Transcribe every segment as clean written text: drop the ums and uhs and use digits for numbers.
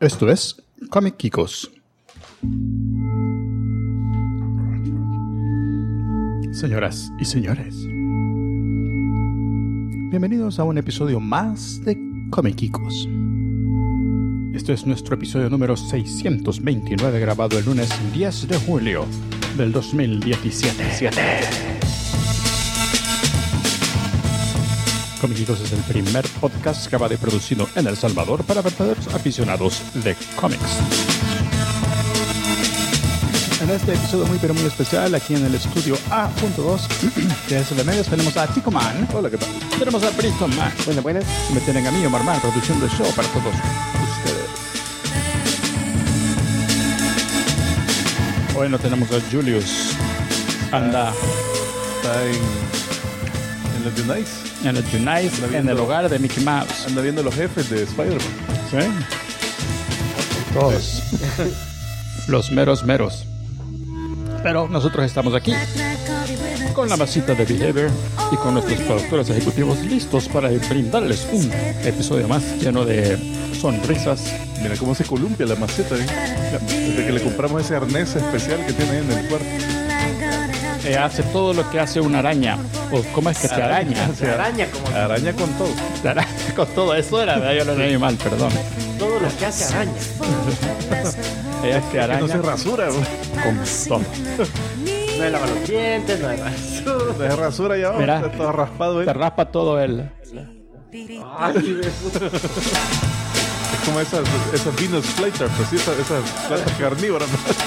Esto es Comic Kikos. Señoras y señores, bienvenidos a un episodio más de Comic Kikos. Esto es nuestro episodio número 629, grabado el lunes 10 de julio del 2017. Comic Kikos es el primer podcast grabado y producido en El Salvador para verdaderos aficionados de cómics. En este episodio muy pero muy especial, aquí en el estudio A.2 de SB Medios, tenemos a Tico Man. Hola, ¿qué tal? Tenemos a Bristol Man. Buenas. Y me tienen a mí, Omar Man, produciendo el show para todos ustedes. Hoy no tenemos a Julius. Anda Está en los Unites. en el Unice, en el hogar de Mickey Mouse. Anda viendo los jefes de Spider-Man. ¿Sí? Todos. Los meros. Pero nosotros estamos aquí con la masita de Behavior y con nuestros productores ejecutivos listos para brindarles un episodio más lleno de sonrisas. Mira cómo se columpia la maceta, ¿eh? Desde que le compramos ese arnés especial que tiene ahí en el cuarto. Hace todo lo que hace una araña. ¿O cómo es que te araña? Se araña como... Araña con todo. Te araña con todo eso era, ¿verdad? Yo lo leí mal, perdón. Todo lo que hace araña. Ella es que Que araña no se rasura, güey. con todo. No le lava los dientes, no le rasura. Se rasura ya, Mira. está todo raspado, ¿eh? Te raspa todo el... Ay, de puta. Es como esas Venus flytrap, así, esas plantas carnívoras.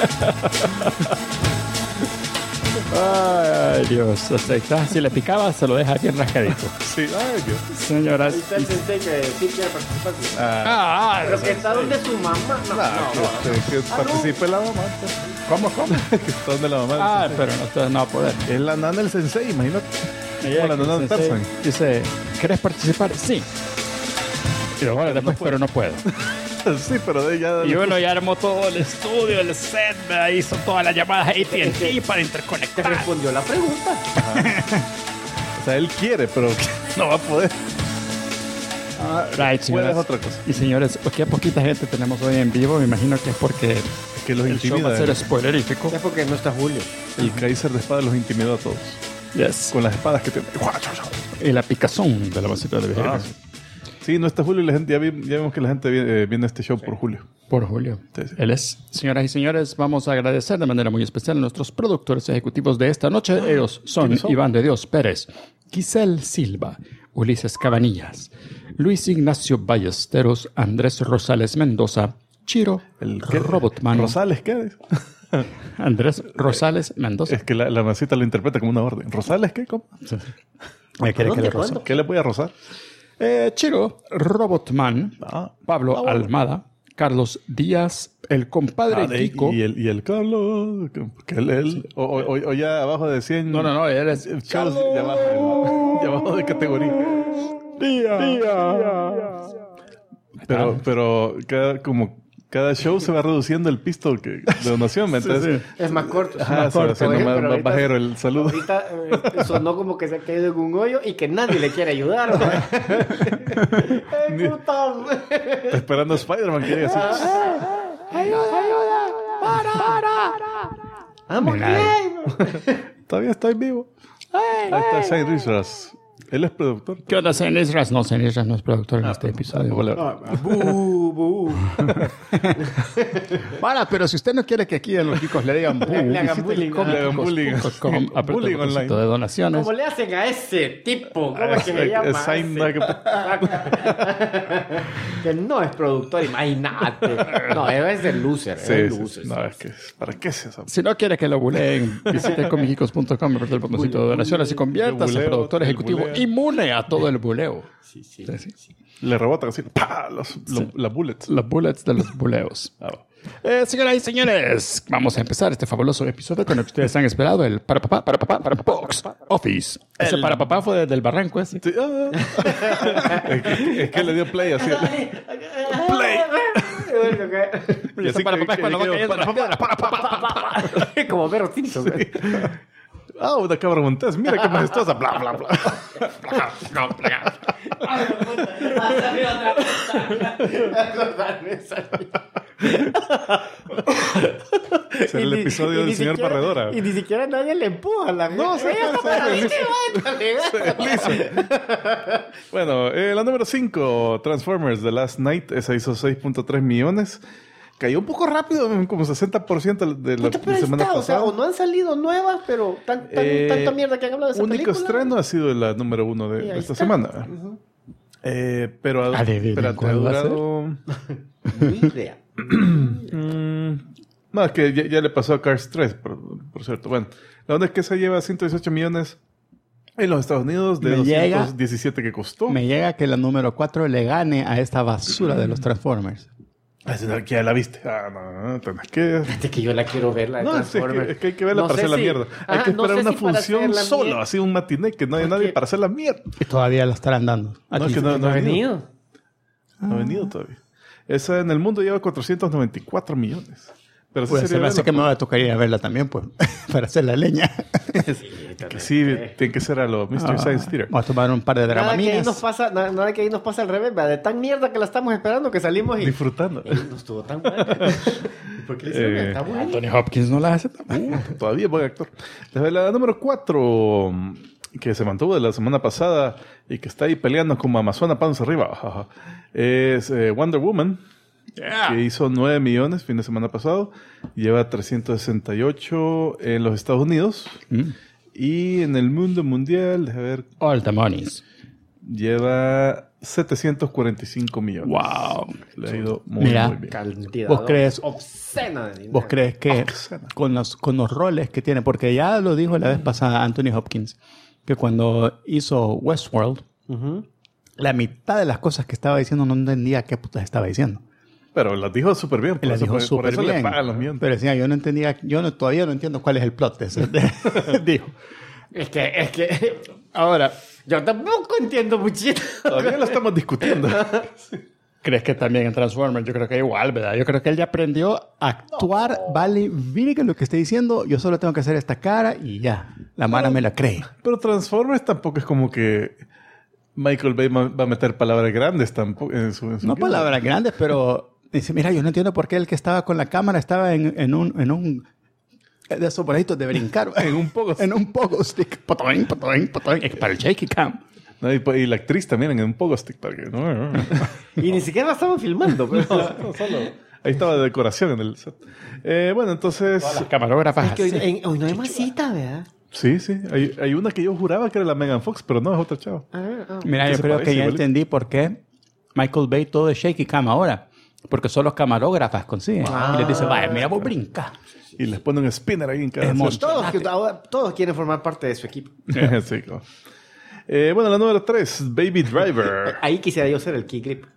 Ay, Dios. O sea, está, si le picaba, se lo deja bien rascadito. Sí, ay, Dios. Señoras. Ahí está el sensei que sí quiere participar. Ah, Pero que está donde su mamá. No. Que participe la mamá. ¿Cómo? Que está donde la mamá. Ah, pero no va a poder. Es la nana del sensei, imagínate. Como la nana de Sensei Tarzan. dice, ¿querés participar? Sí. Y luego después, pero no puedo. Sí, pero de ella... Y uno ya armó todo el estudio, el set, ¿verdad? Hizo todas las llamadas AT&T para Te interconectar. respondió la pregunta. O sea, él quiere, pero no va a poder. Right, Puede señores. es otra cosa. Y señores, qué poquita gente tenemos hoy en vivo. Me imagino que es porque Es que los el show va a intimida. ser spoilerífico. Es porque no está Julio. El Kaiser de espada los intimidó a todos. Yes. Con las espadas que tiene. Y la picazón de la masita de Behavior. Sí, no está Julio y la gente, ya vimos que la gente viene a este show por Julio. Por Julio. Sí, sí. Él es. Señoras y señores, vamos a agradecer de manera muy especial a nuestros productores ejecutivos de esta noche. Ellos son ¿Quiénes son? Iván de Dios Pérez, Giselle Silva, Ulises Cabanillas, Luis Ignacio Ballesteros, Andrés Rosales Mendoza, Chiro, El Robotman, Rosales, ¿qué es? Andrés Rosales Mendoza. Es que la masita lo interpreta como una orden. ¿Rosales qué? ¿Cómo? ¿Me quiere que le ¿Dónde? roce? ¿Cuándo? ¿Qué le voy a rosar? Chiro, Robotman, Pablo bueno. Almada, Carlos Díaz, el compadre Kiko. Y el Carlos. Que él, o ya abajo de 100. No, él es Shows, ya abajo de categoría. Pero cada show se va reduciendo el pisto de donación. Entonces, Es más corto. ajá, se va haciendo Pero más ahorita- bajero el saludo. Ahorita sonó como que se ha caído en un hoyo y que nadie le quiere ayudar. ¡Ey, puta! Está esperando a Spider-Man que llegue así. ¡Vamos Mira. bien! Todavía estoy vivo. Ahí está Saint Richards. Él es productor. ¿Qué onda, Saint Isras? No, Saint Isras no es productor en este episodio. Bu. Para, pero si usted no quiere que aquí en los chicos le digan Le hagan bullying. Le hagan bullying. com, a Bullying propósito online. de donaciones. ¿Cómo le hacen a ese tipo? ¿Cómo es que le llaman? Saint- Que no es productor, imagínate. No, es el loser. Sí, es el sí, loser. sí. No, es que... ¿Para qué se hace? Si no quiere que lo buleen, visite comicicos.com, aparte el botoncito de donaciones y conviértase en buleo, productor el ejecutivo buleo. inmune a todo el buleo. Sí. Le rebotan así. ¡Pah! Las bullets. Los bullets de los buleos. Señoras y señores, vamos a empezar este fabuloso episodio con el que ustedes han esperado, el para Box Office. Ese para papá fue desde el barranco ese. Sí, es que le dio play así. Play. Y así Para que- papá es cuando va que- cayendo para las piedras. Como Vero Simpson. Ah, una cabra montés. Mira qué majestuosa. Bla, bla, bla. Ese era el episodio del señor Barredora. Y ni siquiera nadie le empuja la No, sí, Bueno, la número 5, Transformers The Last Night. Esa hizo 6.3 millones. Cayó un poco rápido, como 60% de la semana pasada. O sea, o no han salido nuevas, pero tanta mierda que han hablado de esa único película. Estreno ha sido la número 1 de esta semana. Pero ha durado... Ni idea. No, es que ya le pasó a Cars 3, por cierto. Bueno, la onda es que se lleva 118 millones en los Estados Unidos de 217 que costó. Me llega que la número 4 le gane a esta basura de los Transformers. Que ya la viste. No, tenés que... Fíjate que yo la quiero ver, la de Transformers. Es que hay que verla para hacer la mierda. Hay que esperar una función solo, así un matiné, que no hay nadie para hacer la mierda. Y todavía la estarán dando. No, es que no ha venido. No ha venido todavía. Esa en el mundo lleva 494 millones. Pero pues se me hace que me va a tocar ir a verla también, pues, para hacer la leña. Que sí, tiene que ser a los Mystery Science Theater. Vamos a tomar un par de dramaminas. Nada que ahí nos pasa al revés, ¿verdad? De tan mierda que la estamos esperando que salimos y... Disfrutando. No estuvo tan mal. ¿Por qué le hicieron? Está bueno. Anthony Hopkins no la hace tan mal. Todavía buen actor. La número 4, que se mantuvo de la semana pasada y que está ahí peleando como Amazona panos arriba, es Wonder Woman. Que hizo 9 millones fin de semana pasado. Lleva 368 en los Estados Unidos. Y en el mundo mundial, déjame ver. All the monies. Lleva 745 millones. Wow. Le ha ido muy bien. Cantidad ¿Vos crees, obscena de dinero. ¿Vos crees que con los roles que tiene? Porque ya lo dijo la vez pasada Anthony Hopkins, que cuando hizo Westworld, la mitad de las cosas que estaba diciendo no entendía qué putas estaba diciendo. Pero las dijo súper bien. Las dijo súper bien. Le pagan los millones. Pero decía, yo no entendía, todavía no entiendo cuál es el plot de ese. Dijo. Es que... Ahora, yo tampoco entiendo muchito. Todavía lo estamos discutiendo. ¿crees que también en Transformers? Yo creo que igual, ¿verdad? Yo creo que él ya aprendió a actuar. Vale, mire que lo que estoy diciendo, yo solo tengo que hacer esta cara y ya. La Mara me la cree. Pero Transformers tampoco es como que Michael Bay va a meter palabras grandes tampoco en su no palabras grandes, pero... Dice, mira, yo no entiendo por qué el que estaba con la cámara estaba en un de esos bonitos de brincar. En un pogo stick. Potoín. Es para el shaky cam. No, y la actriz también en un pogo stick. Para que, no. Y ni siquiera la estaban filmando. Pero... no, solo. Ahí estaba de decoración en el set. Bueno, entonces... Las camarógrafas. Es que hoy no hay masita, ¿verdad? Sí. Hay una que yo juraba que era la Megan Fox, pero no, es otra chava. Mira, yo creo que ya entendí por qué Michael Bay todo es shaky cam ahora. Porque solo los camarógrafas consiguen. Y les dice, vaya, mira, vos brinca. Y les pone un spinner ahí en cada Todos quieren formar parte de su equipo. Sí, claro. Bueno, la número 3, Baby Driver. Ahí quisiera yo ser el key grip.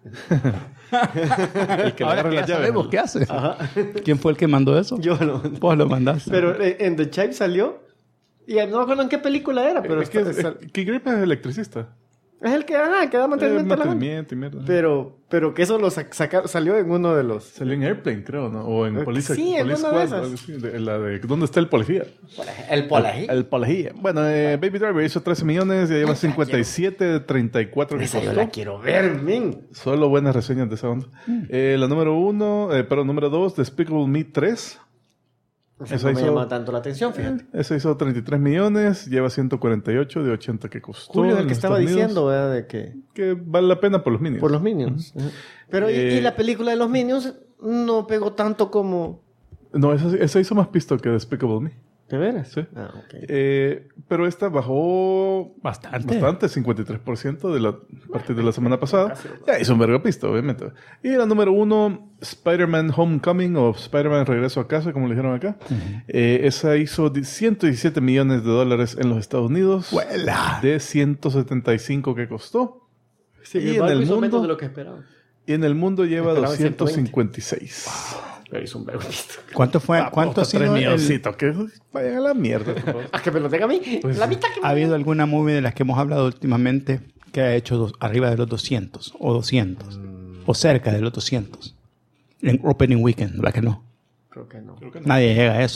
El que le agarre las llaves. ¿Sabemos qué hace? ¿Quién fue el que mandó eso? Yo lo Vos lo mandaste. Pero en The Chive salió. Y no me acuerdo en qué película era. Pero Key Grip es electricista. Es el que da mantenimiento a la mano. Y mierda. Pero que eso lo salió en uno de los... Salió en Airplane, creo, ¿no? O en Police en una de esas. algo así, la de ¿dónde está el policía? El policía. El policía. Bueno, Baby Driver hizo 13 millones, ya lleva 57 de 34 que Esa costó. yo la quiero ver, men. Solo buenas reseñas de esa onda. La número 2, Despicable Me 3. Eso no me llama tanto la atención, fíjate. Eso hizo 33 millones, lleva 148 de 80 que costó. Julio es el que estaba diciendo, ¿verdad? De que vale la pena por los Minions. Por los Minions. Pero y la película de los Minions no pegó tanto como... No, esa hizo más pisto que Despicable Me. ¿De veras? Sí. Ah, ok. Pero esta bajó bastante, 53% a partir de la semana pasada. Ya hizo un vergo pisto, obviamente. Y la número 1, Spider-Man Homecoming o Spider-Man Regreso a Casa, como le dijeron acá. Esa hizo 117 millones de dólares en los Estados Unidos. ¡Huela! De 175 que costó. Sí, y en el hizo mundo, menos de lo que esperaba. Y en el mundo lleva Esperaba 256. Wow. Pero hizo un vergo pisto. ¿Cuánto fue? ¿Cuánto ha sido 3 milloncitos. Que vayan a la mierda, por favor. ¿A que me lo tenga a mí? Pues la mitad que me... ¿Ha habido alguna movie de las que hemos hablado últimamente que ha hecho arriba de los 200 o 200 o cerca de los 200 en opening weekend? ¿Verdad que no? Creo que no. Nadie llega a eso.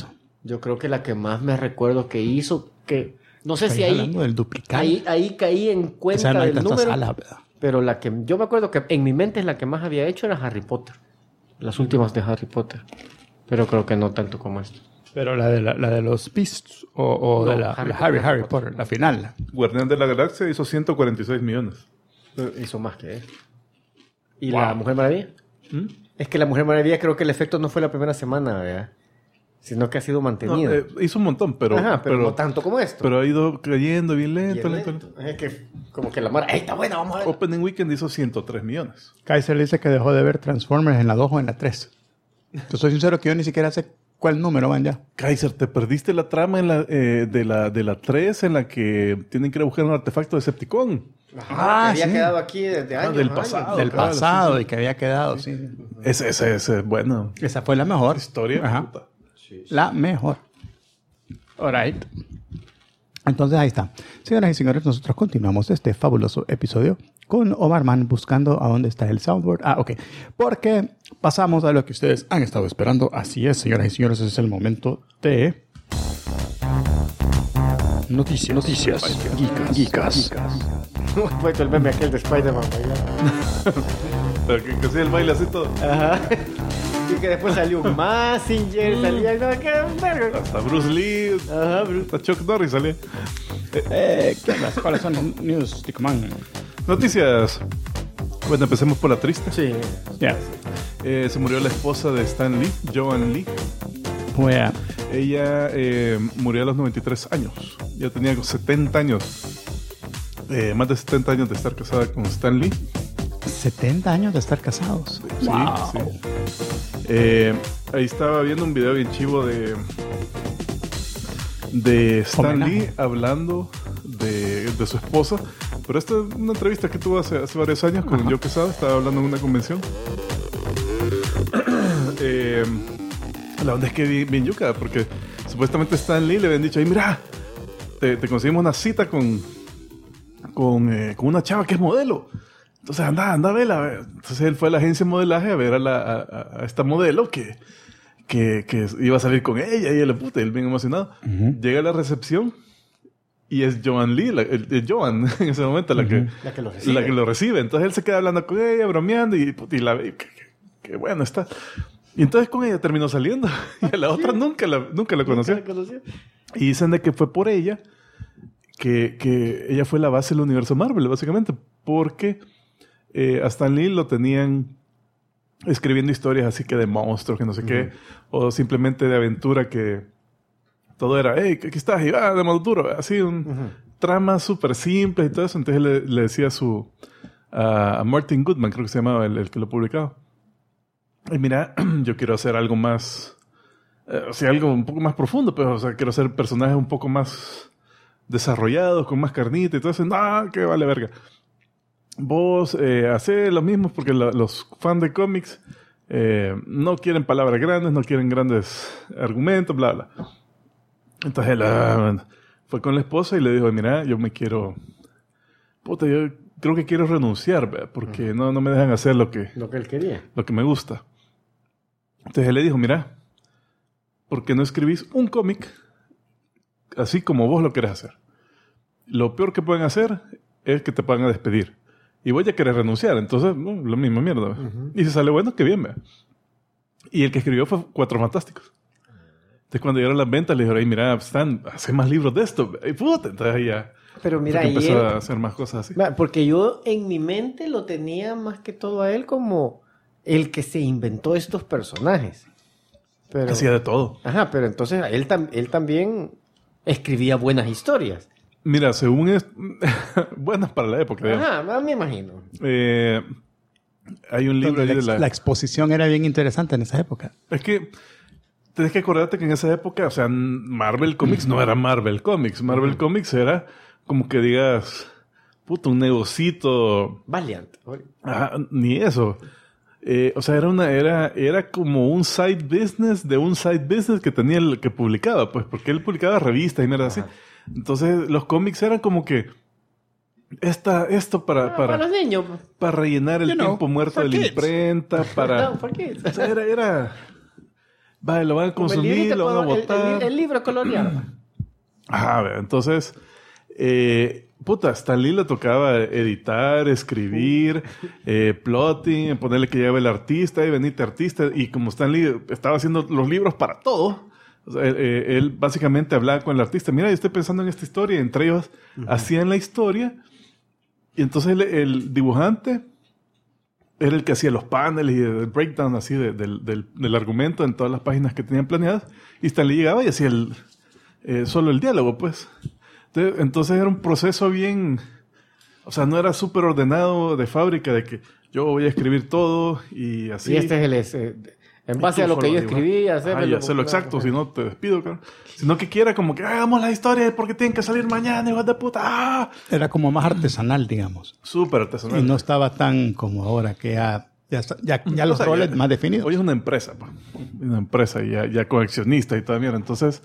Yo creo que la que más me recuerdo que hizo, que no sé si hablando del duplicado. ahí caí en cuenta Esa no hay del tantas número, salas, ¿verdad? pero la que yo me acuerdo que en mi mente es la que más había hecho era Harry Potter. Las últimas de Harry Potter. Pero creo que no tanto como esto. Pero la de los Beasts o No, de la Harry Potter, la final. Guardián de la Galaxia hizo 146 millones. Hizo más que eso. ¿Y Wow. la Mujer Maravilla? Es que la Mujer Maravilla creo que el efecto no fue la primera semana, ¿verdad? Sino que ha sido No, mantenido. hizo un montón, pero no tanto como esto. pero ha ido cayendo bien lento. Bien lento. Es que como que la Mara, ¡ey, está buena, vamos a ver! Opening Weekend hizo 103 millones. Kaiser dice que dejó de ver Transformers en la 2 o en la 3. Te soy sincero que yo ni siquiera sé cuál número van ya. Kaiser, te perdiste la trama en de la 3 en la que tienen que ir a buscar un artefacto de Decepticon. Ajá, que había sí. quedado aquí desde años. del años. pasado. Del claro, pasado sí. y que había quedado, sí. Ese, bueno. Esa fue la mejor. Historia. Ajá. Puta. La mejor. Alright. Entonces ahí está. Señoras y señores, nosotros continuamos este fabuloso episodio con Omar Mann buscando a dónde está el soundboard. Ok. Porque pasamos a lo que ustedes han estado esperando. Así es, señoras y señores, ese es el momento de... Noticias. Geekas. Puesto el meme aquel de Spider-Man. Pero que hacía el baile así todo. Ajá. Y que después salió un Mazinger, salía... No, qué verga. Hasta Bruce Lee. Ajá, Bruce. Hasta Chuck Norris salía. ¿Qué más? ¿Cuáles son los news, Ticman? Noticias. Bueno, empecemos por la triste. Sí. Ya. Se murió la esposa de Stan Lee, Joan Lee. Bueno. Ella murió a los 93 años. Ya tenía 70 años. Más de 70 años de estar casada con Stan Lee. 70 años de estar casados. Sí, Wow. sí. Ahí estaba viendo un video bien chivo de Stan Homenaje. Lee hablando de su esposa. Pero esta es una entrevista que tuvo hace varios años con Joe Quesada. Estaba hablando en una convención. La onda es que bien yuca, porque supuestamente Stan Lee le habían dicho, ay, mira, te conseguimos una cita con una chava que es modelo. Entonces anda, vela. Entonces él fue a la agencia de modelaje a ver a esta modelo que iba a salir con ella y él bien emocionado. Llega a la recepción y es Joan Lee, es Joan en ese momento la que lo recibe. Entonces él se queda hablando con ella, bromeando y la ve. Qué bueno está. Y entonces con ella terminó saliendo y a la otra nunca la conoció. Y dicen de que fue por ella que ella fue la base del universo Marvel, básicamente, porque a Stan Lee lo tenían escribiendo historias así que de monstruos, que no sé qué, o simplemente de aventura, que todo era, hey, aquí estás, y de modo duro, así trama súper simple y todo eso. Entonces le decía a Martin Goodman, creo que se llamaba el que lo publicaba, y mira, yo quiero hacer algo más, algo un poco más profundo, pero, quiero hacer personajes un poco más desarrollados, con más carnita y todo eso. No, que vale verga. Vos hacés lo mismo porque los fans de cómics no quieren palabras grandes, no quieren grandes argumentos, bla, bla. Entonces él fue con la esposa y le dijo, mira, yo me quiero... Puta, yo creo que quiero renunciar, ¿verdad? Porque no me dejan hacer lo que él quería. Lo que me gusta. Entonces él le dijo, mira, ¿por qué no escribís un cómic así como vos lo querés hacer? Lo peor que pueden hacer es que te puedan despedir. Y voy a querer renunciar. Entonces, lo mismo, mierda. Y si sale bueno, qué bien, ¿ve? Y el que escribió fue Cuatro Fantásticos. Entonces, cuando llegaron las ventas, le dijeron, ay, mira, Stan, hace más libros de esto. Y puta, entonces ahí ya... Pero mira, empezó a hacer más cosas así. Porque yo en mi mente lo tenía más que todo a él como el que se inventó estos personajes. Pero, hacía de todo. Ajá, pero entonces él también escribía buenas historias. Mira, según es... buenas para la época, digamos. Ajá, me imagino. Hay un libro ahí de la exposición era bien interesante en esa época. Es que tienes que acordarte que en esa época, o sea, Marvel Comics no era Marvel Comics. Marvel Comics era como que digas, puto, un negocito. Valiant. Ajá, ni eso. O sea, era como un side business de un side business que tenía el que publicaba, pues, porque él publicaba revistas y mierda así. Entonces, los cómics eran como que esto para los niños. Para rellenar el tiempo muerto de la imprenta, para... ¿Por qué? O sea, era... vale, lo van a consumir, lo van a botar. El libro colonial. Entonces, a Stan Lee le tocaba editar, escribir, plotting, ponerle que lleve el artista y venite artista. Y como Stan Lee estaba haciendo los libros para todo, o sea, él básicamente hablaba con el artista. Mira, yo estoy pensando en esta historia. Y entre ellos hacían la historia. Y entonces el dibujante era el que hacía los paneles y el breakdown así del argumento en todas las páginas que tenían planeadas. Y Stan Lee llegaba y hacía solo el diálogo, pues. Entonces era un proceso bien... O sea, no era súper ordenado de fábrica de que yo voy a escribir todo y así. Y este es en base a lo que yo escribí, hacerlo exacto, si no te despido, claro. Sino que quiera como que hagamos la historia porque tienen que salir mañana, hijos de puta. ¡Ah! Era como más artesanal, digamos. Súper artesanal. Y no estaba tan como ahora que ya los roles más definidos. Hoy es una empresa, una empresa ya con accionistas y toda mierda. Entonces,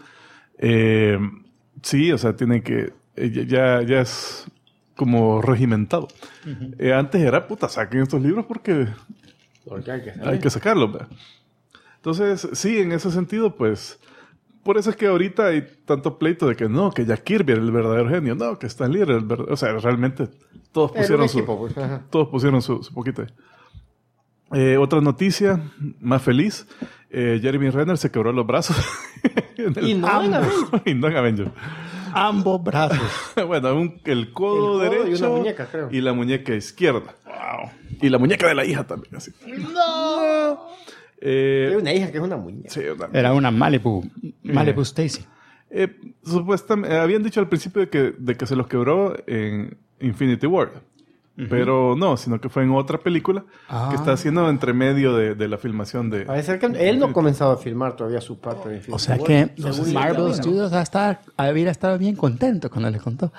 sí, o sea, tiene que... Ya es como regimentado. Antes era, saquen estos libros porque hay que sacarlos, ¿verdad? Entonces, sí, en ese sentido, pues... Por eso es que ahorita hay tanto pleito de que no, que Jack Kirby era el verdadero genio. No, que Stan Lee era el verdadero... O sea, realmente todos pusieron todos pusieron su poquito ahí. Otra noticia más feliz. Jeremy Renner se quebró los brazos. Y no en Avengers. Ambos brazos. Bueno, el codo derecho y una muñeca, creo. Y la muñeca izquierda. Wow. Y la muñeca de la hija también, así. ¡No! Era una hija que es una muñeca. Sí, era una Malibu Stacy. Supuestamente, habían dicho al principio de que se los quebró en Infinity War. Pero no, sino que fue en otra película que está haciendo entre medio de la filmación de... Parece que él no ha comenzado a filmar todavía su parte de Infinity O sea War. que Marvel Studios había estado bien contento cuando les contó.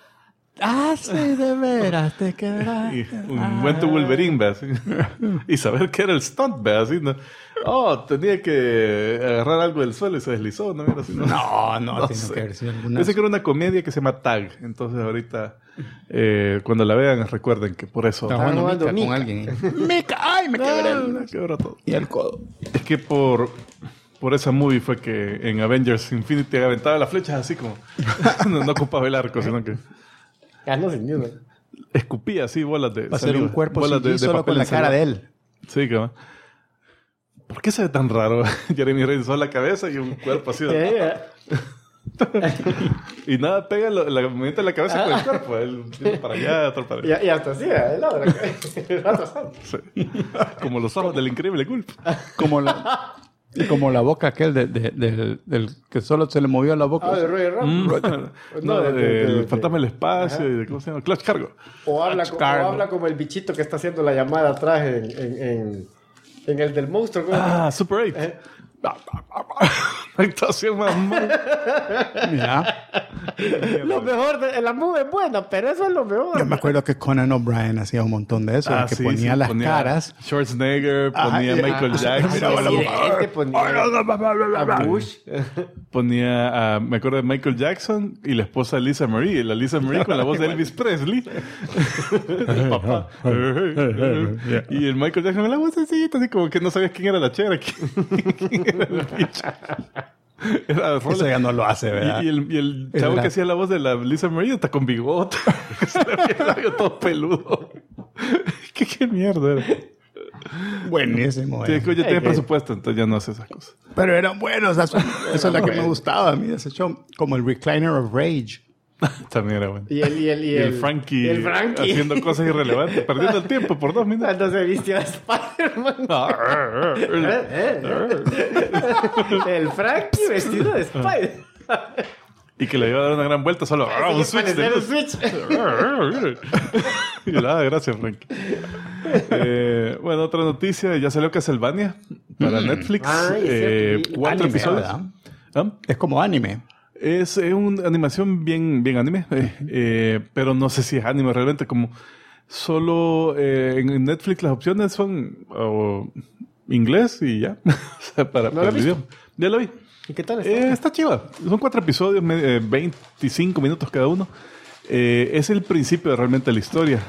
Sí, de veras, te quedaste. Un buen Wolverine, ¿ve? Así. Y saber que era el stunt, ¿ve? Así, ¿no? Tenía que agarrar algo del suelo y se deslizó, ¿no? Así, no tiene que haber sido alguna... Pensé que era una comedia que se llama Tag. Entonces ahorita, cuando la vean, recuerden que por eso... Estaba jugando Mika con alguien. ¡Mica! ¡Ay, me quebró todo! Y el codo. Es que por esa movie fue que en Avengers Infinity aventaba las flechas así como... no ocupaba el arco, sino que... no señor. Escupía así bolas de... Va a ser un cuerpo de solo con la cara de él. Sí, claro. ¿Por qué se ve tan raro? Jeremy Renner solo la cabeza y un cuerpo así. Y nada, pega la movimiento de la cabeza con el cuerpo. Él para allá, otro para allá. Y hasta así, el lado de la cabeza. Sí. Como los ojos del increíble Hulk. Como la boca aquel del que solo se le movió la boca. De Roger Rabbit. El fantasma del espacio. ¿Cómo se llama? Clutch Cargo. O habla como el bichito que está haciendo la llamada atrás en el del monstruo. Super 8. Actuación más Mira. Lo mejor de la movie es buena, pero eso es lo mejor. Yo me acuerdo que Conan O'Brien hacía un montón de eso, que ponía las caras. Schwarzenegger, ponía Michael Jackson. A Bush. Ponía me acuerdo de Michael Jackson y la esposa Lisa Marie. La Lisa Marie con la voz de Elvis Presley. Papá. Y el Michael Jackson con la vocecita, así como que no sabías quién era la chera. Eso ya no lo hace, ¿verdad? Y el chavo que hacía la voz de la Lisa Marie está con bigote. Se le veía el labio todo peludo. ¿Qué mierda era? Buenísimo. Sí, ya tiene presupuesto, entonces ya no hace esas cosas. Pero eran buenos. Esa es la que me gustaba a mí de ese show. Como el Recliner of Rage. También era bueno. Y el Frankie haciendo cosas irrelevantes, perdiendo el tiempo por 2 minutos. Cuando se vistió a Spider-Man. El Frankie vestido de Spider-Man. Y que le iba a dar una gran vuelta solo. Un switch. Y gracias, Frankie. Bueno, otra noticia. Ya salió Castlevania para Netflix. 4 episodios. Es como anime. Es una animación bien anime, pero no sé si es anime realmente, como solo en Netflix las opciones son inglés y ya, o sea, para el idioma. Ya lo vi. ¿Y qué tal está? Está chiva. Son 4 episodios, 25 minutos cada uno. Es el principio realmente de la historia.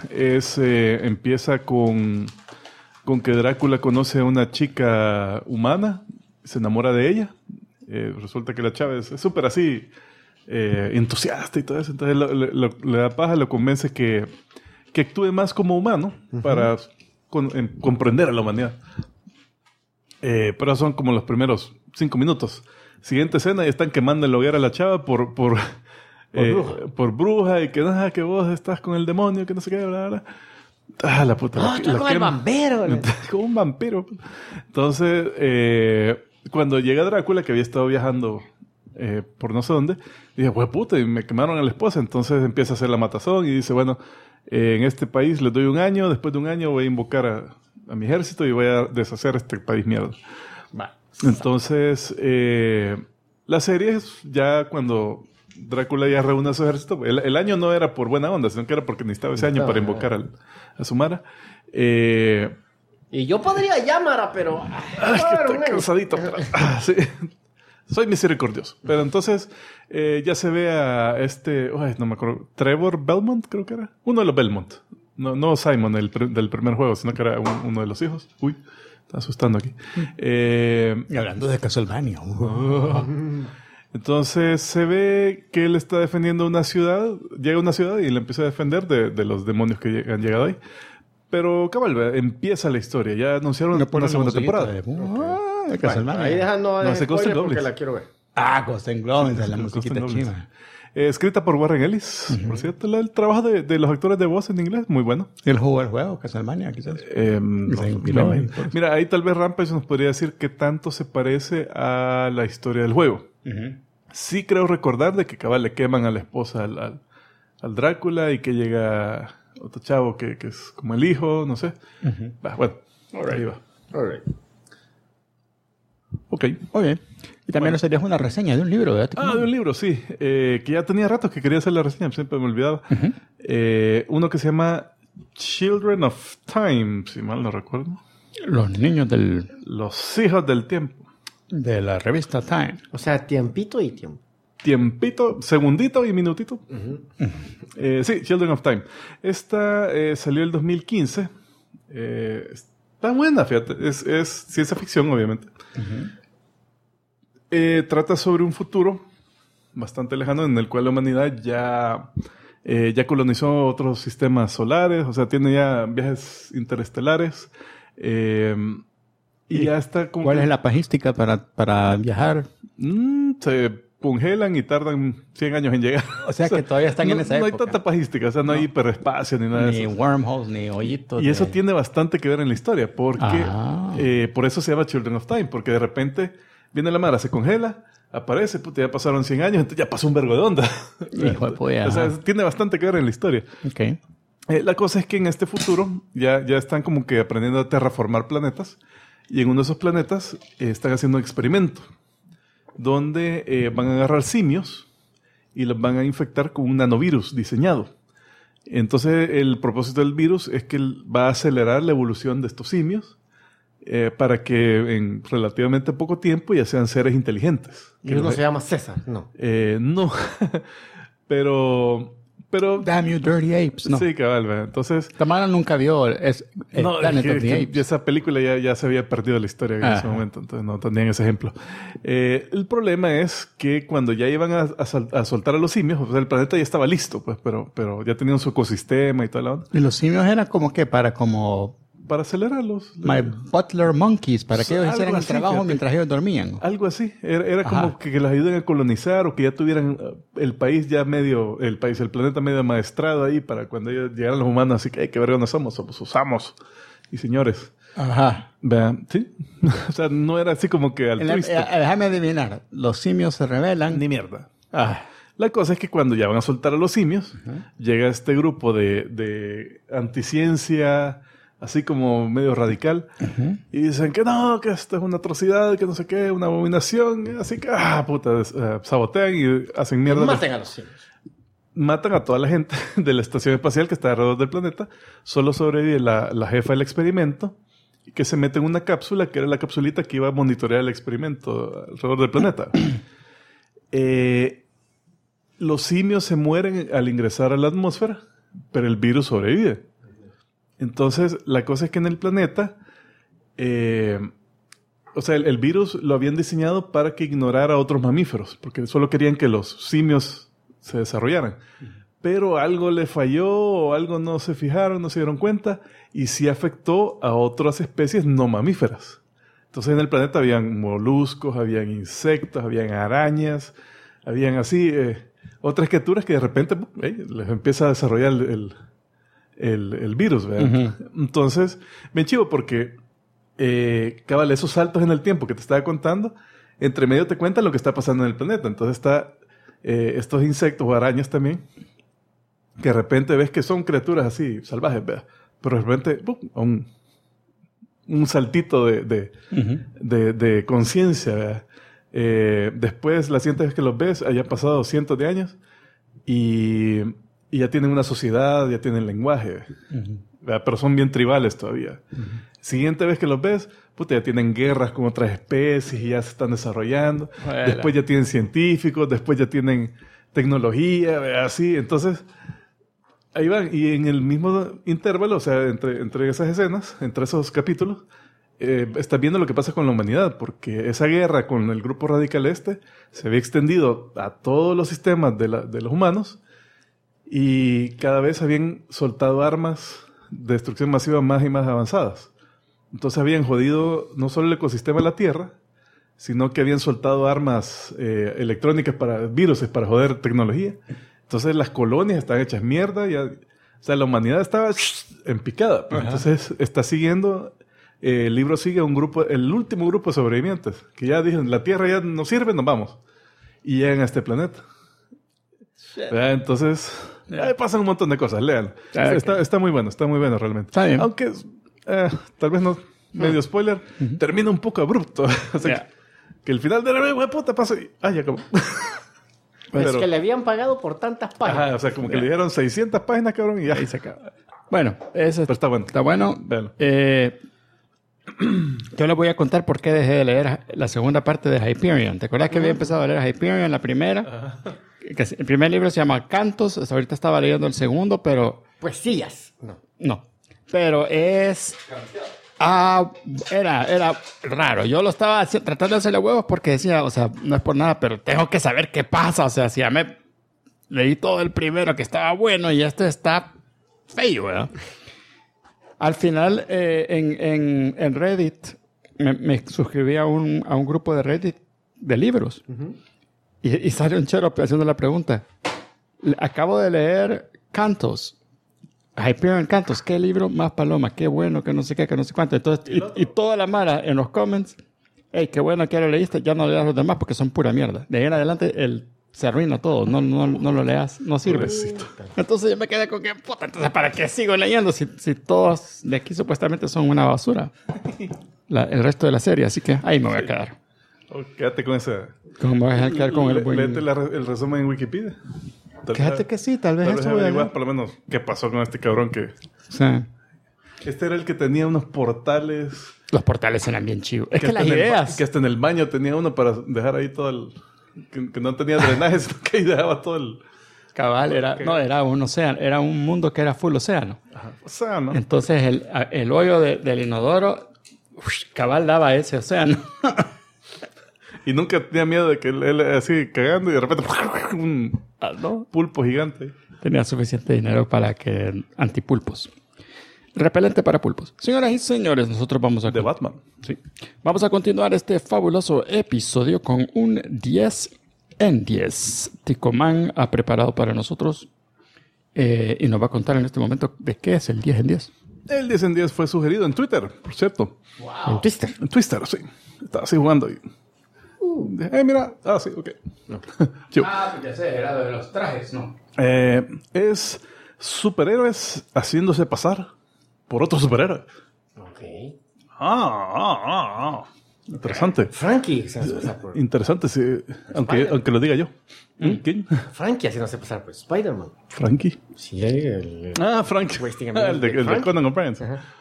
Empieza con que Drácula conoce a una chica humana se enamora de ella. Resulta que la chava es súper así, entusiasta y todo eso. Entonces le da paja, lo convence que actúe más como humano para comprender a la humanidad. Pero son como los primeros 5 minutos. Siguiente escena y están quemando el hoguera a la chava por bruja y que vos estás con el demonio, que no sé qué, bla, bla. La puta. Está con el vampiro. Como un vampiro. Entonces, cuando llega Drácula, que había estado viajando por no sé dónde, dije, pues puta, y me quemaron a la esposa. Entonces empieza a hacer la matazón y dice, bueno, en este país les doy 1 año, después de 1 año voy a invocar a mi ejército y voy a deshacer este país mierda. Entonces, la serie es ya cuando Drácula ya reúne a su ejército. El año no era por buena onda, sino que era porque necesitaba ese año para invocar a su Mara. Y yo podría llamar, pero... estoy cansadito. Sí. Soy misericordioso. Pero entonces ya se ve a no me acuerdo, Trevor Belmont, creo que era. Uno de los Belmont. No Simon del primer juego, sino que era uno de los hijos. Uy, está asustando aquí. Y hablando de Castlevania. Entonces se ve que él está defendiendo una ciudad. Llega a una ciudad y le empieza a defender de los demonios que han llegado ahí. Pero, cabal, empieza la historia. Ya anunciaron una segunda temporada. De Castlevania. Ahí dejando No, se spoiler Ghost porque la quiero ver. Ghost and Goblins, la musiquita china. Escrita por Warren Ellis. Por cierto, el trabajo de los actores de voz en inglés, muy bueno. ¿El juego, Castlevania, quizás? Mira, ahí tal vez Rampage nos podría decir qué tanto se parece a la historia del juego. Sí creo recordar de que cabal le queman a la esposa al Drácula y que llega otro chavo que es como el hijo, no sé. Bueno, ahí va. Ok. Y también nos harías una reseña de un libro, ¿verdad? De un libro, sí. Que ya tenía rato que quería hacer la reseña, siempre me olvidaba. Uno que se llama Children of Time, si mal no recuerdo. Los hijos del tiempo. De la revista Time. O sea, tiempito y tiempo. Tiempito, segundito y minutito. Sí, Children of Time. Esta salió el 2015. Está buena, fíjate. Es ciencia ficción, obviamente. Trata sobre un futuro bastante lejano en el cual la humanidad ya colonizó otros sistemas solares, o sea, tiene ya viajes interestelares. Y ya está como... ¿Cuál es la pajística para viajar? Se congelan y tardan 100 años en llegar. O sea que todavía están en esa época. No hay tanta pajística, o sea, no hay hiperespacio ni nada de eso. Ni wormholes, ni hoyitos. Y eso tiene bastante que ver en la historia, porque por eso se llama Children of Time, porque de repente viene la mara, se congela, aparece, puta, ya pasaron 100 años, entonces ya pasó un vergo de onda. Hijo de polla. O sea, tiene bastante que ver en la historia. Okay. La cosa es que en este futuro ya están como que aprendiendo a terraformar planetas, y en uno de esos planetas están haciendo un experimento donde van a agarrar simios y los van a infectar con un nanovirus diseñado. Entonces el propósito del virus es que va a acelerar la evolución de estos simios para que en relativamente poco tiempo ya sean seres inteligentes. ¿Y uno se llama César? No. No. pero... Damn you dirty apes. No. Sí, cabal. Entonces... Tamara nunca vio Planet of the Apes. Esa película ya se había perdido la historia en ese momento. Entonces no tenían ese ejemplo. El problema es que cuando ya iban a soltar a los simios, o sea, el planeta ya estaba listo, pues, pero ya tenían su ecosistema y toda la onda. Y los simios eran como que para acelerarlos. My butler monkeys, para que ellos hicieran el trabajo, fíjate, mientras ellos dormían. Algo así. Era como que los ayuden a colonizar o que ya tuvieran el país ya el planeta medio maestrado ahí para cuando ellos llegaran los humanos. Así que, qué verga no somos usamos. Y señores. Ajá. Vean, ¿sí? O sea, no era así como que altruista. Déjame adivinar. Los simios se rebelan. Ni mierda. La cosa es que cuando ya van a soltar a los simios, llega este grupo de anticiencia, así como medio radical, y dicen que no, que esto es una atrocidad, que no sé qué, una abominación, así que, sabotean y hacen mierda. Maten a los simios. Matan a toda la gente de la estación espacial que está alrededor del planeta. Solo sobrevive la jefa del experimento, que se mete en una cápsula, que era la capsulita que iba a monitorear el experimento alrededor del planeta. Los simios se mueren al ingresar a la atmósfera, pero el virus sobrevive. Entonces, la cosa es que en el planeta O sea, el virus lo habían diseñado para que ignorara a otros mamíferos, porque solo querían que los simios se desarrollaran. Pero algo le falló o algo no se fijaron, no se dieron cuenta y sí afectó a otras especies no mamíferas. Entonces en el planeta habían moluscos, habían insectos, habían arañas, habían así otras criaturas que de repente les empieza a desarrollar el virus, ¿verdad? Entonces, bien chivo porque cabal, esos saltos en el tiempo que te estaba contando, entre medio te cuentan lo que está pasando en el planeta. Entonces está estos insectos o arañas también, que de repente ves que son criaturas así salvajes, ¿verdad? Pero de repente, un saltito de conciencia, ¿verdad? Después, la siguiente vez que los ves, hayan pasado cientos de años y ya tienen una sociedad, ya tienen lenguaje, ¿verdad? Pero son bien tribales todavía. Siguiente vez que los ves, ya tienen guerras con otras especies y ya se están desarrollando. Bueno. Después ya tienen científicos, después ya tienen tecnología, ¿verdad? Así. Entonces, ahí van. Y en el mismo intervalo, o sea, entre esas escenas, entre esos capítulos, estás viendo lo que pasa con la humanidad, porque esa guerra con el grupo radical se había extendido a todos los sistemas de los humanos y cada vez habían soltado armas de destrucción masiva más y más avanzadas. Entonces habían jodido no solo el ecosistema de la Tierra, sino que habían soltado armas electrónicas para virus, para joder tecnología. Entonces las colonias estaban hechas mierda. O sea, la humanidad estaba en picada. Entonces está siguiendo... el libro sigue el último grupo de sobrevivientes, que ya dijeron, la Tierra ya no sirve, nos vamos. Y llegan a este planeta. Entonces, ahí pasan un montón de cosas, léanlo. Está muy bueno realmente. Está bien. Aunque, tal vez no, medio spoiler, termina un poco abrupto. O sea, que el final de la puta pasa y... ya acabó. Pues es que le habían pagado por tantas páginas. Ajá, o sea, como que le dieron 600 páginas, cabrón, y ya. Ahí se acaba. Bueno, eso pero está bueno. Está bueno. Yo les voy a contar por qué dejé de leer la segunda parte de Hyperion. ¿Te acuerdas que había empezado a leer Hyperion la primera? El primer libro se llama Cantos. Hasta ahorita estaba leyendo el segundo, pero... Poesías. No. Pero es... era raro. Yo lo estaba tratando de hacerle huevos porque decía, o sea, no es por nada, pero tengo que saber qué pasa. O sea, si ya me leí todo el primero que estaba bueno y este está feo, ¿verdad? Al final, en Reddit, me suscribí a un grupo de Reddit de libros. Y sale un chero haciendo la pregunta. Acabo de leer Cantos. Hyperion Cantos. ¿Qué libro más paloma? Qué bueno, que no sé qué, que no sé cuánto. Entonces, y toda la mara en los comments. Hey, qué bueno que lo leíste. Ya no leas los demás porque son pura mierda. De ahí en adelante, se arruina todo. No lo leas. No sirve. Entonces yo me quedé con que, puta, entonces ¿para qué sigo leyendo si todos de aquí supuestamente son una basura? El resto de la serie. Así que ahí me voy a quedar. Quédate con esa... ¿Cómo me voy a quedar con el buen... Léete el resumen en Wikipedia. Fíjate que sí, tal vez eso voy a averiguar por lo menos qué pasó con este cabrón que... Sí. Este era el que tenía unos portales... Los portales eran bien chivos. Es que las ideas... Que hasta en el baño tenía uno para dejar ahí todo el... Que no tenía drenaje, sino que ahí dejaba todo el... Cabal, era un océano. Era un mundo que era full océano. Ajá, océano. Entonces el hoyo del inodoro... cabal daba ese océano. Y nunca tenía miedo de que él así cagando y de repente un pulpo gigante. Tenía suficiente dinero para que antipulpos. Repelente para pulpos. Señoras y señores, nosotros vamos a... De Batman. Sí. Vamos a continuar este fabuloso episodio con un 10 en 10. Ticoman ha preparado para nosotros y nos va a contar en este momento de qué es el 10 en 10. El 10 en 10 fue sugerido en Twitter, por cierto. Wow. ¿En Twitter? En Twitter, sí. Estaba así jugando y... mira. Sí, ok. No. Ya sé, era de los trajes, ¿no? Es superhéroes haciéndose pasar por otro superhéroe. Ok. Interesante. Frankie se hace pasar por... Interesante, sí. Aunque lo diga yo. ¿Quién? Frankie haciéndose pasar por Spider-Man. ¿Frankie? Sí, el... Frankie. El de Frankie. Conan O'Brien.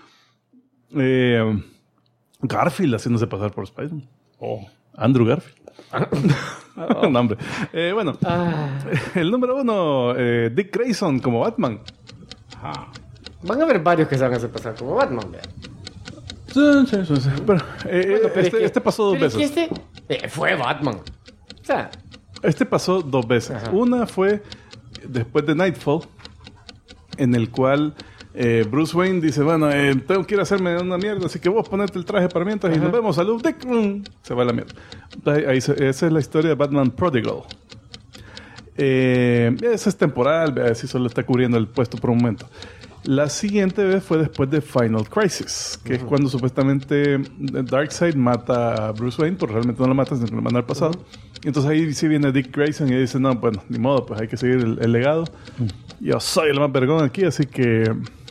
Garfield haciéndose pasar por Spider-Man. Andrew Garfield. No, hombre. Bueno, el número 1, Dick Grayson como Batman. Van a haber varios que se van a hacer pasar como Batman, ¿verdad? Sí. Pero, este pasó dos pero veces. es que fue Batman. O sea, Este pasó dos veces. Ajá. Una fue después de Nightfall, en el cual Bruce Wayne dice, bueno, tengo que ir a hacerme una mierda, así que vos ponete el traje para mientras y nos vemos, salud. Se va a la mierda. Entonces, esa es la historia de Batman Prodigal. Esa es temporal, vea si solo está cubriendo el puesto por un momento. La siguiente vez fue después de Final Crisis, que es cuando supuestamente Darkseid mata a Bruce Wayne, pero realmente no lo mata, sino que lo manda al pasado. Entonces ahí sí viene Dick Grayson y dice, no, bueno, ni modo, pues hay que seguir el legado. Yo soy el más vergón aquí, así que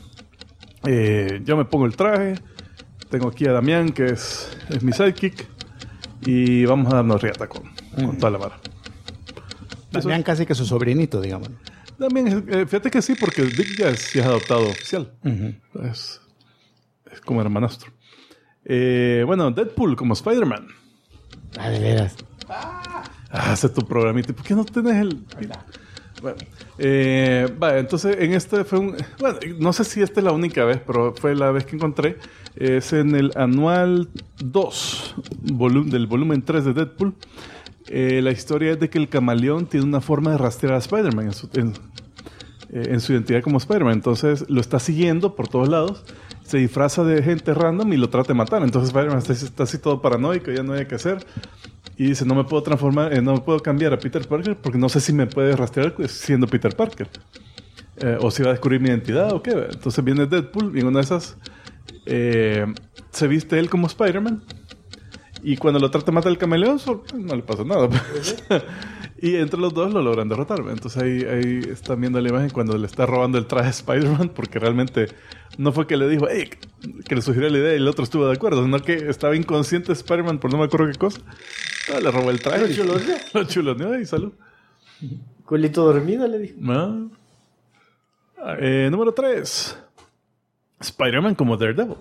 yo me pongo el traje. Tengo aquí a Damián, que es mi sidekick, y vamos a darnos riata con toda la vara. Damián casi que su sobrinito, digamos. También, fíjate que sí, porque Dick ya es adoptado oficial. Es como hermanastro. Bueno, Deadpool como Spider-Man. de veras. Hace tu programita. ¿Por qué no tenés el...? Bueno, vale, entonces en este fue un... Bueno, no sé si esta es la única vez, pero fue la vez que encontré. Es en el anual 2 del volumen 3 de Deadpool. La historia es de que el camaleón tiene una forma de rastrear a Spider-Man en su identidad como Spider-Man. Entonces lo está siguiendo por todos lados, se disfraza de gente random y lo trata de matar. Entonces Spider-Man está así todo paranoico, ya no hay qué hacer. Y dice, no me puedo transformar, no me puedo cambiar a Peter Parker porque no sé si me puede rastrear siendo Peter Parker. O si va a descubrir mi identidad o qué. Entonces viene Deadpool y en una de esas se viste él como Spider-Man. Y cuando lo trata de matar el camaleón, no le pasa nada. Y entre los dos lo logran derrotar. Entonces ahí están viendo la imagen cuando le está robando el traje a Spider-Man, porque realmente no fue que le dijo, hey, que le sugirió la idea y el otro estuvo de acuerdo, sino que estaba inconsciente Spider-Man por no me acuerdo qué cosa. Le robó el traje. Lo chuloneó y salud. Culito dormido, le dijo. No. Número 3. Spider-Man como Daredevil.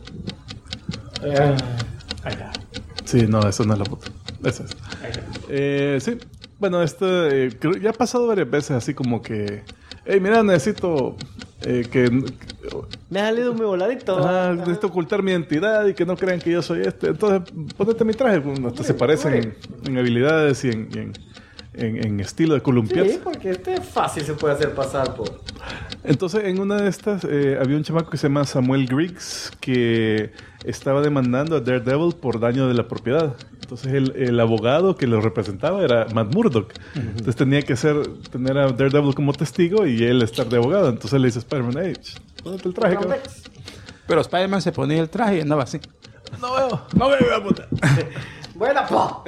Sí, no, eso no es la puta. Esa es. Sí. Bueno, ya ha pasado varias veces así como que... Hey, mira, necesito que... Me ha salido muy voladito. Necesito ocultar mi identidad y que no crean que yo soy este. Entonces, ponete mi traje. Hasta se parecen en habilidades y en estilo de columpiarse. Sí, porque fácil se puede hacer pasar por... Entonces, en una de estas, había un chamaco que se llama Samuel Griggs que estaba demandando a Daredevil por daño de la propiedad. Entonces, el abogado que lo representaba era Matt Murdock. Entonces, tenía que tener a Daredevil como testigo y él estar de abogado. Entonces, le dice a Spider-Man, hey, ponete el traje, cabrón. Pero Spider-Man se ponía el traje y andaba así. No veo, puta. Buena, pa.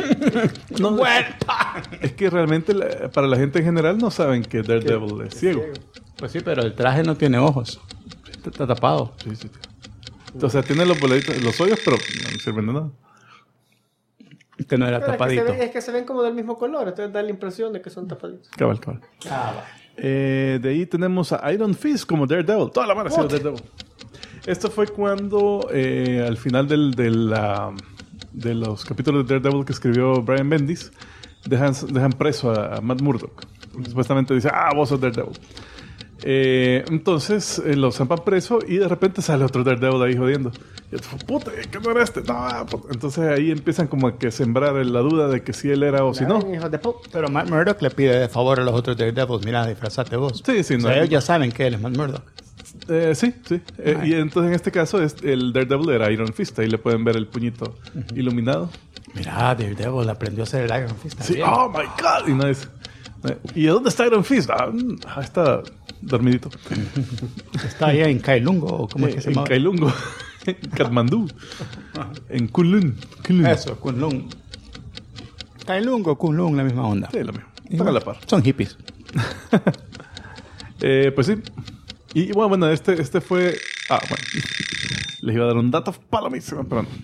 Es que realmente para la gente en general no saben que Daredevil es ciego. Pues sí, pero el traje no tiene ojos. Está tapado. Sí. Entonces tiene los boladitos, los hoyos, pero no sirven de nada. Que no era Pero tapadito. es que se ven como del mismo color, entonces da la impresión de que son tapaditos. Cabal. De ahí tenemos a Iron Fist como Daredevil. Toda la mano ha sido Daredevil. Esto fue cuando al final de los capítulos de Daredevil que escribió Brian Bendis, dejan preso a Matt Murdock. Porque supuestamente dice, vos sos Daredevil. Entonces lo zampan preso y de repente sale otro Daredevil ahí jodiendo. Y yo, puta, ¿qué no era este? No, puta. Entonces ahí empiezan como a que sembrar la duda de que si él era o si no. Pero Matt Murdock le pide de favor a los otros Daredevils, mira, disfrazate vos. Sí, o sea, ellos ya saben que él es Matt Murdock. Sí. Y entonces en este caso el Daredevil era Iron Fist. Ahí le pueden ver el puñito iluminado. Mira, Daredevil aprendió a hacer el Iron Fist. Sí, oh my God. Y no es... ¿Y dónde está Iron Fist? Está dormidito. Está ahí en Kailungo, ¿o cómo es que se llama? En Kailungo. En Katmandú. En Kunlun. Eso, Kunlun. Kailungo, Kunlun, la misma onda. Sí, lo mismo. Están a la par. Son hippies. Pues sí. Y bueno, este fue... bueno. Les iba a dar un dato palomísimo, pero no.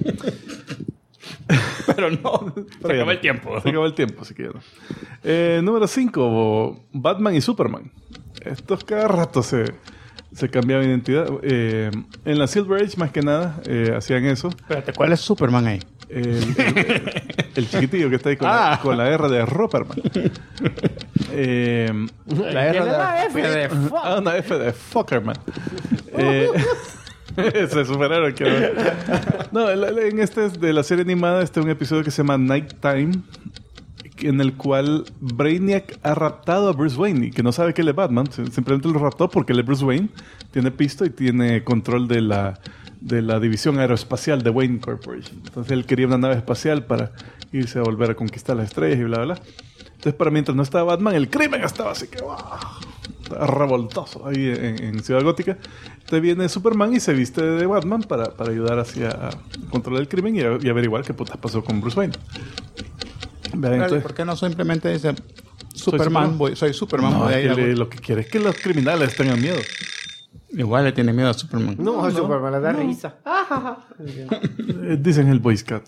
Pero no. Se acabó el tiempo. Se acabó el tiempo, así que ya no. Número 5. Batman y Superman. Estos cada rato se cambiaban identidad. En la Silver Age, más que nada, hacían eso. Espérate, ¿cuál es Superman ahí? El chiquitillo que está ahí con la R de Roperman. La R de F de fuck. Una F de Fuckerman. Ese superhéroe que... No, en este de la serie animada está un episodio que se llama Nighttime, en el cual Brainiac ha raptado a Bruce Wayne y que no sabe que él es Batman. Simplemente lo raptó porque él es Bruce Wayne, tiene pisto y tiene control de la división aeroespacial de Wayne Corporation. Entonces él quería una nave espacial para irse a volver a conquistar las estrellas y bla, bla, bla. Entonces, para mientras no estaba Batman, el crimen estaba así que... ¡wow! Revoltoso ahí en Ciudad Gótica. Entonces viene Superman y se viste de Batman para ayudar hacia a controlar el crimen y averiguar qué putas pasó con Bruce Wayne. Entonces, ¿por qué no simplemente dice Superman? Soy Superman. No, lo que quiere es que los criminales tengan miedo. Igual le tiene miedo a Superman. No, Superman le da risa. Dicen el Boy Scout.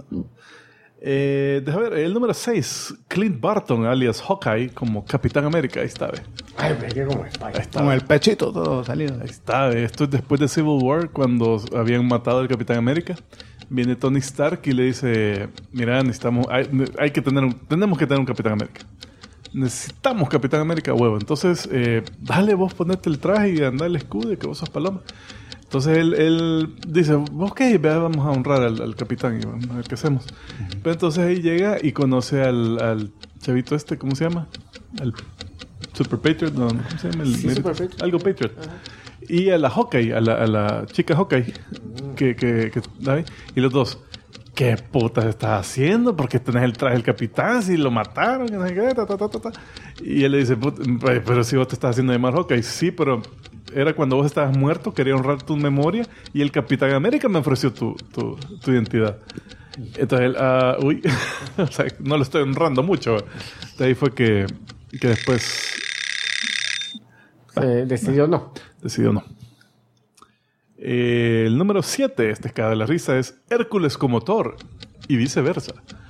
Deja ver, el número 6, Clint Barton, alias Hawkeye, como Capitán América. Ahí está, Ay, me quedé como Spider. Con el pechito todo salido. Ahí está, esto es después de Civil War, cuando habían matado al Capitán América. Viene Tony Stark y le dice, mira, tenemos que tener un Capitán América. Necesitamos Capitán América, huevo. Entonces, dale vos ponete el traje y anda el escudo y que vos sos paloma. Entonces él dice, ok, vamos a honrar al capitán y vamos a ver qué hacemos. Pero entonces ahí llega y conoce al chavito este, ¿cómo se llama? Al Super Patriot, no, ¿cómo se llama? Super Patriot. Algo Patriot. Y a la Hawkeye, a la chica Hawkeye, y los dos, ¿qué putas estás haciendo? ¿Por qué tenés el traje del capitán? Si lo mataron, y él le dice, pero si vos te estás haciendo llamar Hawkeye, sí, pero era cuando vos estabas muerto, quería honrar tu memoria y el Capitán América me ofreció tu identidad. Entonces él, o sea, no lo estoy honrando mucho. De ahí fue que después decidió no. Decidió no. El número 7, este caga de la risa, es Hércules como Thor y viceversa.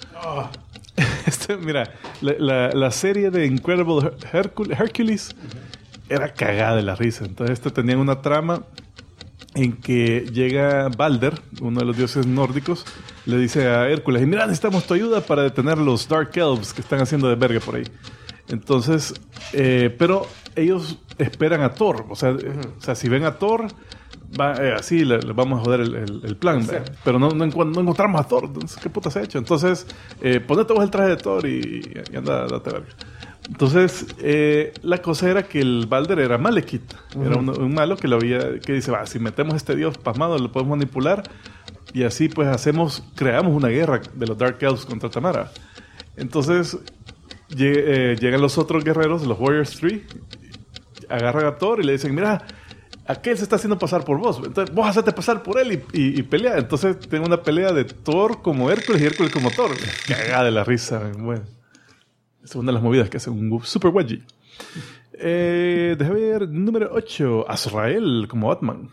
Mira, la serie de Incredible Hercules era cagada de la risa. Entonces tenían una trama en que llega Balder, uno de los dioses nórdicos, le dice a Hércules, y mira, necesitamos tu ayuda para detener los Dark Elves que están haciendo de verga por ahí. Entonces, pero ellos esperan a Thor. O sea, si ven a Thor, así le vamos a joder el plan. Sí. Pero no encontramos a Thor. Entonces, ¿qué putas ha hecho? Entonces, ponete vos el traje de Thor y anda, date verga. Entonces, la cosa era que el Balder era Malekith. Era un malo que dice, si metemos a este dios pasmado, lo podemos manipular. Y así, pues, creamos una guerra de los Dark Elves contra Tamara. Entonces, llegan los otros guerreros, los Warriors 3, agarran a Thor y le dicen, mira, aquel se está haciendo pasar por vos. Entonces, vos hacete pasar por él y pelea. Entonces, tengo una pelea de Thor como Hércules y Hércules como Thor. Cagada de la risa, bueno. Es una de las movidas que hace un super wedgie. Déjame ver. Número 8. Azrael como Batman.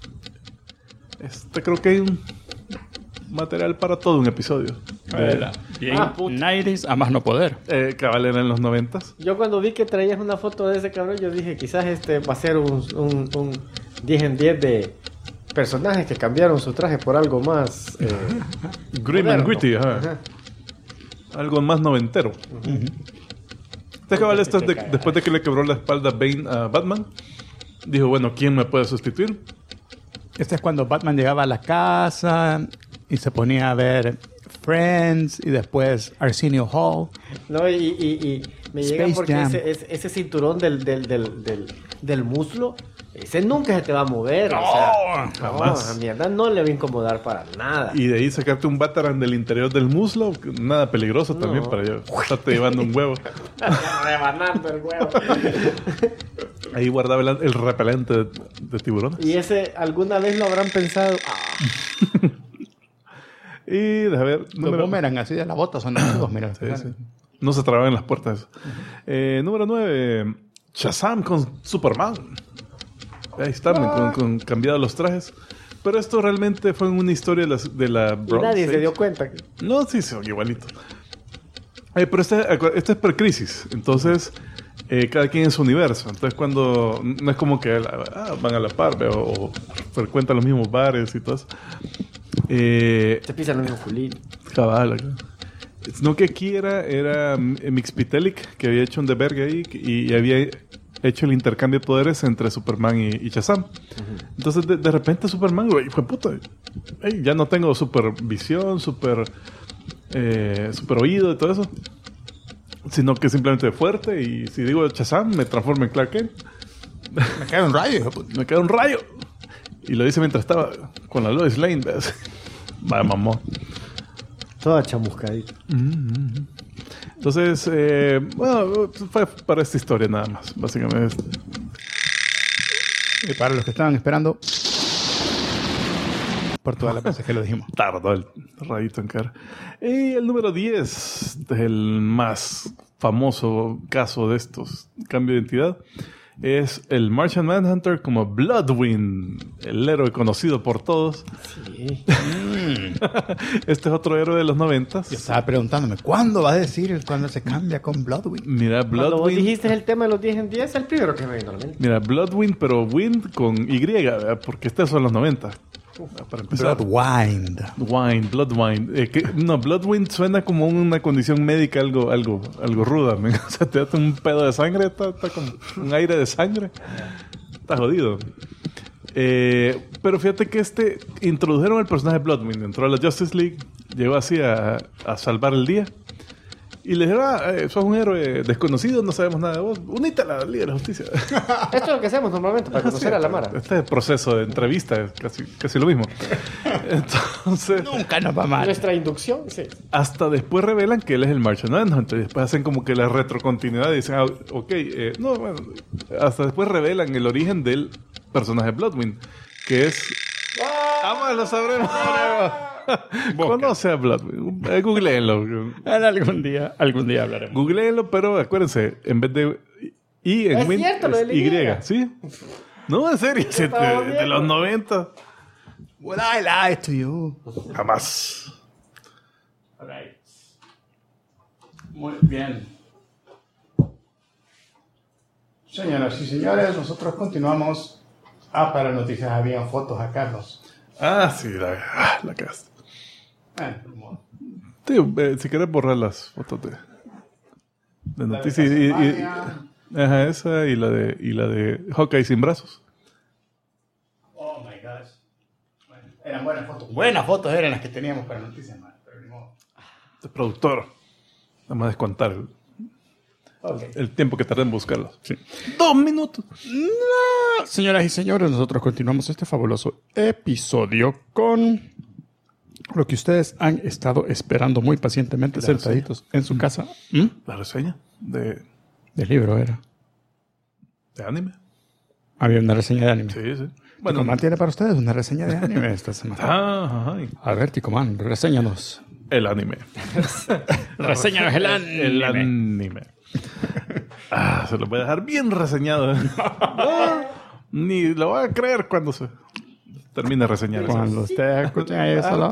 Creo que hay un material para todo un episodio. Bien, 90s a más no poder. Cabal era en los 90s. Yo cuando vi que traías una foto de ese cabrón, yo dije, quizás va a ser un 10 en 10 de personajes que cambiaron su traje por algo más... Grim and gritty, ajá. Algo más noventero. Cabal, después de que le quebró la espalda Bane a Batman, dijo, bueno, ¿quién me puede sustituir? Este es cuando Batman llegaba a la casa y se ponía a ver Friends y después Arsenio Hall. No, y me llega Space porque Jam. ese cinturón del muslo, ese nunca se te va a mover. No, o sea, jamás. A mierda no le va a incomodar para nada. Y de ahí sacarte un Batarang del interior del muslo, nada peligroso también para estarte llevando un huevo. Rebanando el huevo. Ahí guardaba el repelente de tiburones. Y ese, ¿alguna vez lo habrán pensado? Y déjame ver. Los boomerang así de la bota son amigos, mira. Sí. No se traban en las puertas. Número 9. Shazam con Superman. Ahí están, con cambiados los trajes. Pero esto realmente fue una historia de la Y nadie se dio cuenta. No, sí, son igualitos. Pero este es pre-crisis. Entonces, cada quien en su universo. Entonces, cuando... No es como que van a la par, o frecuentan los mismos bares y todo eso. Se pisan los mismos culitos. Cabal. No, que aquí era Mixpitelic, que había hecho un de verga ahí, y había hecho el intercambio de poderes entre Superman y Shazam. Entonces, de repente Superman, güey, fue puta. Ya no tengo supervisión, super oído y todo eso. Sino que simplemente fuerte. Y si digo Shazam, me transformo en Clark Kent. Me cae un rayo, hijo de puta. Me cae un rayo. Y lo hice mientras estaba con la Lois Lane. Vaya mamón. Toda chamuscadita. Entonces, bueno, fue para esta historia nada más, básicamente. Y para los que estaban esperando, por todas las veces que lo dijimos. Tardó el rayito en cara. Y el número 10, el más famoso caso de estos cambios de identidad, es el Martian Manhunter como Bloodwind, el héroe conocido por todos. Sí. Este es otro héroe de los 90s. Yo estaba preguntándome, ¿cuándo va a decir cuando se cambia con Bloodwind? Mira, Cuando vos Bloodwind. dijiste el tema de los 10 en 10, el primero que me vino a la mente. Mira, Bloodwind, pero Wind con Y, ¿verdad? Porque estos son los 90. Para empezar. Bloodwind. No, Bloodwind suena como una condición médica algo ruda. O sea, te da un pedo de sangre, está como un aire de sangre. Está jodido. Pero fíjate que introdujeron el personaje Bloodwind, entró a la Justice League, llegó así a salvar el día. Y le dijeron, sos un héroe desconocido, no sabemos nada de vos. Unite a la Liga de la Justicia. Esto es lo que hacemos normalmente para conocer a la Mara. Este es el proceso de entrevista, es casi lo mismo. Entonces, Nunca nos va mal. Nuestra inducción, sí. hasta después revelan que él es el Martian Manhunter. Después hacen como que la retrocontinuidad y dicen, ok, no, bueno. Hasta después revelan el origen del personaje Bloodwind, que es... ¡Vamos, lo sabremos! Conoce a Bloodwind. Googleenlo. Algún día hablaremos. Googleenlo, pero acuérdense, en vez de I en Es Wind cierto, lo es de Y. Y. ¿Sí? No, en serio, sí, de los 90. Would I lie to you? Jamás. Alright. Muy bien. Señoras y señores, nosotros continuamos. Para noticias habían fotos a Carlos. Sí, la cagaste. Bueno, Tío, si quieres borrar las fotos de noticias ajá, esa y la de Hawkeye sin brazos. oh my gosh. Bueno, eran buenas fotos. Buenas fotos eran las que teníamos para noticias, man. Pero ni modo. El productor. Vamos a descontar Okay. el tiempo que tardé en buscarlas. Sí. 2 minutos. No. Señoras y señores, nosotros continuamos este fabuloso episodio con lo que ustedes han estado esperando muy pacientemente, sentaditos en su casa. La reseña de Del libro era. anime. Había una reseña de anime. Sí, sí. Bueno, Ticomán tiene para ustedes una reseña de anime esta semana. Ajá. A ver, Ticomán, reséñanos. El anime. Reséñanos el anime. El anime. Se lo voy a dejar bien reseñado. No, ni lo voy a creer cuando se termine de reseñar eso. Cuando ustedes escuchen eso, ¿no?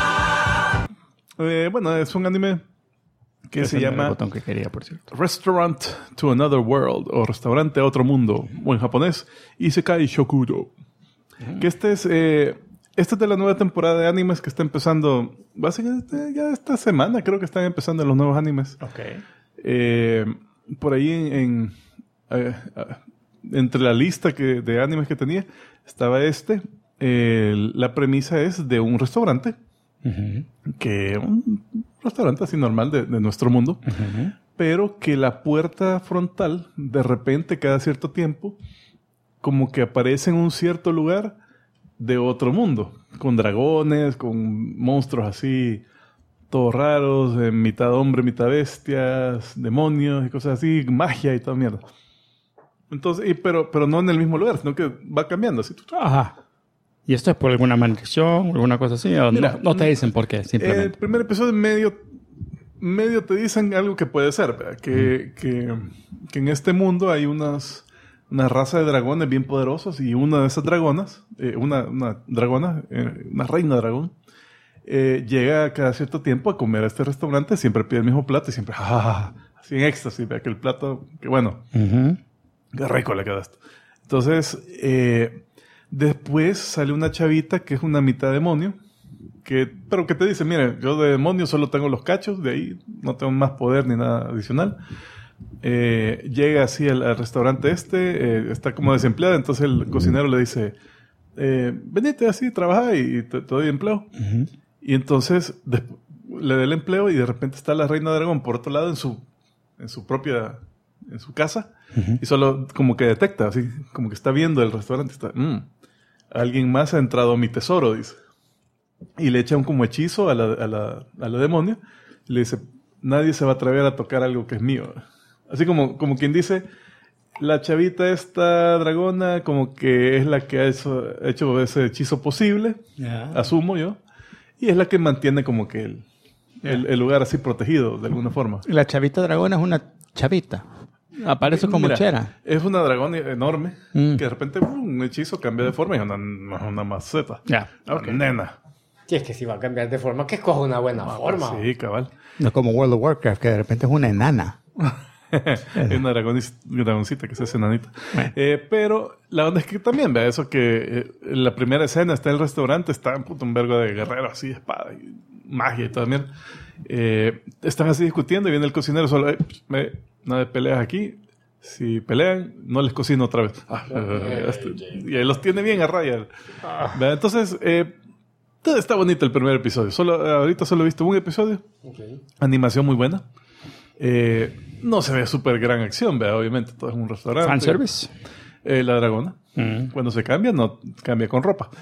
Bueno, es un anime que se Ese no era llama el botón que quería, por cierto. Restaurant to Another World o Restaurante a Otro Mundo, o en japonés, Isekai Shokuro. Que este es de la nueva temporada de animes que está empezando, básicamente ya esta semana creo que están empezando los nuevos animes. Ok. Por ahí entre la lista de animes que tenía estaba la premisa es de un restaurante un restaurante así normal de nuestro mundo, pero que la puerta frontal de repente cada cierto tiempo como que aparece en un cierto lugar de otro mundo, con dragones, con monstruos así todos raros, mitad hombre, mitad bestias, demonios y cosas así, magia y toda mierda. Entonces, pero no en el mismo lugar, sino que va cambiando así. Ajá. ¿Y esto es por alguna maldición, alguna cosa así? ¿O Mira, no te dicen por qué, simplemente? El primer episodio medio te dicen algo que puede ser, ¿verdad? Que en este mundo hay una raza de dragones bien poderosos y una de esas dragonas, una reina dragón, llega cada cierto tiempo a comer a este restaurante, siempre pide el mismo plato y siempre así en éxtasis, ¿verdad? Que el plato, que bueno, qué rico le queda esto. Entonces, después sale una chavita que es una mitad demonio, pero que te dice, mire, yo de demonio solo tengo los cachos, de ahí no tengo más poder ni nada adicional, llega así al restaurante está como desempleada, entonces el cocinero le dice, venite así, trabaja y te doy empleo. Uh-huh. Y entonces le da el empleo y de repente está la reina dragón por otro lado en su casa, uh-huh. Y solo como que detecta, así como que está viendo el restaurante, alguien más ha entrado a mi tesoro, dice. Y le echa un como hechizo a la demonia y le dice, nadie se va a atrever a tocar algo que es mío. Así como quien dice, la chavita esta dragona como que es la que ha hecho ese hechizo posible, asumo yo, y es la que mantiene como que el lugar así protegido de alguna forma. La chavita dragona es una chavita. Aparece como chera. Es una dragón enorme que de repente un hechizo cambia de forma y es una maceta. Okay. Nena. Sí, es que si va a cambiar de forma, que escoja una buena forma. Sí, cabal. No como World of Warcraft, que de repente es una enana. Es una dragoncita que se hace enanita. Pero la onda es que también, vea eso que la primera escena está en el restaurante, está un vergo de guerreros así, espada y magia y todo. Están así discutiendo y viene el cocinero solo, no de peleas aquí. Si pelean, no les cocino otra vez. Y ahí los tiene bien a raya. Entonces, todo está bonito el primer episodio. Ahorita solo he visto un episodio. Okay. Animación muy buena. No se ve súper gran acción, ¿verdad? Obviamente, todo es un restaurante. Fanservice. La dragona. Cuando se cambia, no cambia con ropa.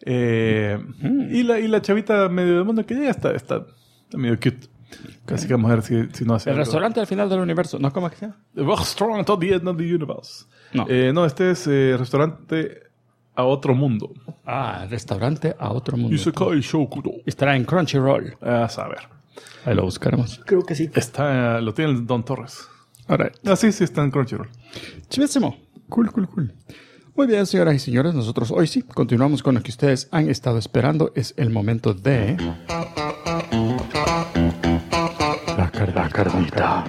Y la chavita medio demonio que llega está medio cute. Casi que vamos a ver si no hace el algo. Restaurante al final del universo. ¿No? ¿Cómo es que se llama? The Restaurant at the End of the Universe. No. Este es restaurante a otro mundo. Restaurante a otro mundo. Isekai Shokuro. Estará en Crunchyroll. A saber. Ahí lo buscaremos. Creo que sí. Lo tiene el Don Torres. Alright. Sí, está en Crunchyroll. Chivísimo. Cool. Muy bien, señoras y señores. Nosotros hoy sí continuamos con lo que ustedes han estado esperando. Es el momento de... La carnita.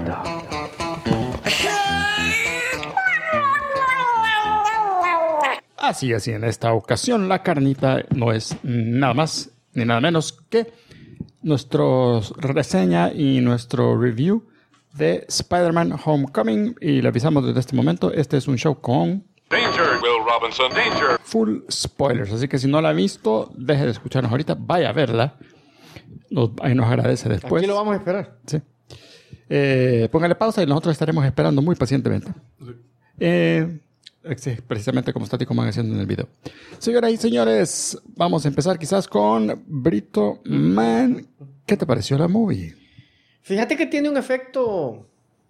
Así, en esta ocasión la carnita no es nada más ni nada menos que nuestra reseña y nuestro review de Spider-Man Homecoming. Y le avisamos desde este momento, este es un show con... Danger, Will Robinson, danger. Full spoilers, así que si no la ha visto, deje de escucharnos ahorita, vaya a verla. Ahí nos agradece después. Aquí lo vamos a esperar. Sí. Póngale pausa y nosotros estaremos esperando muy pacientemente. Precisamente como Static Man haciendo en el video. Señoras y señores, vamos a empezar quizás con Brito Man. ¿Qué te pareció la movie? Fíjate que tiene un efecto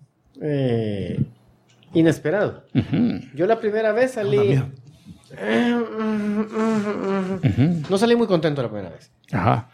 inesperado. Uh-huh. Yo la primera vez salí... No salí muy contento la primera vez. Ajá.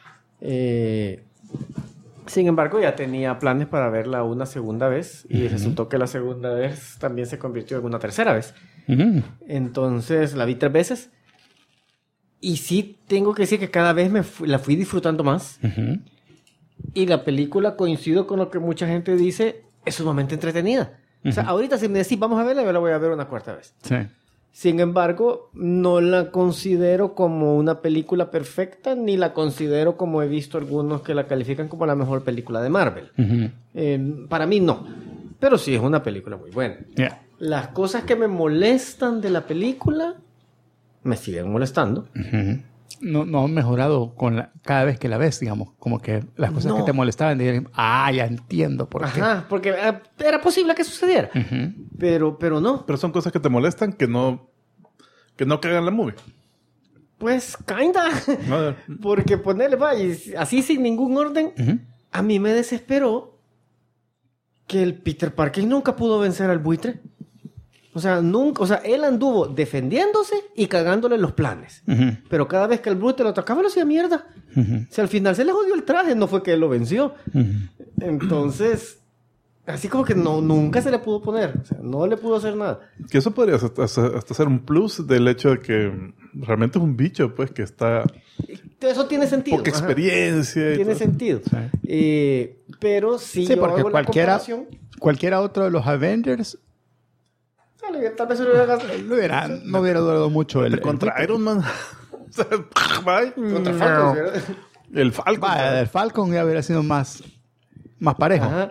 Sin embargo, ya tenía planes para verla una segunda vez y resultó que la segunda vez también se convirtió en una tercera vez. Entonces la vi 3 veces y sí tengo que decir que cada vez la fui disfrutando más. Y la película, coincido con lo que mucha gente dice, es sumamente entretenida. O sea, ahorita si me decís vamos a verla, yo la voy a ver una cuarta vez. Sí. Sin embargo, no la considero como una película perfecta, ni la considero como he visto algunos que la califican como la mejor película de Marvel. Para mí no, pero sí es una película muy buena. Yeah. Las cosas que me molestan de la película me siguen molestando. No han mejorado cada vez que la ves, digamos, como que las cosas que te molestaban, ya entiendo por qué. Ajá, porque era posible que sucediera, pero no. Pero son cosas que te molestan que no cagan la movie. Pues, kinda. Porque ponerle, así sin ningún orden, a mí me desesperó que el Peter Parker nunca pudo vencer al buitre. O sea, él anduvo defendiéndose y cagándole los planes. Pero cada vez que el buitre lo atacaba, lo hacía mierda. O sea, al final se le jodió el traje, no fue que él lo venció. Entonces, así como que nunca se le pudo poner. O sea, no le pudo hacer nada. Que eso podría hasta ser un plus del hecho de que realmente es un bicho, pues, que está... Eso tiene sentido. Poca experiencia. Tiene sentido. Sí. Pero si sí, yo porque hago la comparación... cualquiera otro de los Avengers... Tal vez no hubiera durado mucho contra Iron Man. Contra Falcon, el Falcon. El Falcon ya hubiera sido más parejo. Ajá.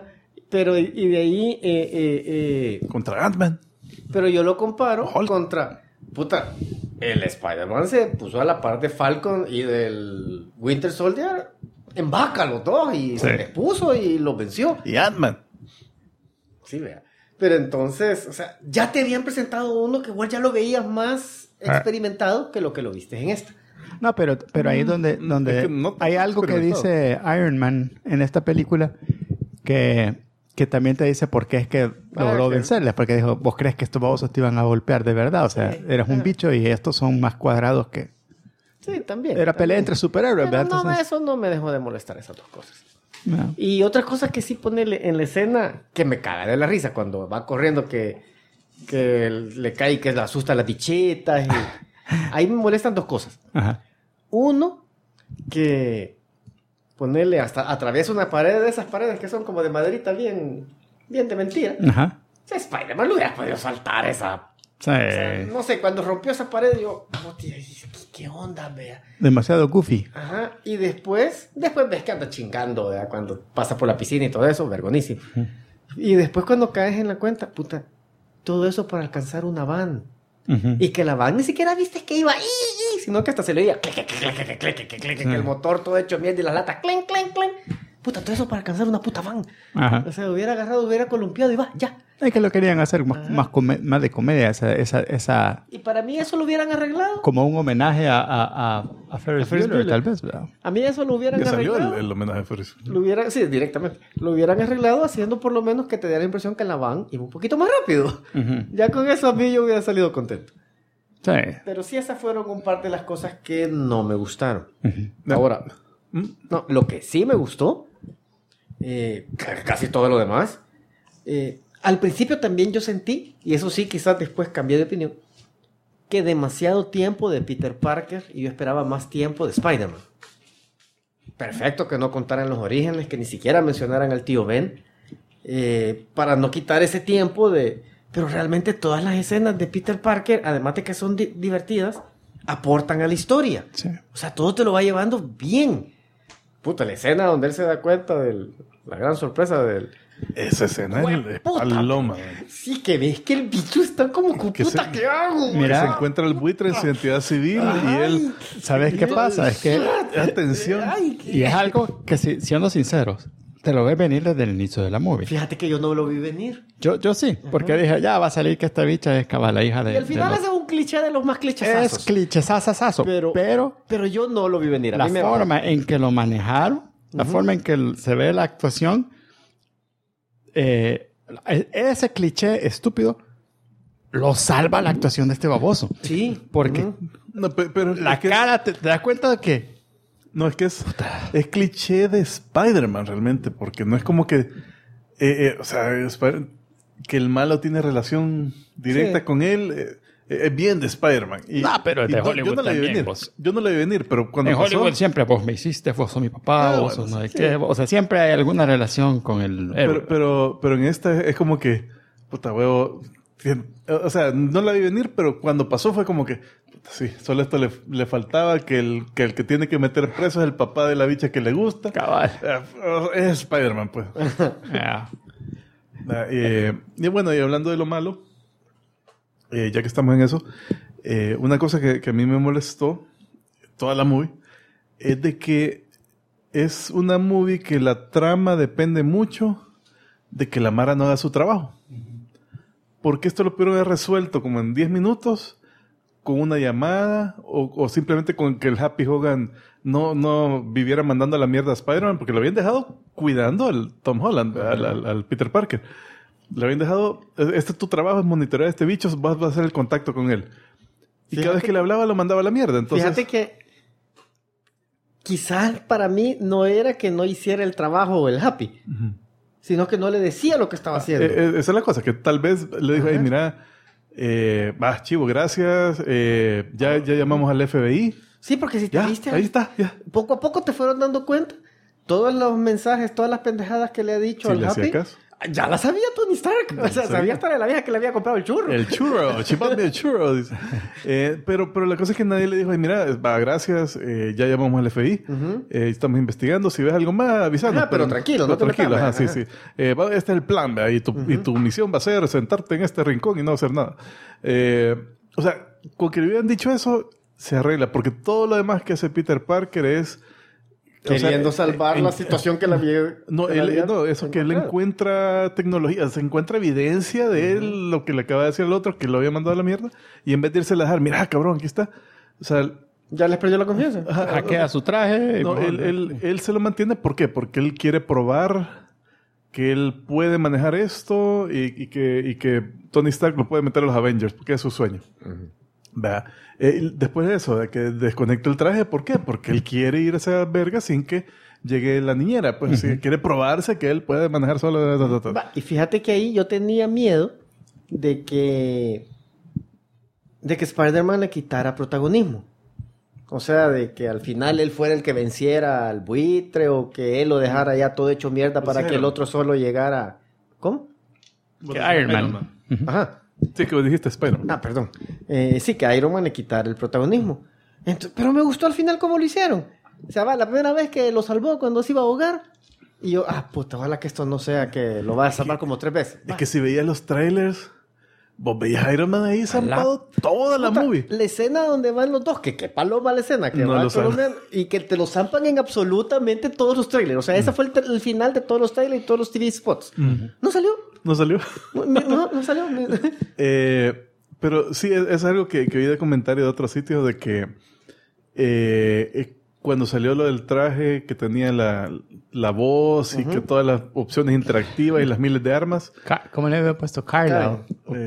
pero y de ahí... Contra Ant-Man. pero yo lo comparo Hulk. contra... Puta, el Spider-Man se puso a la par de Falcon y del Winter Soldier en vaca los dos y se les puso y los venció. Y Ant-Man. Sí, vea. Pero entonces, o sea, ya te habían presentado uno que igual ya lo veías más experimentado que lo viste en esta. No, pero ahí es donde Es que no hay algo que dice Iron Man en esta película que también te dice por qué es que logró vencerles. Porque dijo, vos crees que estos babosos te iban a golpear de verdad. O sea, eres un bicho y estos son más cuadrados que... Sí, también. Era pelea entre superhéroes, Pero ¿verdad? no, Entonces, eso no me dejó de molestar esas dos cosas. no. Y otra cosa que sí pone en la escena que me caga de la risa cuando va corriendo que le cae y que le asusta a las bichitas. Y... ahí me molestan dos cosas. Ajá. Uno, que ponerle hasta atraviesa una pared de esas paredes que son como de maderita bien de mentira. Ajá. O sea, Spider-Man lo hubiera podido saltar esa... Sí. O sea, no sé, cuando rompió esa pared, yo... ¿Qué onda, vea? Demasiado goofy. Ajá. Y después ves que anda chingando, ¿verdad? Cuando pasa por la piscina y todo eso, vergonísimo. Y después cuando caes en la cuenta, puta, todo eso para alcanzar una van. Y que la van ni siquiera viste que iba ahí, sino que hasta se le oía el motor todo hecho mierda y las latas clen. Puta, todo eso para alcanzar una puta van. Ajá. O sea, hubiera agarrado, hubiera columpiado y va, ya. Es que lo querían hacer más de comedia, esa Y para mí eso lo hubieran arreglado. como un homenaje a Ferris Bueller, tal vez, ¿verdad? A mí eso lo hubieran Ya salió arreglado. el homenaje a Ferris. Sí, directamente. Lo hubieran arreglado haciendo por lo menos que te diera la impresión que la van iba un poquito más rápido. Ya con eso a mí yo hubiera salido contento. Sí. Pero sí, esas fueron un par de las cosas que no me gustaron. Ahora, no, lo que sí me gustó, casi todo lo demás, al principio también yo sentí, y eso sí, quizás después cambié de opinión, que demasiado tiempo de Peter Parker y yo esperaba más tiempo de Spider-Man. Perfecto que no contaran los orígenes, que ni siquiera mencionaran al tío Ben, para no quitar ese tiempo de... Pero realmente todas las escenas de Peter Parker, además de que son divertidas, aportan a la historia. Sí. O sea, todo te lo va llevando bien. Puta, la escena donde él se da cuenta de la gran sorpresa del... Esa escena es Puta. paloma. Sí, que ves que el bicho está como... Puta, ¿qué hago? Mira. Se encuentra el buitre en su identidad civil y él... ¿Sabes qué pasa? Es que... Atención. Y es algo que, siendo sinceros, te lo ves venir desde el inicio de la movie. Fíjate que yo no lo vi venir. Yo sí, porque dije, ya va a salir que esta bicha es cabal, la hija de... Y al final es un cliché de los más clichésazos. Es clichesazazazo, pero yo no lo vi venir. A la mí me forma en que lo manejaron, la forma en que se ve la actuación, ese cliché estúpido lo salva la actuación de este baboso. Sí. Porque No, pero la es que cara, te das cuenta de que... no, es que es cliché de Spider-Man realmente, porque no es como que... o sea, que el malo tiene relación directa con él... es bien de Spider-Man. pero es de Hollywood yo no la vi también, venir. vos. Yo no la vi venir, pero cuando En pasó... Hollywood siempre vos me hiciste, vos sos mi papá, vos sos no sé qué. O sea, siempre hay alguna relación con el héroe. Pero en esta es como que... Puta, huevo... O sea, no la vi venir, pero cuando pasó fue como que... Puta, sí, solo esto le faltaba que el que tiene que meter preso es el papá de la bicha que le gusta. Cabal. Es Spider-Man, pues. Yeah. Y bueno, y hablando de lo malo... ya que estamos en eso, una cosa que a mí me molestó, toda la movie, es de que es una movie que la trama depende mucho de que la Mara no haga su trabajo. Porque esto lo pudieron haber resuelto como en 10 minutos, con una llamada, o simplemente con que el Happy Hogan no viviera mandando a la mierda a Spider-Man, porque lo habían dejado cuidando al Tom Holland, al Peter Parker. Le habían dejado, tu trabajo es monitorear a este bicho, vas a hacer el contacto con él. Y cada vez que le hablaba lo mandaba a la mierda. Entonces, fíjate que quizás para mí no era que no hiciera el trabajo el Happy, sino que no le decía lo que estaba haciendo. esa es la cosa, que tal vez le dijo, hey, mira, chivo, gracias, ya llamamos al FBI. Sí, porque si te Ya, viste... ahí está, ya. Poco a poco te fueron dando cuenta. Todos los mensajes, todas las pendejadas que le ha dicho Sí, al le hacía Happy, caso. Ya la sabía Tony Stark. O sea, sabía hasta de la vieja que le había comprado el churro. El churro, she bought me a churro, dice. Pero la cosa es que nadie le dijo, ay, mira, gracias, ya llamamos al FBI, estamos investigando, si ves algo más, avisanos. Pero tranquilo, no te tranquilo, metas. sí. Este es el plan, ¿verdad? Y tu misión va a ser sentarte en este rincón y no hacer nada. O sea, con que le hubieran dicho eso, se arregla, porque todo lo demás que hace Peter Parker es... Queriendo salvar la situación que la había... Que él encuentra tecnología, se encuentra evidencia de él, lo que le acaba de decir al otro, que lo había mandado a la mierda, y en vez de irse a dejar, mira, cabrón, aquí está. O sea... Ya les perdió la confianza. Hackea su traje. No, él se lo mantiene, ¿por qué? Porque él quiere probar que él puede manejar esto y que Tony Stark lo puede meter a los Avengers, porque es su sueño. ¿Verdad? Después de eso, de que desconecta el traje, ¿por qué? Porque él quiere ir a esa verga sin que llegue la niñera. Pues quiere probarse que él puede manejar solo. Y fíjate que ahí yo tenía miedo de que Spider-Man le quitara protagonismo. O sea, de que al final él fuera el que venciera al buitre o que él lo dejara ya todo hecho mierda para que el otro solo llegara... ¿Cómo? Que Iron Man. Ajá. Sí, que vos dijiste Spider-Man. Perdón. Sí, que Iron Man le quitara el protagonismo. Pero me gustó al final cómo lo hicieron. O sea, la primera vez que lo salvó cuando se iba a ahogar. Y yo, puta, ojalá que esto no sea que lo va a salvar como 3 veces. Es que si veías los trailers, vos veías a Iron Man ahí zampado toda la movie. La escena donde van los dos, que paloma la escena, que no va lo colombiano, y que te lo zampan en absolutamente todos los trailers. O sea, ese fue el final de todos los trailers y todos los TV spots. ¿No salió? ¿No salió? No salió. Pero sí, es algo que vi de comentario de otros sitios de que cuando salió lo del traje que tenía la voz y que todas las opciones interactivas y las miles de armas. ¿Cómo le había puesto? Karen.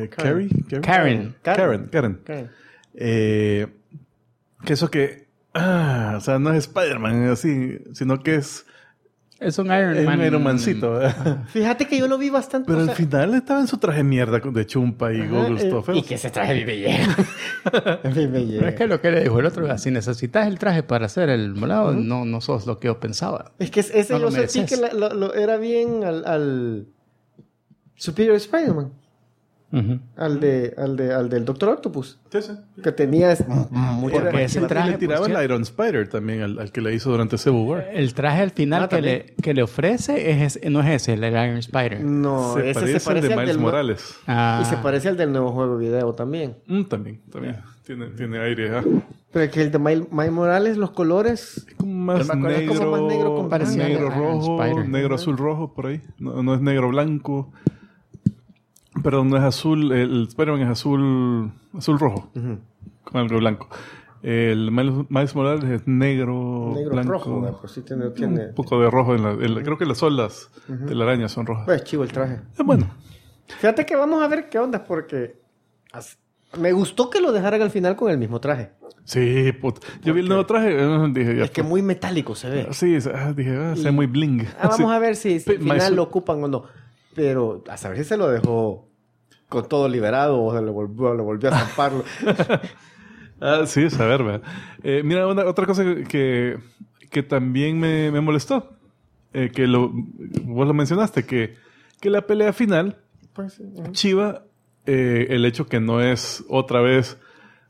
Que eso que... o sea, no es Spider-Man así, sino que es un Iron Mancito. Fíjate que yo lo vi bastante. Pero al final estaba en su traje mierda de chumpa y goggles todo feo. Y que ese traje vive llega. Pero es que lo que le dijo el otro, si necesitas el traje para hacer el molado, no sos lo que yo pensaba. Es que ese no yo sentí que era bien al Superior Spider-Man. Al del Doctor Octopus. Sí. Que tenía porque ese traje le tiraba el Iron Spider también al que le hizo durante Civil War. El traje al final que le ofrece no es ese, el Iron Spider. No, se parece al de Miles Morales. Y se parece al del nuevo juego video también. También. Tiene aire. Pero es que el de Miles Morales, los colores... Es como más negro, negro rojo, negro azul rojo por ahí. No es negro blanco. Perdón, no es azul. El Spider-Man es azul rojo. Con algo blanco. El Miles Morales es negro blanco. Rojo. Pues sí tiene... Un poco de rojo. Creo que las olas de la araña son rojas. Pues chivo el traje. Bueno. Fíjate que vamos a ver qué onda porque... Me gustó que lo dejaran al final con el mismo traje. Sí, puta. Yo vi el nuevo traje dije... Es que muy metálico se ve. Sí, dije, se ve muy bling. Vamos a ver si al final lo ocupan o no. Pero a saber si se lo dejó con todo liberado o se le volvió a zamparlo. Sí, a ver, ¿verdad? Mira, otra cosa que también me molestó, vos lo mencionaste, que la pelea final, Pues, sí, chiva, el hecho que no es otra vez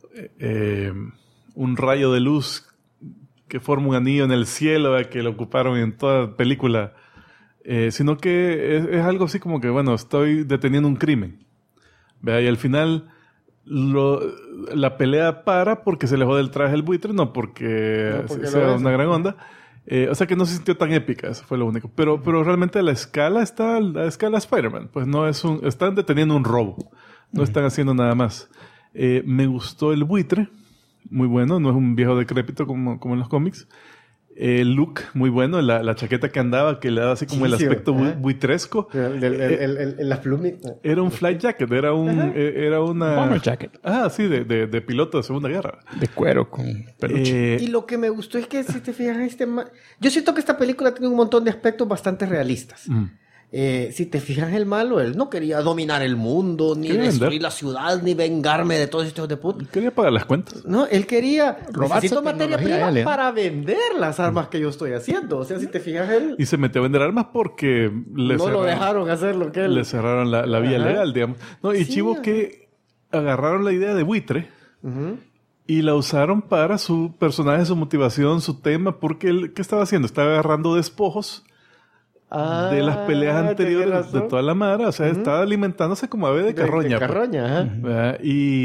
un rayo de luz que forma un anillo en el cielo, que lo ocuparon en toda película, sino que es algo así como que, bueno, estoy deteniendo un crimen. ¿Vea? Y al final la pelea para porque se le jode el traje el buitre, no porque sea una gran onda. O sea que no se sintió tan épica, eso fue lo único. Pero realmente la escala está a la escala Spider-Man. Pues no es están deteniendo un robo. No están haciendo nada más. Me gustó el buitre. Muy bueno. No es un viejo decrépito como en los cómics. El look muy bueno. La chaqueta que andaba, que le daba así como el aspecto buitresco. Las plumitas. Era un flight jacket. Era una... Bomber jacket. Sí, de piloto de Segunda Guerra. De cuero con peluche. Y lo que me gustó es que, si te fijas, yo siento que esta película tiene un montón de aspectos bastante realistas. Si te fijas, el malo, él no quería dominar el mundo, ni Quería destruir vender. la ciudad, ni vengarme de todos estos de puta. Quería pagar las cuentas. No, él quería Robarse necesito materia tecnología, prima él, ¿eh? para vender las armas que yo estoy haciendo. O sea, si te fijas, él Y se metió a vender armas porque no lo dejaron hacer lo que él... le cerraron la vía Ajá. legal, digamos. No, y Sí, chivo ajá. que agarraron la idea de buitre Ujú. y la usaron para su personaje, su motivación, su tema, porque él, ¿qué estaba haciendo? Estaba agarrando despojos de las peleas Ah, anteriores tenés de razón. toda la madre. O sea, estaba alimentándose como ave de carroña. De pues. carroña, ajá. ¿Verdad?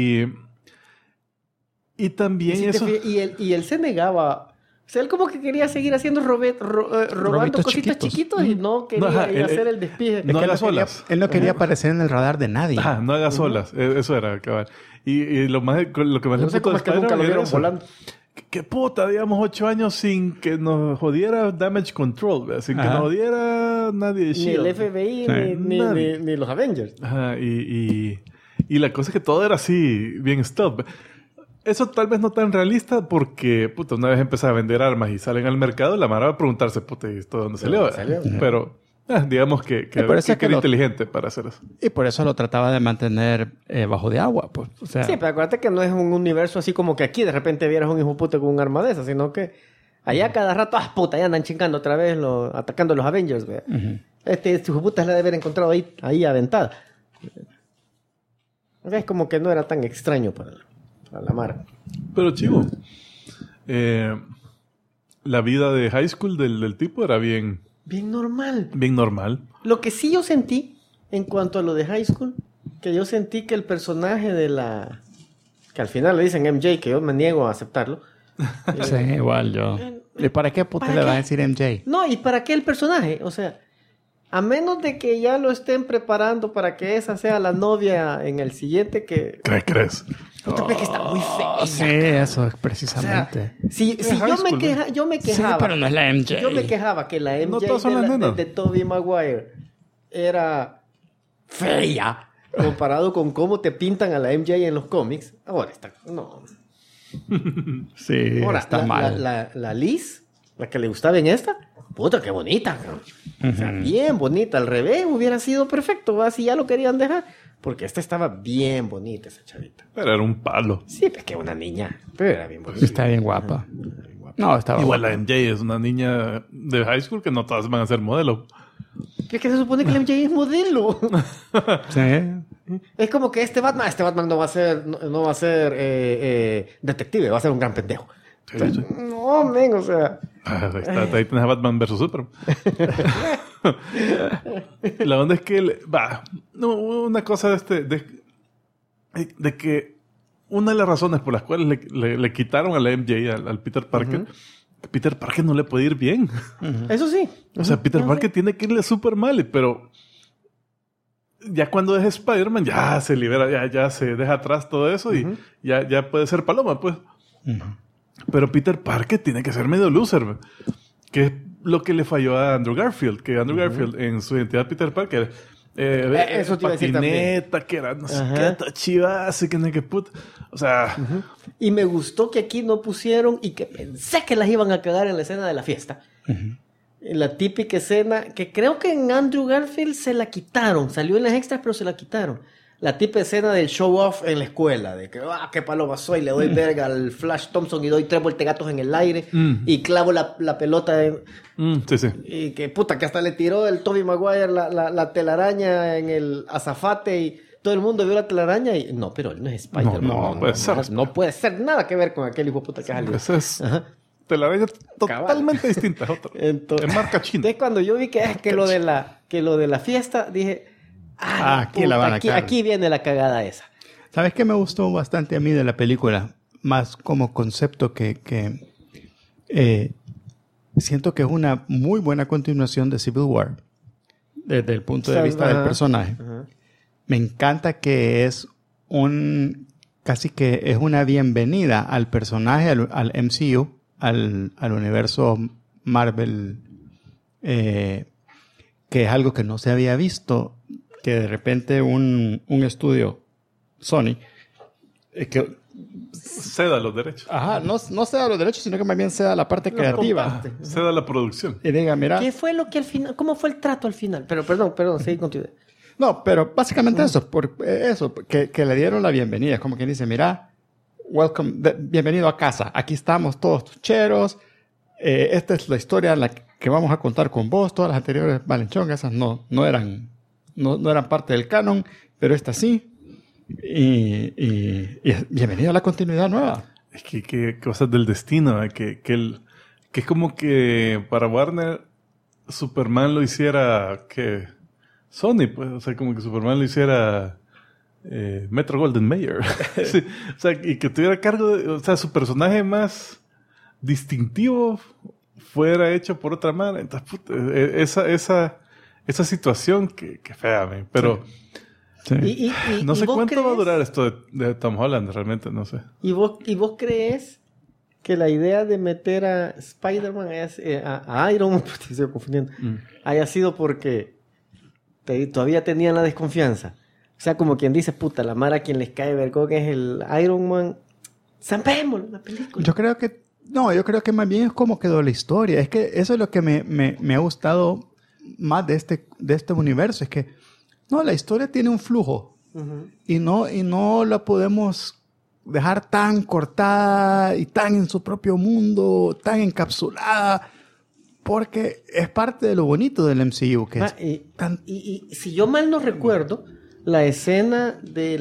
Y también Y, eso... y él se negaba. O sea, él como que quería seguir haciendo robando Robitos cositas chiquitos. chiquitos y no quería ajá, hacer el despije. no Es que hagas él quería- olas. Él no quería aparecer en el radar de nadie. Ajá, no hagas olas. Eso era, cabal. Y lo que más No le sé puto cómo de es que nunca Spider-Man lo era vieron eso. volando. Qué puta, digamos, 8 años sin que nos jodiera Damage Control, ¿verdad? Sin que Ajá. nos jodiera nadie de Ni S.H.I.E.L.D. el FBI, Sí. ni los Avengers. Ajá, y la cosa es que todo era así, bien stealth. Eso tal vez no tan realista porque, puta, una vez empezás a vender armas y salen al mercado, la mara va a preguntarse, puta, ¿y esto de dónde salió? dónde salió? Pero, digamos que por eso es que era lo- inteligente para hacer eso. Y por eso lo trataba de mantener bajo de agua. Pues. O sea, Sí, pero acuérdate que no es un universo así como que aquí de repente vieras un hijo de puta con un arma de esas, sino que allá cada rato, puta, ya andan chingando otra vez, atacando a los Avengers, vea. Este hijo de puta la debe haber encontrado ahí aventada. O sea, es como que no era tan extraño para la Mara. Pero chivo, la vida de high school del tipo era bien Bien normal. normal. Lo que sí yo sentí, en cuanto a lo de High School, que yo sentí que el personaje de la... que al final le dicen MJ, que yo me niego a aceptarlo. sí, igual yo. ¿Y para qué puta ¿Para le qué? vas a decir MJ? No, ¿y para qué el personaje? O sea, a menos de que ya lo estén preparando para que esa sea la novia en el siguiente, que... ¿Qué crees? ¿Tú crees que está muy fea? Sí, eso es O sea, precisamente. si high yo, school, yo me sí, quejaba... pero no es la MJ. Yo me quejaba que la No MJ todas son las nenas. de Tobey Maguire era fea comparado con cómo te pintan a la MJ en los cómics. Ahora está... No. Sí, Ahora, está mal. La Liz, la que le gustaba en esta, puta, qué bonita. O sea, bien bonita. Al revés, hubiera sido perfecto, ¿va? Si ya lo querían dejar. Porque esta estaba bien bonita, esa chavita. Pero era un palo. Sí, pues que una niña, pero era bien bonita. Está bien guapa. No, estaba Igual guapa. la MJ es una niña de high school que no todas van a ser modelo. Es que se supone que la MJ es modelo. Sí. Es como que este Batman no va a ser, no va a ser detective, va a ser un gran pendejo. O sea, no, men, o sea... Ahí tienes a Batman vs Superman. La onda es que una cosa de que una de las razones por las cuales le quitaron a la MJ al Peter Parker, que Peter Parker no le puede ir bien. Eso sí. O sea, Peter Parker tiene que irle súper mal, pero ya cuando es Spider-Man ya se libera, ya se deja atrás todo eso y ya puede ser paloma, pues. Pero Peter Parker tiene que ser medio loser, que es lo que le falló a Andrew Garfield, que Andrew Garfield en su identidad Peter Parker eso te iba a decir patineta, que era no sé Ajá. qué, chivas, que no sé qué puta. O sea, Y me gustó que aquí no pusieron y que pensé que las iban a cagar en la escena de la fiesta. En la típica escena que creo que en Andrew Garfield se la quitaron. Salió en las extras, pero se la quitaron. La típica escena del show off en la escuela. De que, qué paloma soy. Le doy verga al Flash Thompson y doy 3 voltegatos en el aire. Y clavo la pelota sí, sí. y que puta, que hasta le tiró el Tobey Maguire la telaraña en el azafate y todo el mundo vio la telaraña y... No, pero él no es Spider-Man. No puede ser. No puede ser nada que ver con aquel hijo de puta que salió. Esa es Ajá. telaraña Cabal. totalmente distinta. Es otra. Entonces, Es marca china. entonces cuando yo vi que lo de la fiesta, dije... Aquí la van a cagar. aquí viene la cagada esa. ¿Sabes qué me gustó bastante a mí de la película? Más como concepto que siento que es una muy buena continuación de Civil War. Desde el punto de vista del personaje. Me encanta que es casi que es una bienvenida al personaje, al MCU, al universo Marvel, que es algo que no se había visto, que de repente un estudio, Sony, que ceda los derechos. Ajá, no ceda los derechos, sino que más bien ceda la parte creativa. Ceda la producción. Y diga, mira... ¿Qué fue lo que al final... ¿Cómo fue el trato al final? Pero perdón, seguí contigo. No, pero básicamente eso, que le dieron la bienvenida. Es como quien dice, mira, welcome, bienvenido a casa. Aquí estamos todos tus cheros. Esta es la historia en la que vamos a contar con vos. Todas las anteriores Malenchongas, esas no eran parte del canon, pero esta sí. Y bienvenido a la continuidad nueva. Es que cosas del destino, que es como que para Warner Superman lo hiciera que Sony, pues, o sea, como que Superman lo hiciera Metro Golden Mayer. Sí, o sea, y que tuviera cargo de, o sea, su personaje más distintivo fuera hecho por otra manera. Entonces, puta, esa situación que fea, man. Pero Sí. no sé cuánto crees, va a durar esto de Tom Holland, realmente, no sé. ¿Y vos crees que la idea de meter a Spider-Man, a Iron Man, te estoy confundiendo, haya sido porque todavía tenían la desconfianza? O sea, como quien dice, puta, la mara a quien les cae vergón es el Iron Man. Zampémoslo, la película. Yo creo que más bien es como quedó la historia. Es que eso es lo que me ha gustado más de este universo. Es que, no, la historia tiene un flujo. Uh-huh. Y no la podemos dejar tan cortada y tan en su propio mundo, tan encapsulada, porque es parte de lo bonito del MCU. Que y si yo mal no recuerdo, la escena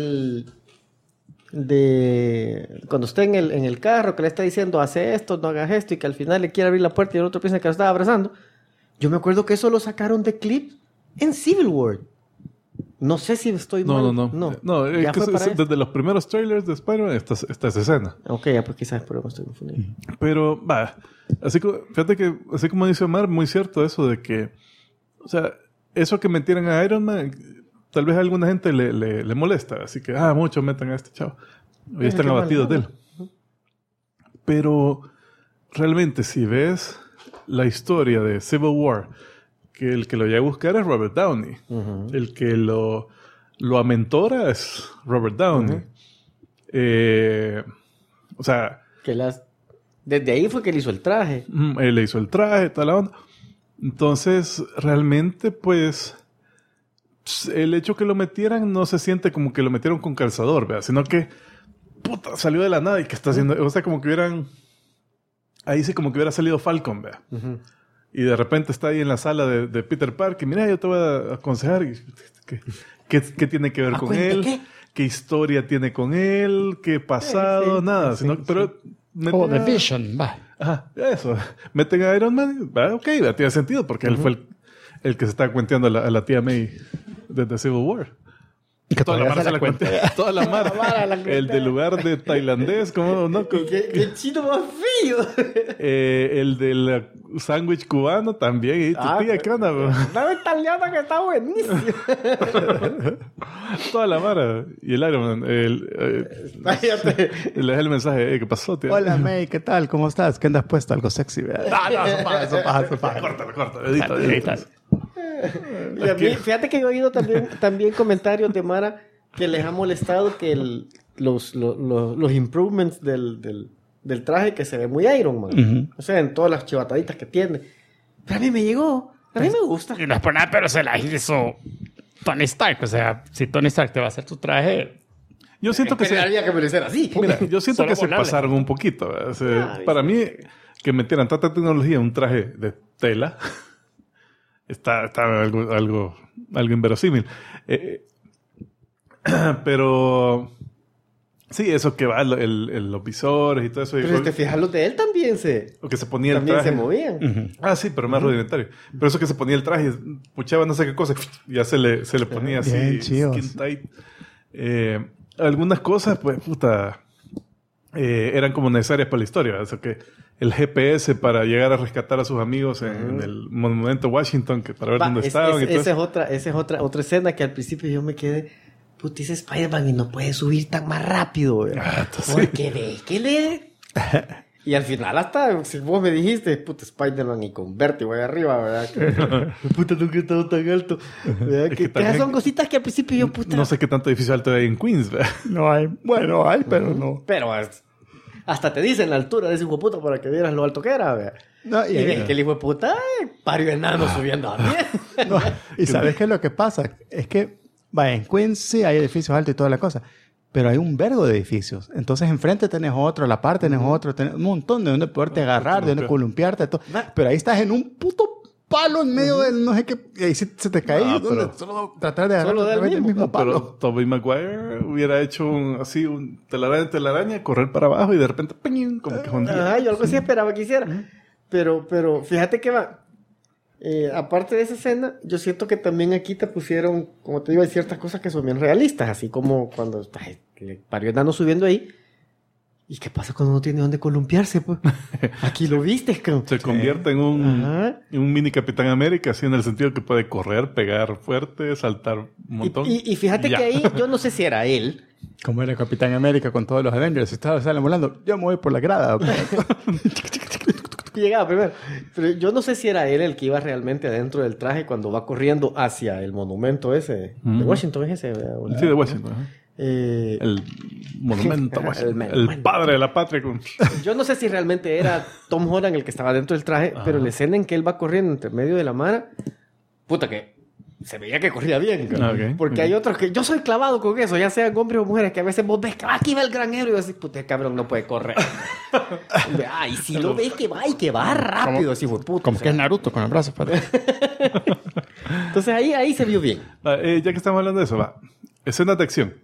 cuando está en el carro, que le está diciendo, hace esto, no hagas esto, y que al final le quiere abrir la puerta y el otro piensa que lo estaba abrazando, yo me acuerdo que eso lo sacaron de clip en Civil War. No sé si estoy mal. No, es que desde los primeros trailers de Spider-Man está esa escena. Ok, pues quizás por eso me estoy confundiendo. Pero, fíjate que, así como dice Omar, muy cierto eso de que, o sea, eso que metieran a Iron Man, tal vez a alguna gente le molesta. Así que, muchos metan a este chavo. Hoy están abatidos de él. Pero, realmente, si ves la historia de Civil War, que el que lo llega a buscar es Robert Downey. Uh-huh. El que lo amentora es Robert Downey. Uh-huh. O sea... Desde ahí fue que él hizo el traje. Él le hizo el traje, toda la onda. Entonces, realmente, pues... El hecho que lo metieran no se siente como que lo metieron con calzador, ¿verdad? Sino que... Puta, salió de la nada y que está haciendo... O sea, como que hubieran... Ahí sí como que hubiera salido Falcon, ¿verdad? Uh-huh. Y de repente está ahí en la sala de Peter Parker. Mira, yo te voy a aconsejar. ¿Qué tiene que ver con él? ¿Qué historia tiene con él? ¿Qué pasado? Nada. Pero The Vision, va. Ajá, eso. Meten a Iron Man. Va, ok, tiene sentido. Porque él fue el que se está cuenteando a la tía May desde Civil War. Y que toda la mara se la cuenta. Toda la mara. El del lugar de tailandés, ¿cómo no? ¿Qué chino más frío? El del sándwich cubano también. ¿Y tu tía qué onda? Una italiana que está buenísima. Toda la mara. Y el Iron Man. Le deja el mensaje. ¿Qué pasó, tío? Hola, May. ¿Qué tal? ¿Cómo estás? ¿Qué andas puesto? Algo sexy, ¿verdad? Eso pasa. Corta. Edita. Y a mí, fíjate que yo he oído también comentarios de mara que les ha molestado que los improvements del traje, que se ve muy Iron Man. Uh-huh. O sea, en todas las chivataditas que tiene. Pero a mí me llegó. A mí me gusta. Y no es por nada, pero se la hizo Tony Stark. O sea, si Tony Stark te va a hacer tu traje... Yo siento que había que merecer así. Mira, yo siento que se pasaron un poquito. O sea, para mí, que metieran tanta tecnología en un traje de tela... Está algo inverosímil. Pero... Sí, eso que va, los visores y todo eso. Pero si te fijas, los de él también o que se ponía el traje. También se movían. Uh-huh. Sí, pero más rudimentario. Pero eso que se ponía el traje, puchaba no sé qué cosa, ya se le ponía así, skin tight. Algunas cosas, pues, eran como necesarias para la historia. O sea, que el GPS para llegar a rescatar a sus amigos en el monumento Washington, que para ver dónde estaban. Esa es otra escena que al principio yo me quedé... Puta, dice Spider-Man y no puede subir tan más rápido. Porque ve que Y al final hasta, si vos me dijiste, puta, Spider-Man y con vértigo ahí arriba, ¿verdad? Puta, nunca he estado tan alto. ¿Verdad? Es Que que también- son cositas que al principio yo, puta... No sé qué tanto edificio alto hay en Queens, ¿verdad? No hay. Bueno, hay, pero no. Pero hasta te dicen la altura de ese hijo de puta para que vieras lo alto que era, ¿verdad? No, Y ves que el hijo de puta, parió enano subiendo a pie. No, y ¿sabes qué es lo que pasa? Es que, vaya, en Queens sí hay edificios altos y toda la cosa, pero hay un vergo de edificios. Entonces, enfrente tenés otro, a la par tenés otro, tenés un montón de donde poderte agarrar, de donde columpiarte, todo. Pero ahí estás en un puto palo en medio del no sé qué, y ahí sí se te cae, Ah, donde pero- solo tratar de agarrar Solo da el otra vez mismo, palo. Pero Tobey Maguire hubiera hecho un telaraña, correr para abajo y de repente, ¡ping! Como que hundía. Ajá, yo algo así esperaba que hiciera. Pero fíjate que va. Aparte de esa escena, yo siento que también aquí te pusieron, como te digo, hay ciertas cosas que son bien realistas, así como cuando le parió enano subiendo ahí. ¿Y qué pasa cuando no tiene dónde columpiarse? Pues? Aquí lo viste, cabrón. Se convierte en Ajá. un mini Capitán América, así en el sentido que puede correr, pegar fuerte, saltar un montón. Y fíjate Ya. que ahí, yo no sé si era él. Como era Capitán América con todos los Avengers, salen volando, yo me voy por la grada. Que llegaba primero. Pero yo no sé si era él el que iba realmente adentro del traje cuando va corriendo hacia el monumento ese. De Washington es ese, ¿verdad? Sí, de Washington. Ajá. Eh, El monumento a Washington. El El padre de la patria. Yo no sé si realmente era Tom Holland el que estaba dentro del traje, pero la escena en que él va corriendo entre medio de la mara, puta que se veía que corría bien. cabrón. Ah, ok, Porque ok. hay otros que yo soy clavado con eso, ya sean hombres o mujeres, que a veces vos ves que aquí va el gran héroe y vas a decir, puta, cabrón no puede correr. Y si lo ves que va y que va rápido, así fue puta. Como o que sea. es Naruto con el brazo para atrás. Entonces ahí se vio bien. Ya que estamos hablando de eso, va. Escenas de acción.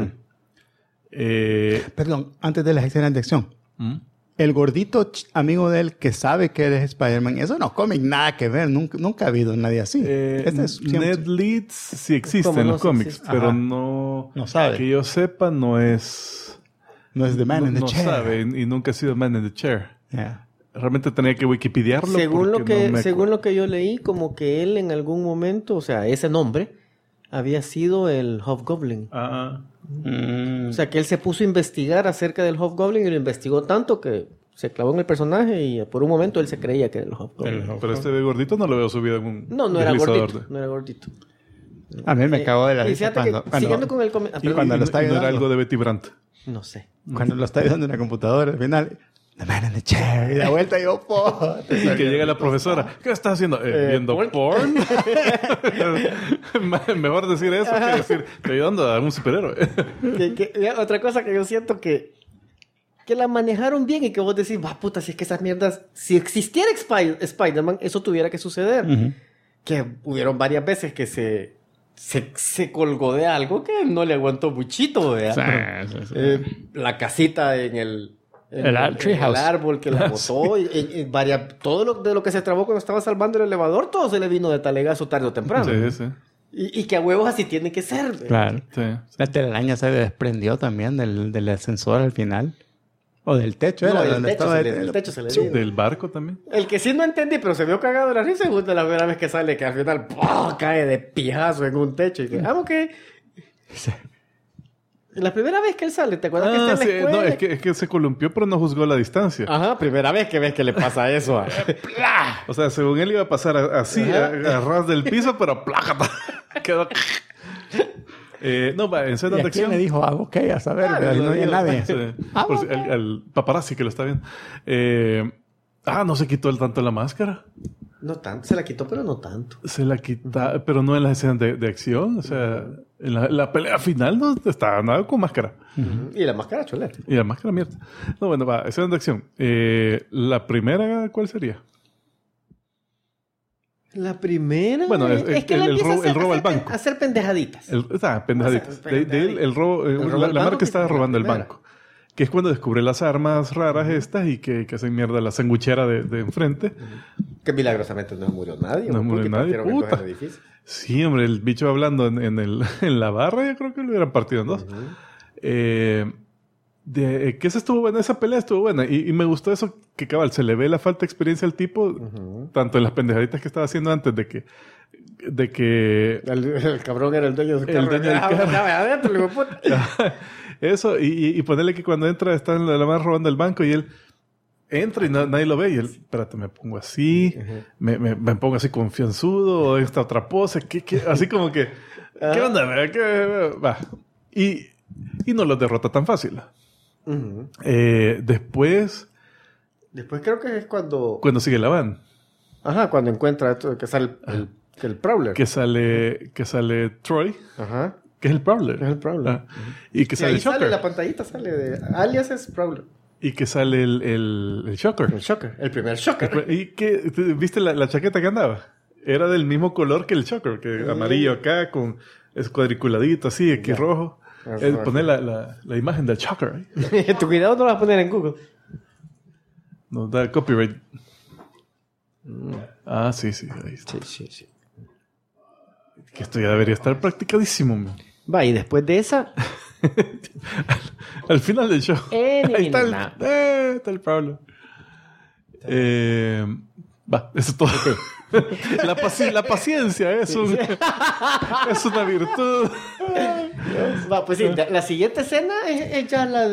Perdón, antes de las escenas de acción. ¿Mm? El gordito amigo de él que sabe que él es Spider-Man, eso no cómic nada que ver, nunca ha habido nadie así. Este es siempre- Ned Leeds sí existe ¿Cómo en no? los Sí cómics, existe. pero Ajá. no... No sabe. Que yo sepa, no es... no es The Man in the no Chair. sabe y nunca ha sido Man in the Chair. Yeah. Realmente tenía que wikipediarlo. Según porque según lo que yo leí, como que él en algún momento, o sea, ese nombre había sido el Hobgoblin. O sea, que él se puso a investigar acerca del Hobgoblin y lo investigó tanto que se clavó en el personaje y por un momento él se creía que era el Hobgoblin. Pero este de gordito no lo veo subido en un No era deslizador gordito. No era gordito. A mí me acabó de la Y risa fíjate cuando, que, siguiendo con el Y cuando no- lo está y no era ayudando. algo de Betty Brandt. No sé. cuando lo está ayudando en la computadora al final, The Man in the Chair, y de vuelta yo, po. Y que llega la profesora. ¿Qué estás haciendo? ¿Viendo porn? Mejor decir eso que decir, estoy ayudando a un superhéroe. Otra cosa que yo siento que la manejaron bien y que vos decís, va puta, si es que esas mierdas, si existiera Spider-Man, eso tuviera que suceder. Que hubieron varias veces que se colgó de algo que no le aguantó muchito, ¿verdad? La casita en el treehouse. árbol que la botó y todo de lo que se trabó cuando estaba salvando el elevador, todo se le vino de talegazo tarde o temprano. Sí, sí. Y que a huevos así tiene que ser. ¿verdad? Claro. Sí. La telaraña se desprendió también del ascensor al final. O del techo, No, era el donde techo estaba. el techo se le Sí, vino. del barco también. El que sí no entendí, pero se vio cagado de la risa, es la primera vez que sale, que al final ¡pah! Cae de pijazo en un techo. Y que, ok. La primera vez que él sale, ¿te acuerdas que está en la sí, escuela? no, es que se columpió, pero no juzgó la distancia. Ajá, primera vez que ves que le pasa eso. O sea, según él iba a pasar así, a ras del piso, pero plácata. Quedó. No, va, en ¿Y escenas a de quién acción. le dijo? Ok, a saber, Ah, pero lo no había digo. nadie. Sí. Por si- al paparazzi que lo está viendo. No se quitó el tanto la máscara. No tanto, se la quitó, pero no tanto. Se la quita, pero no en las escenas de acción. O sea, en la pelea final no estaba nada con máscara. Y la máscara chuleta. Y la máscara mierda. No, bueno, va, escenas de acción. La primera, ¿cuál sería? La primera Bueno, es que el él empieza robo- el robo al banco. a hacer pendejaditas. Pendejaditas. O sea, De él, el robo, el robo la al marca banco estaba que fue la robando el primera. banco. Que es cuando descubre las armas raras estas y que hacen mierda la sanguchera de enfrente. Que milagrosamente no murió nadie. No ¿o? murió Porque nadie. partieron en dos Puta. el edificio. Sí, hombre, el bicho hablando en la barra, yo creo que lo hubieran partido en dos. Que esa estuvo buena, esa pelea estuvo buena. Y me gustó eso que, cabal, se le ve la falta de experiencia al tipo, tanto en las pendejaditas que estaba haciendo antes de que El cabrón era el dueño del carro. dueño del carro. Estaba adentro, le digo, puta. eso, y ponerle que cuando entra está en la mano robando el banco y él entra y nadie lo ve. Y él, espérate, me pongo así, me pongo así confianzudo, esta otra pose, así como que, ¿qué onda? Va. Y no lo derrota tan fácil. Después creo que es cuando sigue la van. Ajá, cuando encuentra esto, que sale el Prowler. Que sale Troy. Ajá. Que es el Prowler. Es el Prowler. Y que sale ahí el Shocker. sale la pantallita, sale de alias es Prowler. Y que sale el Shocker. El Shocker, el primer Shocker. Y que, ¿viste la chaqueta que andaba? Era del mismo color que el Shocker, que amarillo acá, con es cuadriculadito así, aquí rojo. Poner la imagen del Shocker. Tu cuidado no la vas a poner en Google. Nos da copyright. Ah, sí. Ahí está. Sí. Que esto ya debería estar practicadísimo. Man. Va, y después de esa... al final del show. Ahí está el Pablo. Va, eso es todo. La paciencia es una virtud. Va, pues sí, la siguiente escena es ya la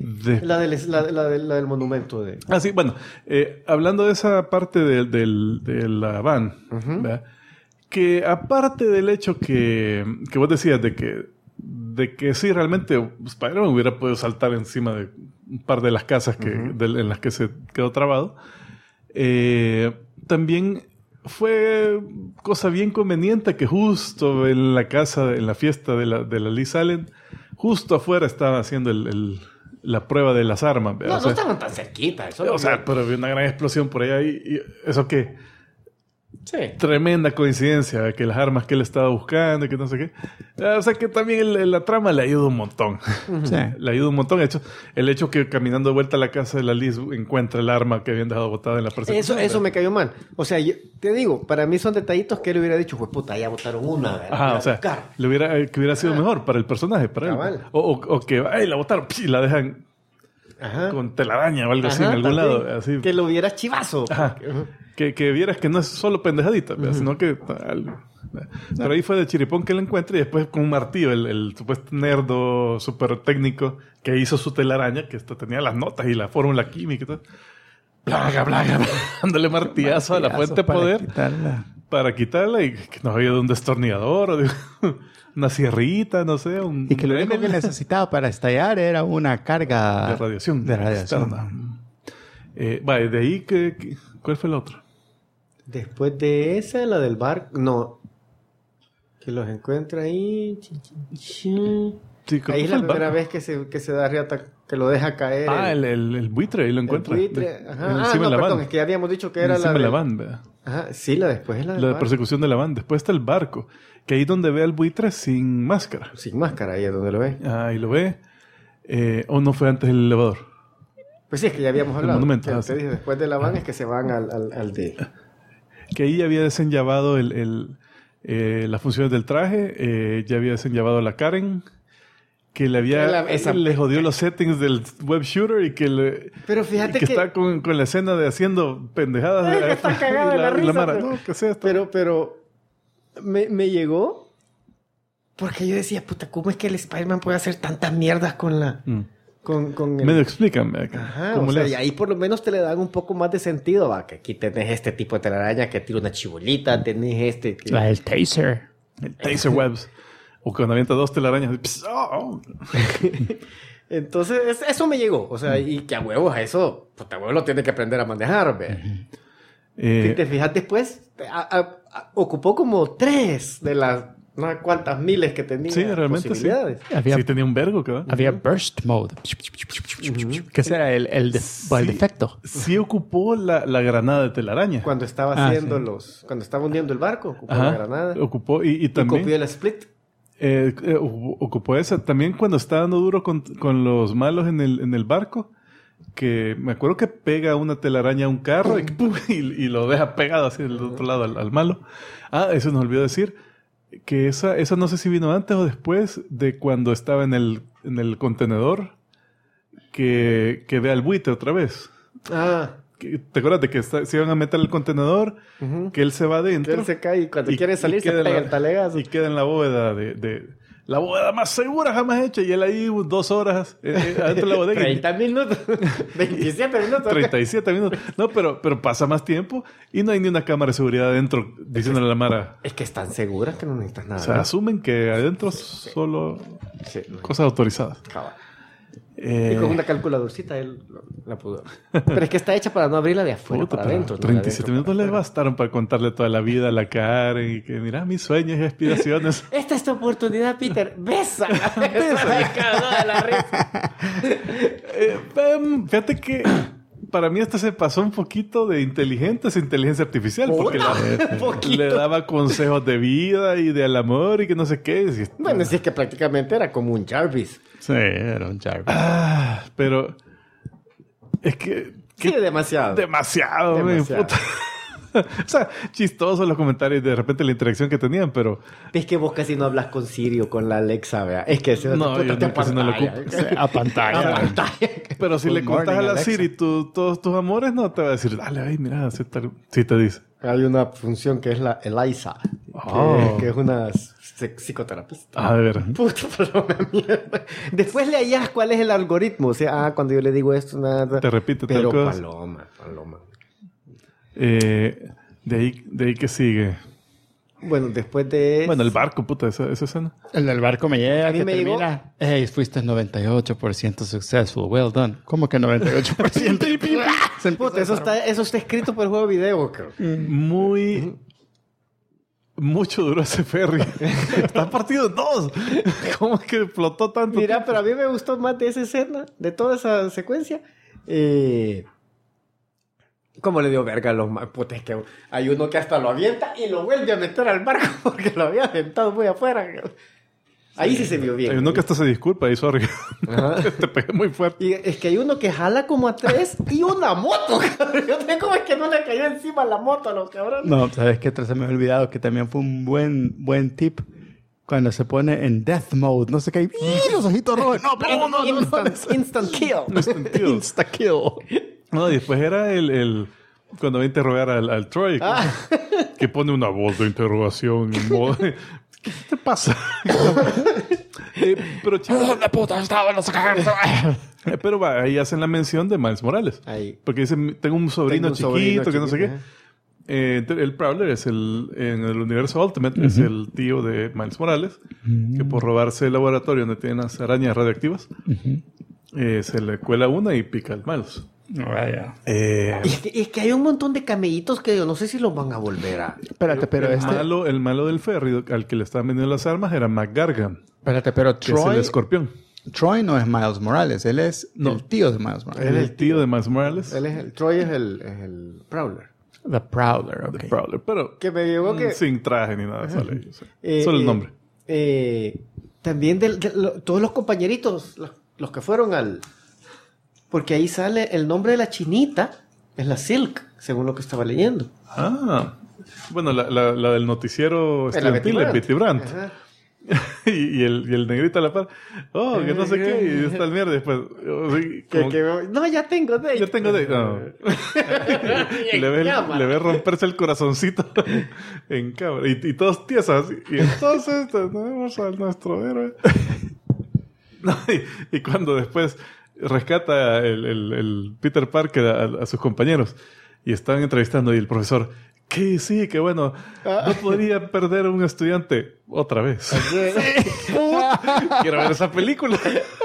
del monumento. Sí, bueno. Hablando de esa parte de la van, ¿verdad? Que aparte del hecho que vos decías de que sí, realmente Spider-Man hubiera podido saltar encima de un par de las casas en las que se quedó trabado, también fue cosa bien conveniente que justo en la casa, en la fiesta de la Liz Allen, justo afuera estaba haciendo la prueba de las armas. ¿verdad? No estaban tan cerquita. Pero había una gran explosión por allá y ¿eso qué? Sí. Tremenda coincidencia que las armas que él estaba buscando y que no sé qué. O sea que también la trama le ayuda un montón. Sí. Le ayuda un montón. El hecho que caminando de vuelta a la casa de la Liz encuentra el arma que habían dejado botada en la persecución. Eso me cayó mal. O sea, yo te digo, para mí son detallitos que él hubiera dicho, pues puta, ya botaron una. Ajá, o sea, que hubiera sido mejor para el personaje, para él. O que la botaron y la dejan con telaraña o algo así en algún lado. Así. Que lo viera chivazo. Ajá. Que vieras que no es solo pendejadita, sino que algo. Pero ahí fue de chiripón que lo encuentra y después con un martillo, el supuesto nerdo súper técnico que hizo su telaraña, que tenía las notas y la fórmula química y todo. Plaga, dándole martillazo a la fuente de poder para quitarla y que no había un destornillador o una sierrita, no sé. Y que lo único que necesitaba para estallar era una carga de radiación. De ahí, ¿cuál fue el otro? Después de esa, la del bar... No. Que los encuentra ahí. Sí, ahí es la primera vez que se da riata, que lo deja caer. El buitre, ahí lo encuentra. El buitre, ajá. Perdón, es que habíamos dicho que era encima la de la van, ¿verdad? Ajá, sí, después es la del La barco. persecución de la van. Después está el barco, que ahí donde ve al buitre sin máscara. Sin máscara, ahí es donde lo ve. Ahí lo ve. ¿O no fue antes el elevador? Pues sí, es que ya habíamos hablado. Monumento, que te dije, después de la van es que se van al de... Que ahí había desenllabado las funciones del traje, ya había desenllabado a la Karen, que le jodió los settings del web shooter y que pero fíjate que está con la escena de haciendo pendejadas. Que está cagada de la risa. Mara, no, ¿qué sea esto? Pero me llegó porque yo decía, puta, ¿cómo es que el Spider-Man puede hacer tantas mierdas con la... Con el... Medio explícame. Ajá, o sea, y ahí por lo menos te le dan un poco más de sentido, va, que aquí tenés este tipo de telaraña que tira una chibolita, tenés que... El taser. El taser webs. O cuando avienta 2 telarañas. Entonces, eso me llegó. O sea, y que a huevos eso, puta, a huevos lo tiene que aprender a manejar, ve. Te fijas después, ocupó como 3 de las... No sé cuántas miles que tenía. Sí, realmente posibilidades. Sí. Sí, tenía un vergo, ¿qué? Había burst mode. Que ese era el defecto. Sí ocupó la granada de telaraña. Cuando estaba haciendo cuando estaba hundiendo el barco, ocupó la granada. Ocupó y también... Ocupó el split. Ocupó esa. También cuando está dando duro con los malos en el barco, que me acuerdo que pega una telaraña a un carro y lo deja pegado así del otro lado al malo. Eso nos olvidó decir. Que esa no sé si vino antes o después de cuando estaba en el contenedor que ve al buitre otra vez. ¿Te acuerdas de que se iban a meter al contenedor? Que él se va adentro. Que él se cae y cuando quiere salir se pega el talegazo. Y queda en la bóveda la boda más segura jamás hecha. Y él ahí 2 horas adentro de la bodega. 30 minutos. 27 minutos. 37 minutos. No, pero pasa más tiempo y no hay ni una cámara de seguridad adentro diciéndole a la Mara. Es que están seguras que no necesitas nada. O sea, asumen que adentro solo cosas autorizadas. Y con una calculadorcita él la pudo. Pero es que está hecha para no abrirla de afuera para adentro. 37 minutos le bastaron para contarle toda la vida a la Karen y que mira mis sueños y aspiraciones. Esta es tu oportunidad, Peter. Besa. Besa. De la risa. Fíjate que para mí hasta se pasó un poquito de inteligencia artificial. Porque le daba consejos de vida y del amor y que no sé qué. Bueno, si es que prácticamente era como un Jarvis. Sí, era un Jarvis. Pero es que... Sí, demasiado. Demasiado. Puta. O sea, chistosos los comentarios de repente la interacción que tenían, pero... Es que vos casi no hablas con Siri o con la Alexa, ¿vea? Es que ese no, yo casi no lo ocupo. A pantalla. Pero si le contás a la Alexa. Siri todos tus amores, no te va a decir, dale, ay, mira, sí te dice. Hay una función que es la Eliza, que es una psicoterapista. A ver. Puta paloma mierda. Después le hallas cuál es el algoritmo. O sea, cuando yo le digo esto, nada. Te repite pero tal cosa. paloma. De ahí que sigue. Bueno, después de... Bueno, el barco, puta, esa escena. El del barco me llega, A mí que me termina. Hey, fuiste 98% successful. Well done. ¿Cómo que 98%? Puta, eso está escrito por el juego de video, creo. Mucho duró ese ferry. Está partido en 2. ¿Cómo es que explotó tanto? Mira, pero a mí me gustó más de esa escena, de toda esa secuencia. ¿Cómo le dio verga a los más? Puta, es que hay uno que hasta lo avienta y lo vuelve a meter al barco porque lo había aventado muy afuera. Ahí sí se vio bien. Hay uno que hasta se disculpa y sorry. Te pegué muy fuerte. Y es que hay uno que jala como a 3 y una moto, cabrón. Yo sé cómo es que no le cayó encima la moto a los cabrones. No, ¿sabes qué? Se me ha olvidado que también fue un buen tip cuando se pone en death mode. No sé qué. ¡Y los ojitos rojos! No, pero no. Instant kill. Insta kill. No, y después era cuando va a interrogar al Troy, que pone una voz de interrogación en modo... ¿Qué te pasa? Pero chicos, ¿dónde puta estaba en los pero ahí hacen la mención de Miles Morales. Ahí. Porque dicen, tengo un sobrino chiquito, que no sé qué. El Prowler en el universo Ultimate es el tío de Miles Morales, que por robarse el laboratorio donde tienen las arañas radioactivas, se le cuela una y pica el Miles. Es que hay un montón de camellitos que yo no sé si los van a volver a... Espérate, pero el malo del ferry al que le estaban vendiendo las armas era McGargan. Espérate, pero que es el escorpión. Troy no es Miles Morales, él es el tío de Miles Morales. Él es el tío de Miles Morales. Troy es el Prowler. The Prowler, ok. The Prowler, pero que me llegó que... sin traje ni nada, sale. Solo el nombre. También todos los compañeritos, los que fueron al... Porque ahí sale el nombre de la chinita, es la Silk, según lo que estaba leyendo. Bueno, la del noticiero estudiantil de Betty Brandt. y el negrito a la par. Que no sé qué. Y está el mierda después. No, ya tengo de Ya tengo de no. le ves romperse el corazoncito en cámara. Y todos tiesos. Y entonces tenemos a nuestro héroe. Y cuando después rescata el Peter Parker a sus compañeros y están entrevistando y el profesor, que sí, que bueno, no podría perder a un estudiante otra vez. Quiero ver esa película.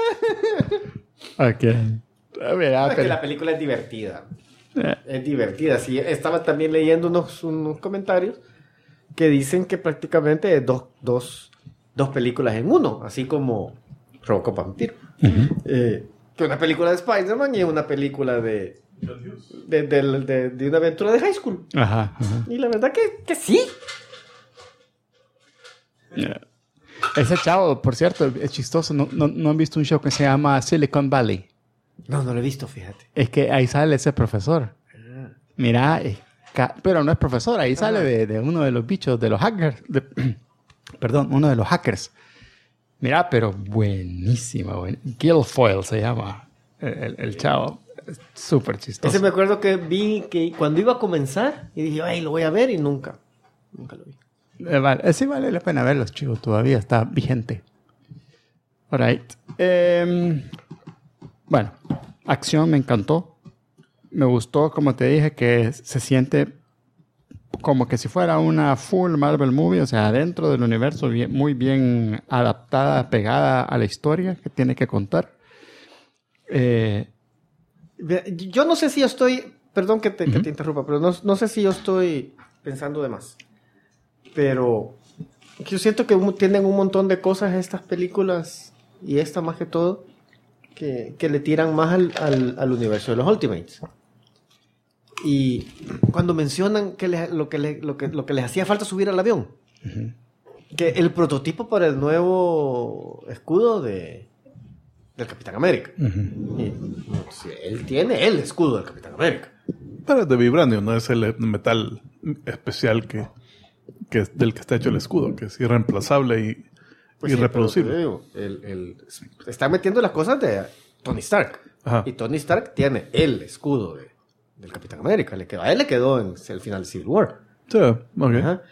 Okay. Es que la película es divertida. Es divertida. Sí, estaba también leyendo unos comentarios que dicen que prácticamente es dos películas en uno, así como Robocop Vampiro. Que una película de Spider-Man y una película de una aventura de high school. Ajá. Y la verdad que sí. Ese chavo, por cierto, es chistoso. ¿No han visto un show que se llama Silicon Valley? No lo he visto, fíjate. Es que ahí sale ese profesor. Mira, pero no es profesor. Ahí sale de uno de los bichos, de los hackers. Perdón, uno de los hackers. Mira, pero buenísima. Guilfoyle se llama el chavo. Súper chistoso. Ese me acuerdo que vi que cuando iba a comenzar y dije, ay, lo voy a ver y nunca lo vi. Sí vale la pena verlo, chicos. Todavía está vigente. Alright. Bueno, acción me encantó. Me gustó, como te dije, que se siente como que si fuera una full Marvel movie, o sea, dentro del universo, muy bien adaptada, pegada a la historia que tiene que contar. Yo no sé si yo estoy... Perdón que te interrumpa, pero no sé si yo estoy pensando de más. Pero yo siento que tienen un montón de cosas estas películas, y esta más que todo, que le tiran más al universo de los Ultimates. Y cuando mencionan que lo que les hacía falta subir al avión, que el prototipo para el nuevo escudo del Capitán América. Y, él tiene el escudo del Capitán América. Pero es de vibranio, no es el metal especial que es del que está hecho el escudo, que es irreemplazable y irreproducible. Él está metiendo las cosas de Tony Stark. Ajá. Y Tony Stark tiene el escudo del Capitán América. A él le quedó en el final de Civil War. Sí, ok. Ajá.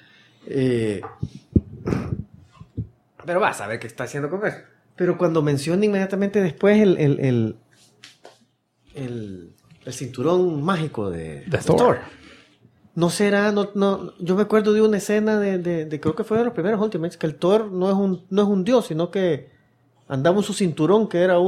Pero vas a ver qué está haciendo con eso. Pero cuando menciona inmediatamente después el cinturón mágico de Thor. No será, yo me acuerdo de una escena de creo que fue de los primeros Ultimates, que el Thor no es un dios, sino que andaba en su cinturón, que era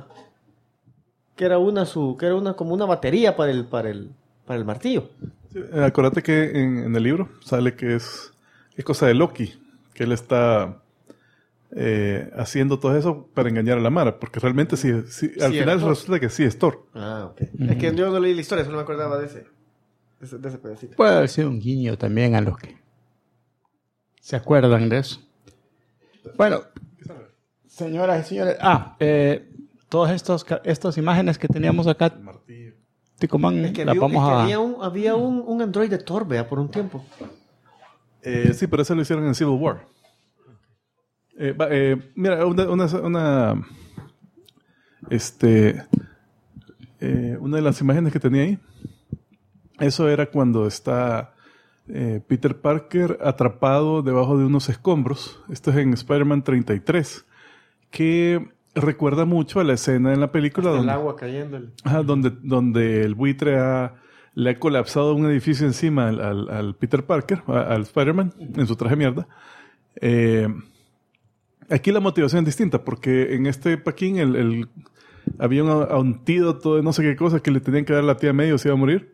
como una batería para el martillo. Sí, acuérdate que en el libro sale que es cosa de Loki, que él está haciendo todo eso para engañar a la Mara, porque realmente sí al final resulta que sí es Thor. Ah, ok. Es que yo no leí la historia, solo me acordaba de ese pedacito. Puede haber sido un guiño también a los que se acuerdan de eso. Bueno, señoras y señores, todas estas imágenes que teníamos acá, Ticomán, Es que las vamos a... había un android de Thor, vea, por un tiempo. Sí, pero eso lo hicieron en Civil War. Mira, una de las imágenes que tenía ahí, eso era cuando está Peter Parker atrapado debajo de unos escombros. Esto es en Spider-Man 33, que recuerda mucho a la escena en la película donde el agua cayéndole. Donde el buitre le ha colapsado un edificio encima al Peter Parker, al Spider-Man, en su traje mierda. Aquí la motivación es distinta, porque en este Paquín había un antídoto de no sé qué cosa que le tenían que dar a la tía May o se iba a morir.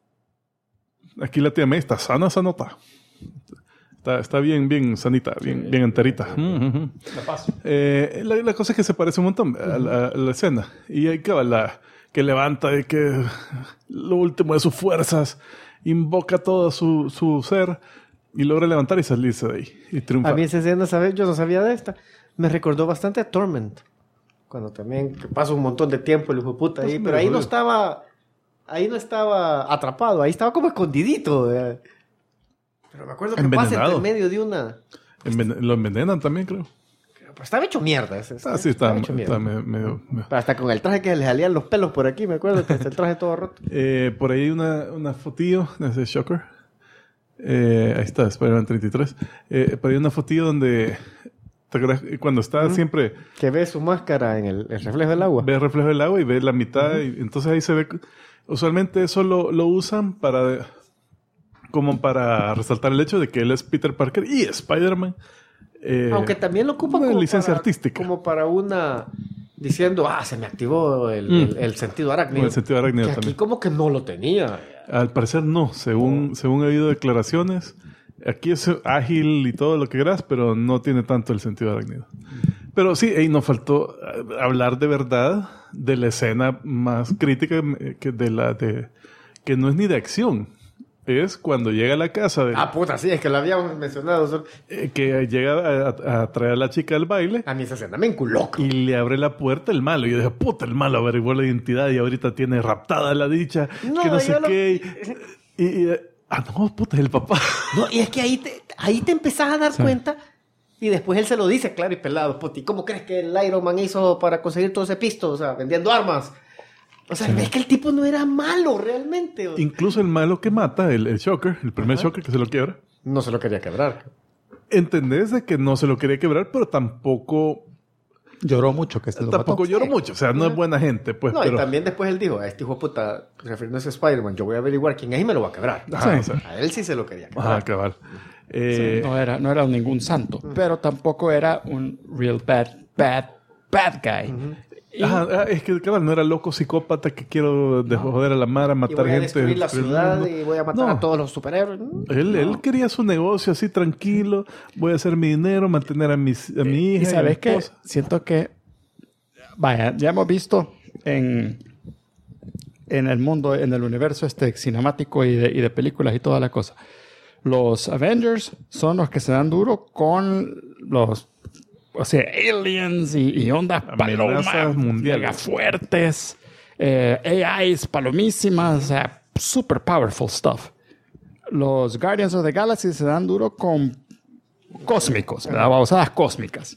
Aquí la tía May está sanota. Está bien sanita, bien enterita. La paso. La cosa es que se parece un montón a la escena. Y hay que levanta y que lo último de sus fuerzas, invoca todo su ser y logra levantar y salirse de ahí y triunfar. A mí esa escena, ¿sabes? Yo no sabía de esta. Me recordó bastante a Torment. Cuando también pasa un montón de tiempo el hijo de puta ahí. Pero ahí no estaba atrapado. Ahí estaba como escondidito. Pero me acuerdo que pasa entre medio de una... Lo envenenan también, creo. Pero estaba hecho mierda. Sí, está medio... Hasta con el traje que le salían los pelos por aquí. Me acuerdo que el traje todo roto. Por ahí una fotillo de ese Shocker. Ahí está, Spider-Man 33. Por ahí una fotillo donde... ¿Te acuerdas? Cuando está siempre... Que ve su máscara en el reflejo del agua. Ve el reflejo del agua y ve la mitad. Y entonces ahí se ve... Usualmente eso lo usan como para resaltar el hecho de que él es Peter Parker y Spider-Man. Aunque también lo ocupa como licencia artística. Como para una... Diciendo, se me activó el sentido arácnido. El sentido arácnido que también. Aquí como que no lo tenía. Al parecer no. Según ha habido declaraciones... Aquí es ágil y todo lo que quieras, pero no tiene tanto el sentido arácnido. Pero sí, nos faltó hablar de verdad de la escena más crítica que no es ni de acción. Es cuando llega a la casa de... puta, sí, es que lo habíamos mencionado. Que llega a traer a la chica al baile. A mí esa escena me enculó. Y le abre la puerta el malo. Y yo dije, puta, el malo averiguó la identidad y ahorita tiene raptada la dicha. Que no sé qué. No, puta, es el papá. No, y es que ahí te empezás a dar cuenta y después él se lo dice claro y pelado. Puta, ¿y cómo crees que el Iron Man hizo para conseguir todo ese pisto? O sea, vendiendo armas. O sea, es que el tipo no era malo realmente. Incluso el malo que mata, el Shocker, el primer Shocker que se lo quiebra. No se lo quería quebrar. Entendés de que no se lo quería quebrar, pero tampoco Lloró mucho que se lo Tampoco mató. lloró mucho. O sea, no es buena gente, pues. No, pero... y también después él dijo, a este hijo de puta, refiriéndose a Spider-Man, yo voy a averiguar quién es y me lo va a quebrar. Ajá, Sí. o sea, A él sí se lo quería quebrar. ajá, cabal. No era ningún santo, pero tampoco era un real bad guy. Y- Ajá, es que cabal no era loco psicópata que quiero joder a la mara, Y matar voy a gente. destruir la destruir el ciudad mundo. y voy a matar No. a todos los superhéroes. Él quería su negocio así tranquilo. Voy a hacer mi dinero, mantener a mi hija. Y sabes mi que esposa. siento que, vaya, ya hemos visto en el mundo, en el universo cinemático y de películas y toda la cosa. Los Avengers son los que se dan duro con los, o sea, aliens y ondas Amenazas palomas mundiales. mega fuertes, AIs palomísimas, o sea, super powerful stuff. Los Guardians of the Galaxy se dan duro con cósmicos, ¿verdad? Babosadas cósmicas.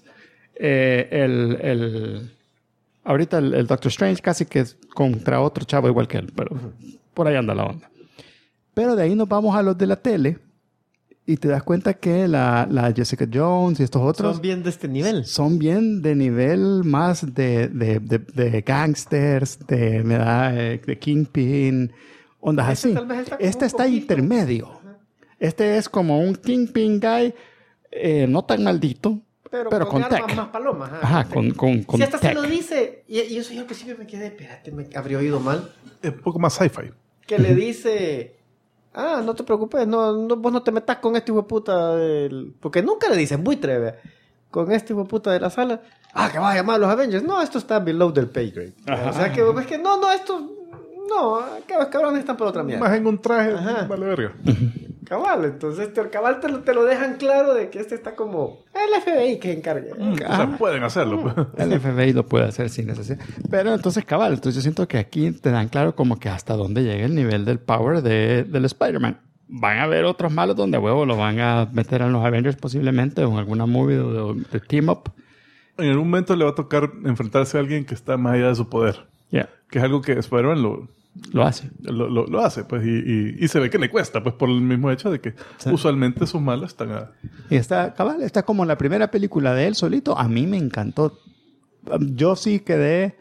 Ahorita el Doctor Strange casi que es contra otro chavo igual que él, pero por ahí anda la onda. Pero de ahí nos vamos a los de la tele y te das cuenta que la Jessica Jones y estos otros Son bien de este nivel. son bien de nivel más de gangsters, de Kingpin, ondas Este así. tal vez está como Este un está poquito. intermedio. Este es como un Kingpin guy, no tan maldito, pero con armas tech. más palomas. Ajá, con Si hasta tech. se lo dice, y eso yo al principio me quedé, espérate, me habría oído mal, Es un poco más sci-fi. que le dice, no te preocupes, vos no te metas con este hijo de puta, porque nunca le dicen buitre, ¿ve? Con este hijo de puta de la sala, que va a llamar a los Avengers, no, esto está below del pay grade. O sea, que es que no, esto, no, los cabrones están por otra mierda. Más en un traje, Ajá. vale verga. Cabal, entonces cabal te lo dejan claro de que este está como el FBI que se encargue. O sea, pueden hacerlo. pues. El FBI lo puede hacer sin necesidad. Pero entonces, cabal, entonces yo siento que aquí te dan claro como que hasta dónde llega el nivel del power del Spider-Man. Van a haber otros malos donde a huevo lo van a meter en los Avengers posiblemente o en alguna movie de team up. En algún momento le va a tocar enfrentarse a alguien que está más allá de su poder. Yeah, Que es algo que Spider-Man lo hace. lo hace, pues. Y se ve que le cuesta, pues, por el mismo hecho de que usualmente sus malos están a... Y está, cabal, está como la primera película de él solito. A mí me encantó. Yo sí quedé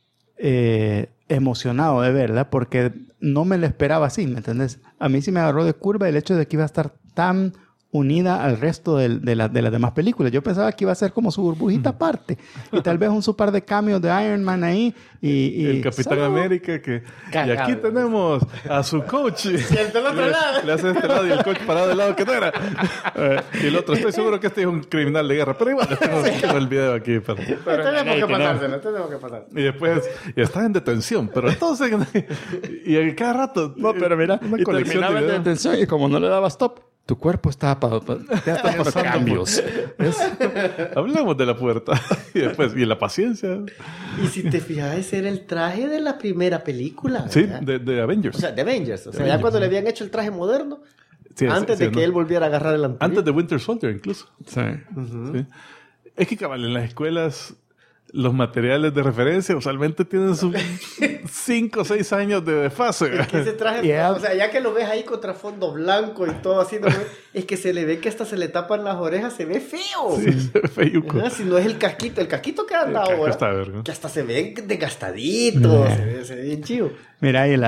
emocionado de verla porque no me lo esperaba así, ¿me entendés? A mí sí me agarró de curva el hecho de que iba a estar tan unida al resto de las demás películas. Yo pensaba que iba a ser como su burbujita aparte. Y tal vez un par de cameos de Iron Man ahí. Y el Capitán ¡salud! América que... Cagado. Y aquí tenemos a su coach. Y el del otro lado. Le hace de este lado y el coach parado del lado que no era. Y el otro, estoy seguro que este es un criminal de guerra. Pero igual, tengo el video aquí. Tenemos que pasárselo, tenemos que pasar. Y después, y está en detención. Pero entonces... Y cada rato... No, pero mira, una y colección terminaba de en videos. detención y como no le daba stop, tu cuerpo estaba ya está por cambios. Hablamos de la puerta. Y después, y la paciencia. Y si te fijas, ese era el traje de la primera película. Sí, ¿verdad? de Avengers. O sea, de Avengers. O sea, ya cuando le habían hecho el traje moderno, Sí, antes sí, de que ¿no? él volviera a agarrar el anterior. Antes de Winter Soldier, incluso. Sí. Sí. Es que, cabal, en las escuelas los materiales de referencia usualmente tienen sus 5 o 6 años de desfase. Es que ese traje, Yeah. o sea, ya que lo ves ahí contra fondo blanco y todo así, ¿no? Es que se le ve que hasta se le tapan las orejas, se ve feo. Sí, se ve feyuco. Ajá, si no es el casquito que anda El casco ahora, está verga. que hasta se ve desgastadito, se ve bien chido. Mira, y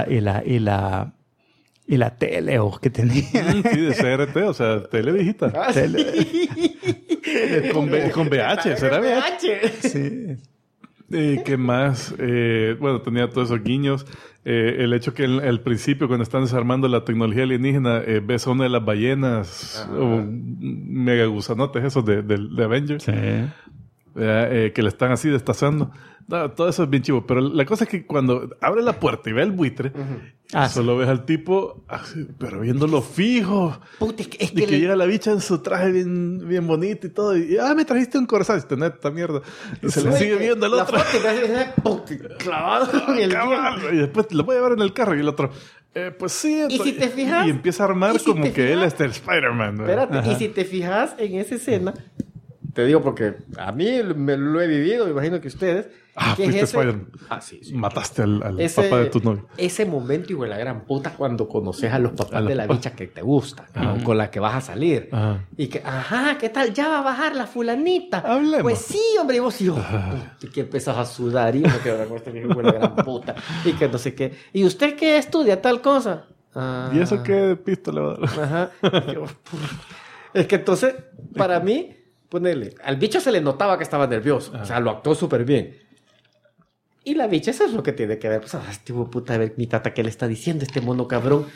la tele que tenía. Sí, de CRT, o sea, tele viejita. Ah, sí. Con VH, ¿será VH? Sí. ¿Qué más? Bueno, tenía todos esos guiños. El hecho que al principio, cuando están desarmando la tecnología alienígena, ves a una de las ballenas o mega gusanotes esos de Avengers. Sí. Que le están así destazando. No, todo eso es bien chivo. Pero la cosa es que cuando abre la puerta y ve el buitre, solo ves al tipo, así, pero viéndolo fijo. Puta, es Y que llega la bicha en su traje bien bonito y todo. Y, me trajiste un corazón. Y tenés esta mierda. Y se le sigue viendo el la otro. foto, clavado con el Cabal. diente. Y después lo voy a llevar en el carro. Y el otro, pues sí. ¿Y si te fijas? Y empieza a armar ¿Y si como te que él fijas? es el Spider-Man. ¿no? Espérate, y si te fijas en esa escena, te digo porque a mí me lo he vivido, me imagino que ustedes, ¿Qué fuiste es ese? Spider-Man. Sí. Mataste al papá de tu novio. Ese momento, hijo de la gran puta, cuando conoces a los papás de la bicha que te gusta, con la que vas a salir. Ajá. Y que, ¿qué tal? Ya va a bajar la fulanita. Hablemos. Pues sí, hombre, y vos y yo. Y que empiezas a sudar y uno que con este hijo de la gran puta. Y que no sé qué. ¿Y usted qué estudia tal cosa? ¿Y eso qué de pistola va a dar? Ajá. Es que entonces, para mí, ponerle, al bicho se le notaba que estaba nervioso. O sea, lo actuó súper bien. Y la bicha, eso es lo que tiene que ver. Pues, este hijo de puta, a ver, mi tata, ¿qué le está diciendo este mono cabrón?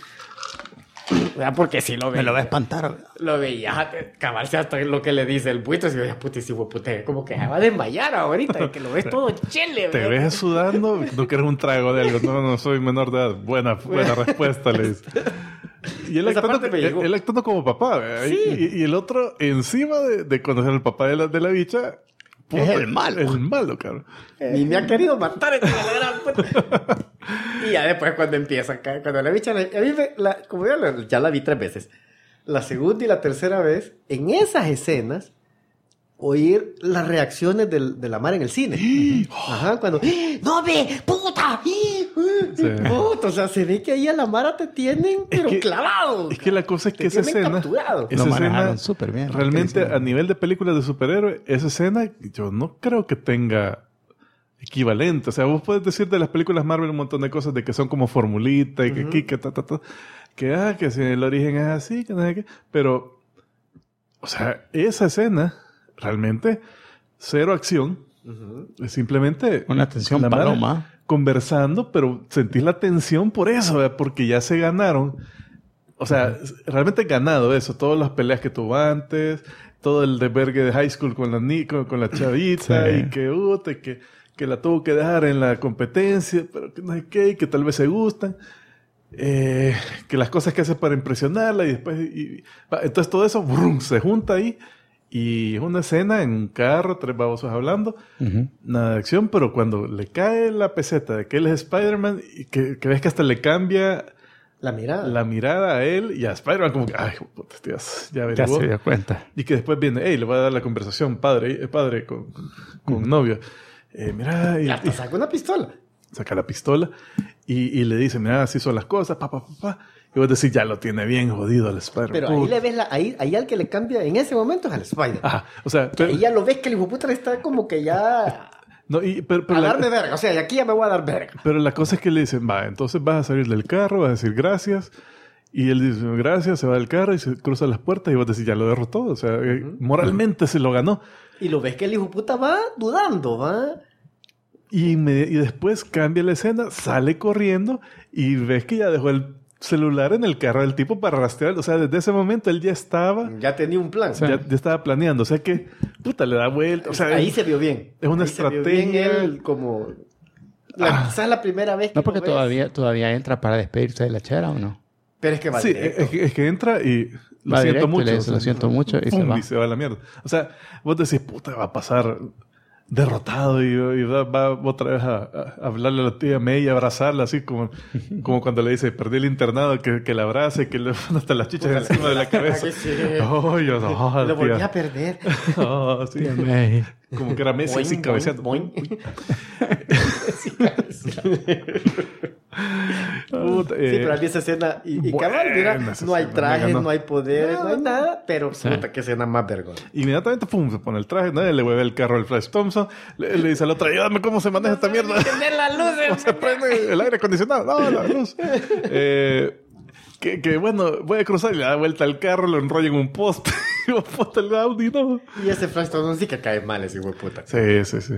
Porque si lo veía. Me lo va a espantar. Lo veía, cabalse hasta lo que le dice el buitre. Y yo, putísimo, puta, como que va a desmayar ahorita, que lo ves todo chele. Te ves sudando, no quieres un trago de algo. No, soy menor de edad. Buena respuesta, le dice. Y él actuando como papá. Sí. Y el otro, encima de conocer al papá de la bicha, es el malo. Es el malo, cabrón. Ni me ha querido matar este la gran puta. Y ya después cuando empieza, cuando la bicha, a mí como ya la vi 3 veces. La segunda y la tercera vez, en esas escenas, oír las reacciones de la Mara en el cine. Ajá, cuando, ¡no ve, puta! Puta, o sea, se ve que ahí a la Mara te tienen, pero clavado. Es que la cosa es que esa escena... Lo manejaron súper bien. Realmente, a nivel de películas de superhéroes, esa escena yo no creo que tenga equivalente. O sea, vos puedes decir de las películas Marvel un montón de cosas de que son como formulita y que aquí, que que si el origen es así, que no sé qué. Pero, o sea, esa escena, realmente, cero acción. Es simplemente... una tensión paloma. Conversando, pero sentís la tensión por eso, ¿verdad? Porque ya se ganaron. O sea, realmente ganado eso. Todas las peleas que tuvo antes, todo el desvergue de high school con la chavita, sí. y que la tuvo que dejar en la competencia, pero que no sé qué, y que tal vez se gustan. Que las cosas que hace para impresionarla, y después... entonces todo eso brum, se junta ahí. Y es una escena en un carro, 3 babosos hablando, nada de acción, pero cuando le cae la peseta de que él es Spider-Man, y que ves que hasta le cambia la mirada a él y a Spider-Man, como que, ay, puta, tías, ya averiguó. Ya se dio cuenta. Y que después viene, le voy a dar la conversación, padre con novio. Mira, y hasta saca una pistola. Saca la pistola y le dice, mira, así son las cosas, papá. Y vos decís, ya lo tiene bien jodido al Spider-Man. Pero ahí le ves, ahí al que le cambia en ese momento es al Spider-Man. Ajá, o sea... Ahí ya lo ves que el hijo puta está como que ya... No, pero a darme verga. O sea, de aquí ya me voy a dar verga. Pero la cosa es que le dicen, entonces vas a salir del carro, vas a decir gracias. Y él dice, gracias, se va del carro y se cruza las puertas y vos decís, ya lo derrotó. O sea, moralmente se lo ganó. Y lo ves que el hijo puta va dudando, va... Y después cambia la escena, sale corriendo y ves que ya dejó el celular en el carro del tipo para rastrear. O sea, desde ese momento él ya estaba... Ya tenía un plan. Ya estaba planeando. O sea que, puta, le da vuelta. O sea, ahí se vio bien. Es una ahí estrategia. Se vio bien él como... quizás la primera vez que no, porque todavía entra para despedirse de la chera, ¿o no? Pero es que va directo. Es que entra y... Lo va siento directo, mucho. Lo siento mucho y pum, se va. Y se va a la mierda. O sea, vos decís, puta, va a pasar... derrotado y va otra vez a hablarle a la tía May y abrazarla así como cuando le dice perdí el internado, que la abrace, que le pone hasta las chichas encima de la cabeza. Lo volví a perder. Oh, sí. May. Como que era Messi así cabeceando. Sí, pero había esa escena y cabal, mira, no hay trajes, no hay poderes, no hay nada, pero puta, qué escena más vergonzosa. Inmediatamente, pum, se pone el traje, ¿no? Le vuelve el carro al Flash Thompson, le dice al otro, ayúdame cómo se maneja esta mierda. Prender las luces. Se prende el aire acondicionado, no, la luz. Que bueno, voy a cruzar y le da vuelta al carro, lo enrolla en un poste. Puta, el Audi, ¿no? Y ese Flash Thompson sí que cae mal, ese hijo de puta. Sí.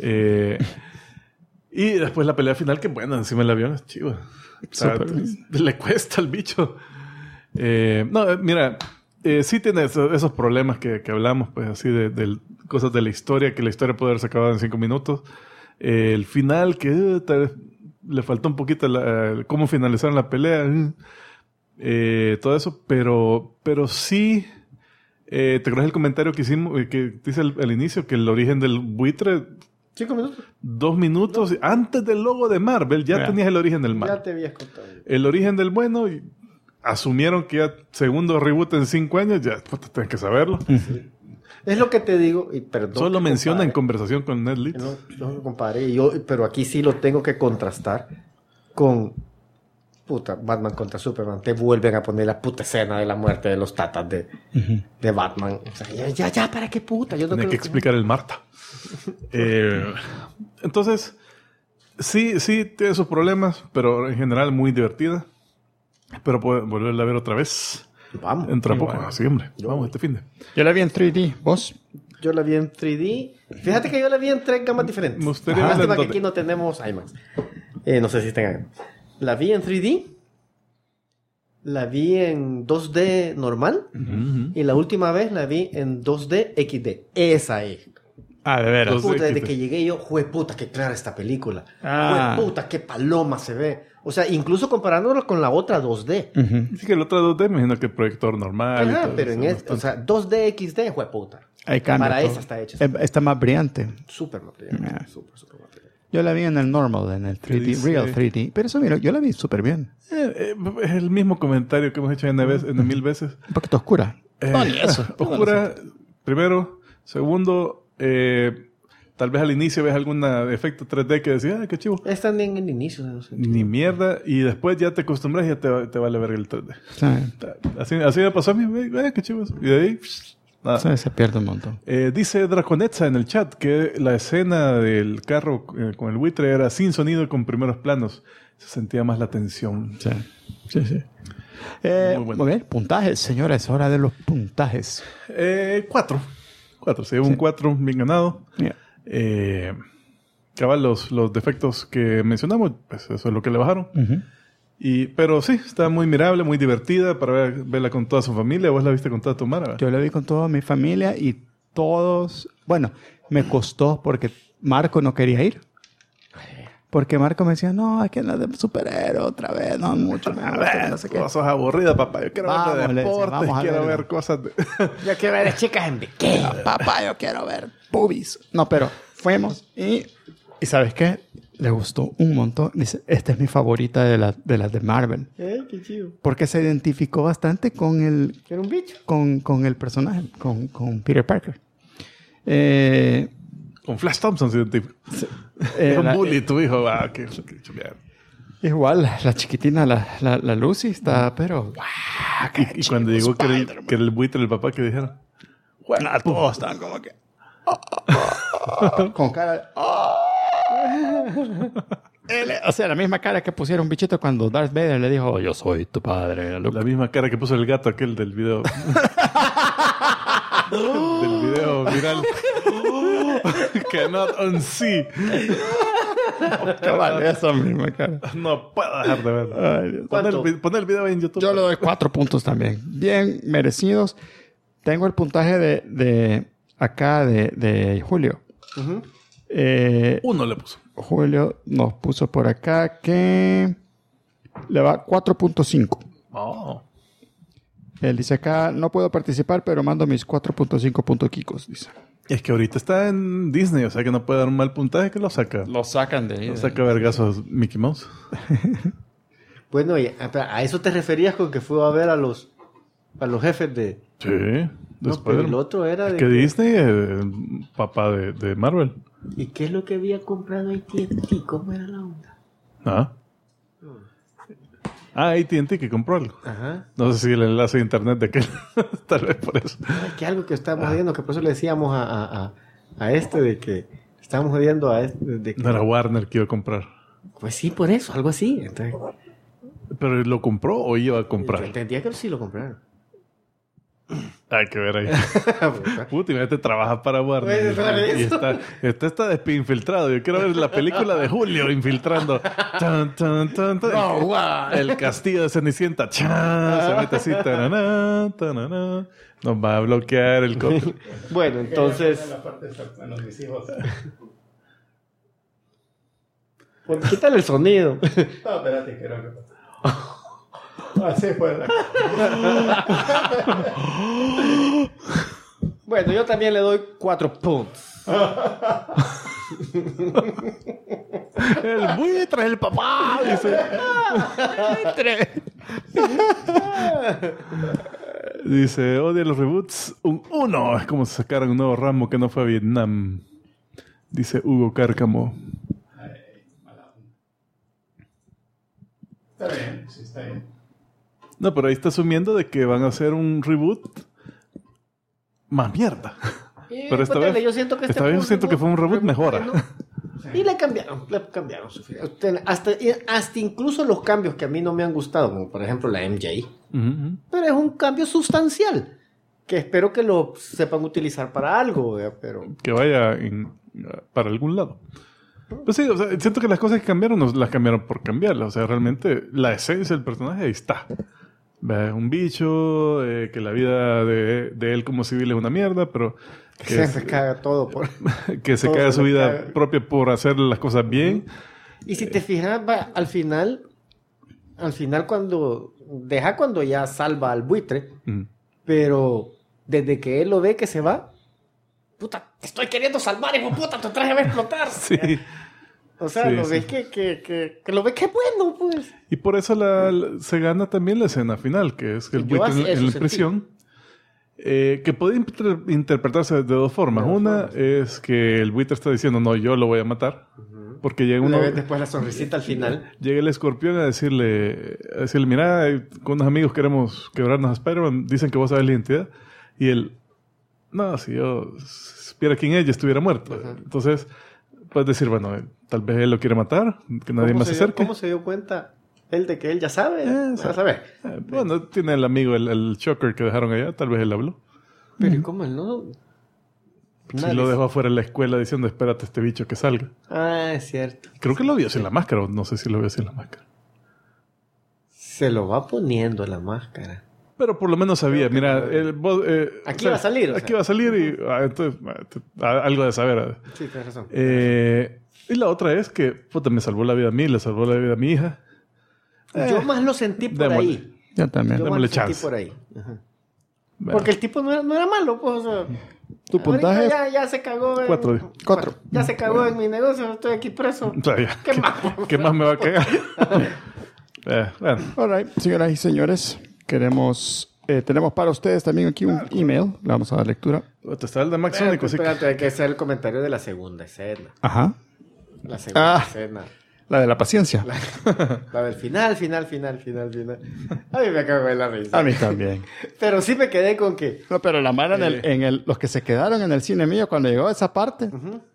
Y después la pelea final, que bueno, encima del avión es chivo. O sea, le cuesta al bicho. No, mira, sí tiene esos problemas que hablamos, pues así de cosas de la historia, que la historia puede haberse acabado en 5 minutos. El final, que tal vez le faltó un poquito cómo finalizaron la pelea. Todo eso, pero sí... ¿te acuerdas el comentario que hicimos, que dice al inicio, que el origen del buitre... 5 minutos. 2 minutos. Antes del logo de Marvel ya tenías el origen del mal. Ya te habías contado. El origen del bueno, y asumieron que ya segundo reboot en 5 años, ya tenés que saberlo. Es lo que te digo, y perdón. Solo menciona en conversación con Ned Leeds. No, compadre, pero aquí sí lo tengo que contrastar con Batman contra Superman. Te vuelven a poner la puta escena de la muerte de los tatas de Batman. O sea, ya, ¿para qué puta? Yo no Tiene que explicar el Marta. Entonces, sí, tiene sus problemas, pero en general muy divertida. Espero poder volverla a ver otra vez. Vamos. Entra poco, así, hombre. Vamos este fin de. Yo la vi en 3D. ¿Vos? Yo la vi en 3D. Fíjate que yo la vi en 3 gamas diferentes. Me gustaría verla Lástima en que donde- aquí no tenemos IMAX. No sé si tengan. La vi en 3D. La vi en 2D normal. Y la última vez la vi en 2D XD. Esa es. Ah, de veras. Dos- Puta, desde XD. que llegué yo, puta, qué clara esta película. Ah. Puta, qué paloma se ve. O sea, incluso comparándolo con la otra 2D. Así que el otro 2D me imagino que el proyector normal. y Ajá, todo pero eso, en bastante. o sea, 2D XD, puta. Ahí cambia Para todo. esa está hecha. Está más brillante. Súper material. Yeah. Súper material. Yo la vi en el normal, en el 3D, dice? real 3D. Pero eso, mira, yo la vi súper bien. Es el mismo comentario que hemos hecho en 1000 veces. Un poquito oscura. No, ni eso. Oscura, primero. Segundo, tal vez al inicio ves algún efecto 3D que decía, qué chivo. Es también en el inicio. No sé. Ni mierda. Y después ya te acostumbras y ya te vale ver el 3D. Sí. Así me pasó a mí. Qué chivo. Y de ahí, nada. Sí, se pierde un montón. Dice Draconetza en el chat que la escena del carro con el buitre era sin sonido y con primeros planos. Se sentía más la tensión. Sí. Muy bueno. Muy bien, puntajes, señora, es hora de los puntajes. 4. Se lleva un 4 bien ganado. Yeah. Cabal, los defectos que mencionamos, pues eso es lo que le bajaron. Pero sí, está muy mirable, muy divertida para verla con toda su familia. ¿Vos la viste con toda tu mara? Yo la vi con toda mi familia y todos... Bueno, me costó porque Marco no quería ir. Porque Marco me decía, no, es que la de superhéroe otra vez, no mucho. No sé qué. Vos sos aburrida, papá. Yo quiero Vamos, ver de le decía, deportes, vamos a quiero verlo. ver cosas de... Yo quiero ver a chicas en bikini. Papá, yo quiero ver boobies. No, pero fuimos y ¿sabes qué? Le gustó un montón. Dice, esta es mi favorita de las de Marvel. Qué chido. Porque se identificó bastante con el, ¿Era un bicho? con el personaje, con Peter Parker. Con Flash Thompson, sí, tipo. Es un bully, tu hijo. Qué chulear. Igual, la chiquitina, la Lucy está, pero... Y cuando llegó que era el buitre del papá, ¿qué dijeron? Bueno, todos estaban como que... con cara de... O sea, la misma cara que pusieron un bichito cuando Darth Vader le dijo, yo soy tu padre. La misma cara que puso el gato aquel del video. Del video viral. Cannot unsee. Cabal, esa misma cara. No puedo dejar de verlo. Ay, Dios. Pon el video en YouTube. Yo le doy 4 puntos también. Bien merecidos. Tengo el puntaje de acá de Julio. Uno le puso. Julio nos puso por acá que le va 4.5. Oh. Él dice acá, no puedo participar, pero mando mis 4.5 puntos Kikos, dice. Es que ahorita está en Disney, o sea que no puede dar un mal puntaje que lo saca. Lo sacan de ahí. Lo saca vergazos Mickey Mouse. Bueno, y ¿a eso te referías con que fue a ver a los jefes de... Sí. No, Después pero el otro era de... que Disney, el papá de Marvel. ¿Y qué es lo que había comprado AT&T? ¿Cómo era la onda? AT&T que compró algo. Ajá. No sé si el enlace de internet de aquel. Tal vez por eso. Es que algo que estábamos viendo, que por eso le decíamos a este de que estábamos viendo a este de que... No era Warner que iba a comprar. Pues sí, por eso, algo así. Entonces, ¿Pero lo compró o iba a yo comprar? entendía que sí lo compraron. Hay que ver ahí. Puta, imagínate, trabaja para Warner. Pues, Y está despinfiltrado. Yo quiero ver la película de Julio infiltrando. Tan, tan, tan, tan. No, guau. El castillo de Cenicienta. Chan, se mete así. Tananá, tananá. Nos va a bloquear el copy. Bueno, entonces... Quítale el sonido. No, espérate, creo que... Así fue. Bueno, yo también le doy 4 puntos. El buitre, el papá. Dice. Dice, odia los reboots. Un 1. Es como si sacaran un nuevo Rambo que no fue a Vietnam. Dice Hugo Cárcamo. Está bien, sí, está bien. No, pero ahí está asumiendo de que van a hacer un reboot más mierda. Pero esta vez yo siento que yo siento que fue un reboot mejora. Bueno. Y le cambiaron su final. Hasta incluso los cambios que a mí no me han gustado, como por ejemplo la MJ. Uh-huh. Pero es un cambio sustancial, que espero que lo sepan utilizar para algo, pero... Que vaya para algún lado. Pues sí, o sea, siento que las cosas que cambiaron no las cambiaron por cambiarlas. O sea, realmente la esencia del personaje ahí está. Es un bicho, que la vida de él como civil es una mierda, pero... Que se caga todo por... que se caga su vida propia por hacer las cosas bien. Y si te fijas, al final cuando ya salva al buitre, pero desde que él lo ve que se va, puta, te estoy queriendo salvar, hijo puta, tu traje va a explotar. Sí. O sea, sí, lo sí. ves que lo ves que es bueno, pues. Y por eso se gana también la escena final, que es que el buitre en la prisión, que puede interpretarse de dos formas. Una es que el buitre está diciendo, no, yo lo voy a matar. Porque llega uno... Después la sonrisita al final. Llega el escorpión a decirle, mira, con unos amigos queremos quebrarnos a Spider-Man, dicen que vos sabes la identidad. Y él, no, si yo supiera quién es, ya estuviera muerto. Ajá. Entonces, puedes decir, bueno, tal vez él lo quiere matar, que nadie más se acerque. ¿Cómo se dio cuenta él de que él ya sabe? Ya sabe. Bueno, tiene el amigo, el Shocker que dejaron allá, tal vez él habló. Pero ¿y cómo él no? Si lo dejó afuera de la escuela diciendo, espérate este bicho que salga. Ah, es cierto. Creo que lo vio sin la máscara, o no sé si lo vio sin la máscara. Se lo va poniendo la máscara. Pero por lo menos sabía, mira, aquí va a salir. Aquí va a salir y entonces algo de saber. Sí, tienes razón. Y la otra es que, puta, me salvó la vida a mí, le salvó la vida a mi hija. Yo más lo sentí por démosle. ahí. Yo también. Yo más Démosle lo sentí chance. por ahí. Ajá. Bueno. Porque el tipo no era malo, pues. O sea, ¿Tu puntaje? ahorita ya se cagó en... 4. Ya se cagó en mi negocio, estoy aquí preso. O sea, ya, ¿Qué más? ¿Qué más me va a cagar? Bueno. All right, señoras y señores, tenemos para ustedes también aquí un email. Le vamos a dar lectura. Te está el de Max Sónico, así que... Espérate, hay que hacer el comentario de la segunda escena. Ajá. La segunda Ah. escena. La de la paciencia. La del final. A mí me cago en la risa. A mí también. Pero sí me quedé con que... No, pero la mano los que se quedaron en el cine mío cuando llegó a esa parte.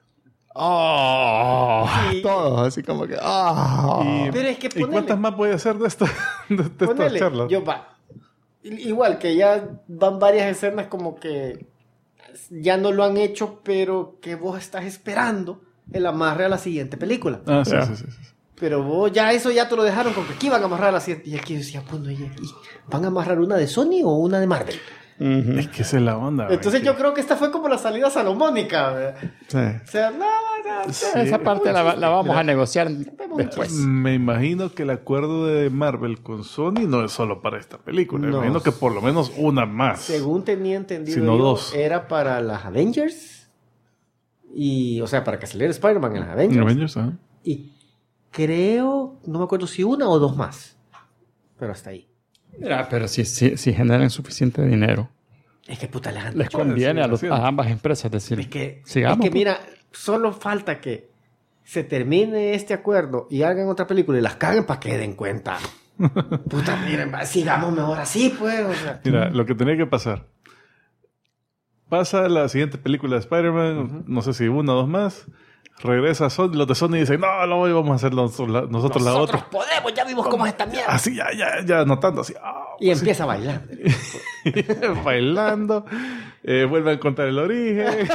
¡Oh! Sí. Todos así como que... ¡Oh! Pero es que ¿Y ponele... cuántas más voy a hacer de estas Ponele, charlas? igual que ya van varias escenas como que ya no lo han hecho, pero que vos estás esperando el amarre a la siguiente película. Ah, sí, Ya. sí. Pero vos ya eso ya te lo dejaron porque aquí van a amarrar a la siguiente. Y aquí yo decía, bueno, ¿y van a amarrar una de Sony o una de Marvel? Ujú. Es que esa es la onda. Entonces güey, yo creo que esta fue como la salida salomónica. ¿verdad? Sí. O sea, no. Sí. Esa parte la vamos a negociar Pues. después. Me imagino que el acuerdo de Marvel con Sony no es solo para esta película. No. Me imagino que por lo menos una más. Según tenía entendido Si no, yo, dos. era para las Avengers. Y, o sea, para que saliera Spider-Man en las Avengers. Avengers, ajá. Y creo, no me acuerdo si una o dos más. Pero hasta ahí. Mira, pero si generan suficiente dinero, Es que puta les han les dicho. conviene sí, a ambas empresas decir, Es que, sigamos. mira, solo falta que se termine este acuerdo y hagan otra película y las caguen para que den cuenta. Puta, miren, sigamos mejor así, pues. O sea. Mira, lo que tenía que pasar. Pasa la siguiente película de Spider-Man, no sé si una o dos más. Regresa Sony, los de Sony dicen, no, hoy vamos a hacer nosotros la otra. Podemos, ya vimos cómo es esta mierda. Así, ya anotando, así. Y empieza a bailar. Bailando. Vuelven a contar el origen.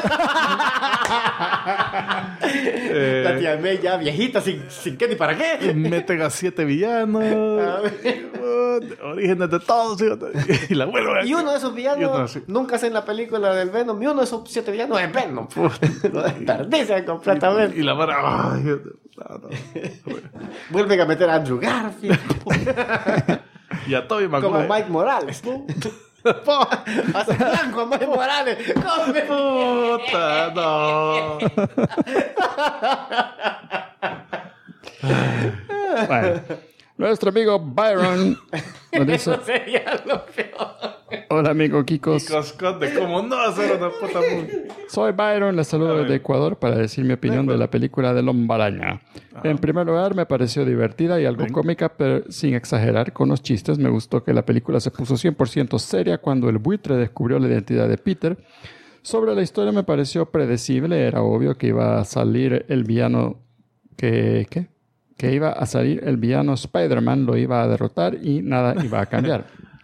La tía May ya viejita, sin qué ni para qué. Meten a 7 villanos. Orígenes de todos. Y la vuelven a... Y uno de esos Y uno villanos así. nunca hace en la película del Venom. Y uno de esos 7 villanos es Venom. Lo desperdician completamente. Y la van a... Ay, no. Vuelven a meter a Andrew Garfield. Y a Tobey Maguire. Como Mike Morales. Hace blanco a Mike Morales. Puta, no. Bueno, nuestro amigo Byron nos dice, Eso sería lo peor. Hola, amigo Kikos. Kiko Scott de cómo no hacer una puta movie. Soy Byron, les saludo desde Ecuador para decir mi opinión de la película del Hombre Araña. En primer lugar, me pareció divertida y algo cómica, pero sin exagerar con los chistes. Me gustó que la película se puso 100% seria cuando el buitre descubrió la identidad de Peter. Sobre la historia me pareció predecible. Era obvio que iba a salir el villano... Que iba a salir el villano Spider-Man, lo iba a derrotar y nada iba a cambiar.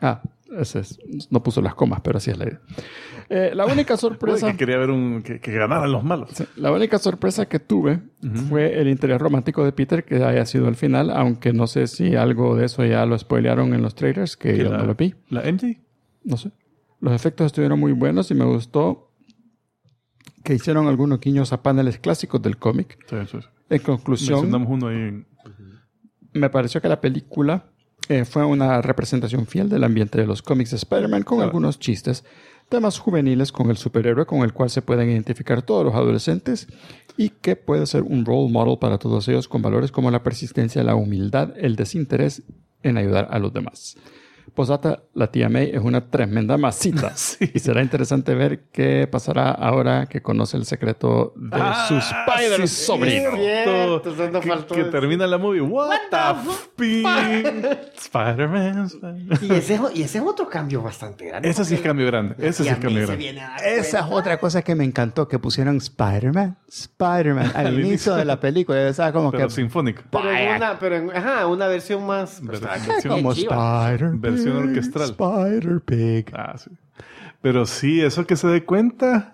No puso las comas, pero así es la idea. La única sorpresa... que quería ver que ganaran los malos. Sí, la única sorpresa que tuve fue el interés romántico de Peter, que haya sido el final, aunque no sé si algo de eso ya lo spoilearon en los trailers, que yo no lo vi. ¿La MJ? No sé. Los efectos estuvieron muy buenos y me gustó que hicieron algunos guiños a paneles clásicos del cómic. Sí. En conclusión, mencionamos uno ahí me pareció que la película fue una representación fiel del ambiente de los cómics de Spider-Man con algunos chistes, temas juveniles con el superhéroe con el cual se pueden identificar todos los adolescentes y que puede ser un role model para todos ellos con valores como la persistencia, la humildad, el desinterés en ayudar a los demás. Posdata, la tía May es una tremenda masita. Sí. Y será interesante ver qué pasará ahora que conoce el secreto de su Spider-Sobrino. Que termina la movie. What the Spider-Man. Y ese es otro cambio bastante grande. Ese sí es cambio grande. Ese sí es cambio grande. Esa es otra cosa que me encantó, que pusieron Spider-Man al inicio de la película. Estaba como Pero que... sinfónico. Pero en una versión más... como Versión orquestral. Spider-Pig. Sí. Pero sí, eso que se dé cuenta...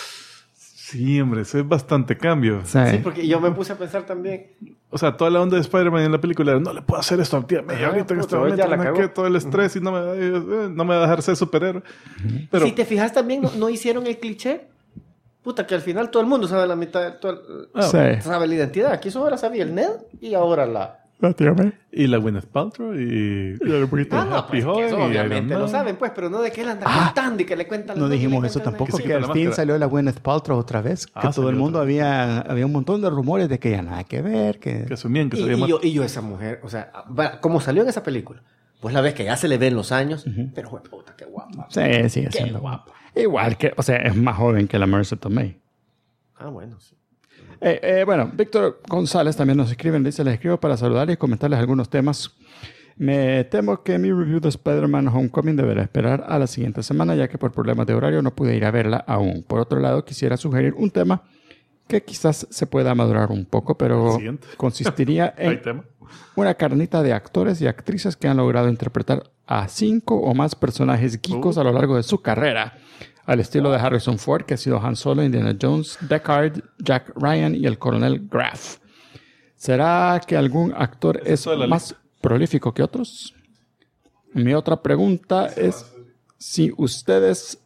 Sí, hombre, eso es bastante cambio. Sí, porque yo me puse a pensar también... O sea, toda la onda de Spider-Man en la película era, no le puedo hacer esto al tía May. Ahorita en este momento me quedé todo el estrés y no me va a dejar ser superhéroe. Pero si te fijas también, no hicieron el cliché. Puta, que al final todo el mundo sabe la mitad, sabe la identidad. Aquí solo ahora sabía el Ned y ahora la tía May. Y la Gwyneth Paltrow y el poquito Happy Hogan eso, obviamente lo saben, pues, pero no de que él anda contando y que le cuentan. No dijimos eso tampoco, que al fin salió la Gwyneth Paltrow otra vez. Que todo el mundo había un montón de rumores de que ya nada que ver. Que asumían que sabía más. Y yo esa mujer, o sea, como salió en esa película, pues la ves que ya se le ven los años, pero puta, qué guapa. Sí, sigue siendo guapa. Igual que, o sea, es más joven que la Marisa Tomei. Bueno, sí. Bueno, Víctor González también nos escribe, dice, les escribo para saludarles y comentarles algunos temas. Me temo que mi review de Spider-Man Homecoming deberá esperar a la siguiente semana, ya que por problemas de horario no pude ir a verla aún. Por otro lado, quisiera sugerir un tema que quizás se pueda madurar un poco, pero consistiría en una carnita de actores y actrices que han logrado interpretar a 5 o más personajes geekos a lo largo de su carrera. Al estilo de Harrison Ford, que ha sido Han Solo, Indiana Jones, Deckard, Jack Ryan y el coronel Graff. ¿Será que algún actor es más prolífico que otros? Mi otra pregunta es si ustedes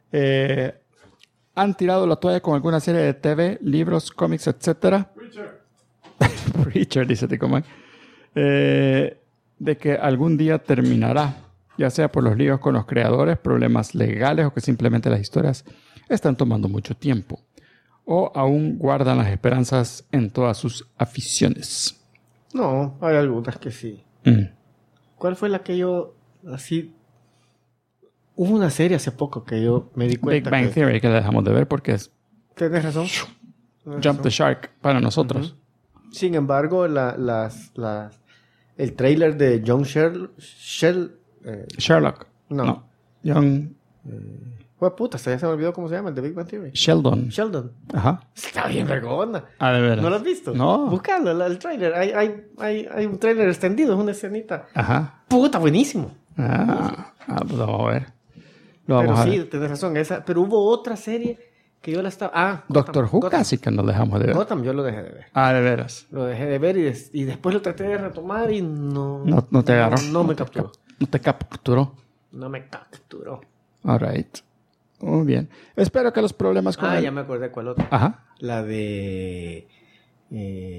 han tirado la toalla con alguna serie de TV, libros, cómics, etc. Preacher, dice Ticomán. De que algún día terminará, ya sea por los líos con los creadores, problemas legales o que simplemente las historias están tomando mucho tiempo. O aún guardan las esperanzas en todas sus aficiones. No, hay algunas que sí. ¿Cuál fue la que yo así... Hubo una serie hace poco que yo me di cuenta Big Bang Theory, que la dejamos de ver porque es... Tienes razón. Jump the Shark para nosotros. Sin embargo, el trailer de John Sherlock. No. John... puta, ya se me olvidó cómo se llama, el de Big Bang Theory. Sheldon. Ajá. Está bien vergona. ¿De veras? ¿No lo has visto? No. Buscalo, el trailer. Hay un trailer extendido, es una escenita. Ajá. Puta, buenísimo. Pues vamos a ver. Pero sí, tenés razón. Pero hubo otra serie que yo la estaba... Doctor Who casi que nos dejamos de ver. Gotham yo lo dejé de ver. De veras. Lo dejé de ver y después lo traté de retomar y no... No te agarró. No me capturó. No te capturó. No me capturó. All right. Muy bien. Espero que los problemas con ya me acordé cuál otra. Ajá. La de... ¿cómo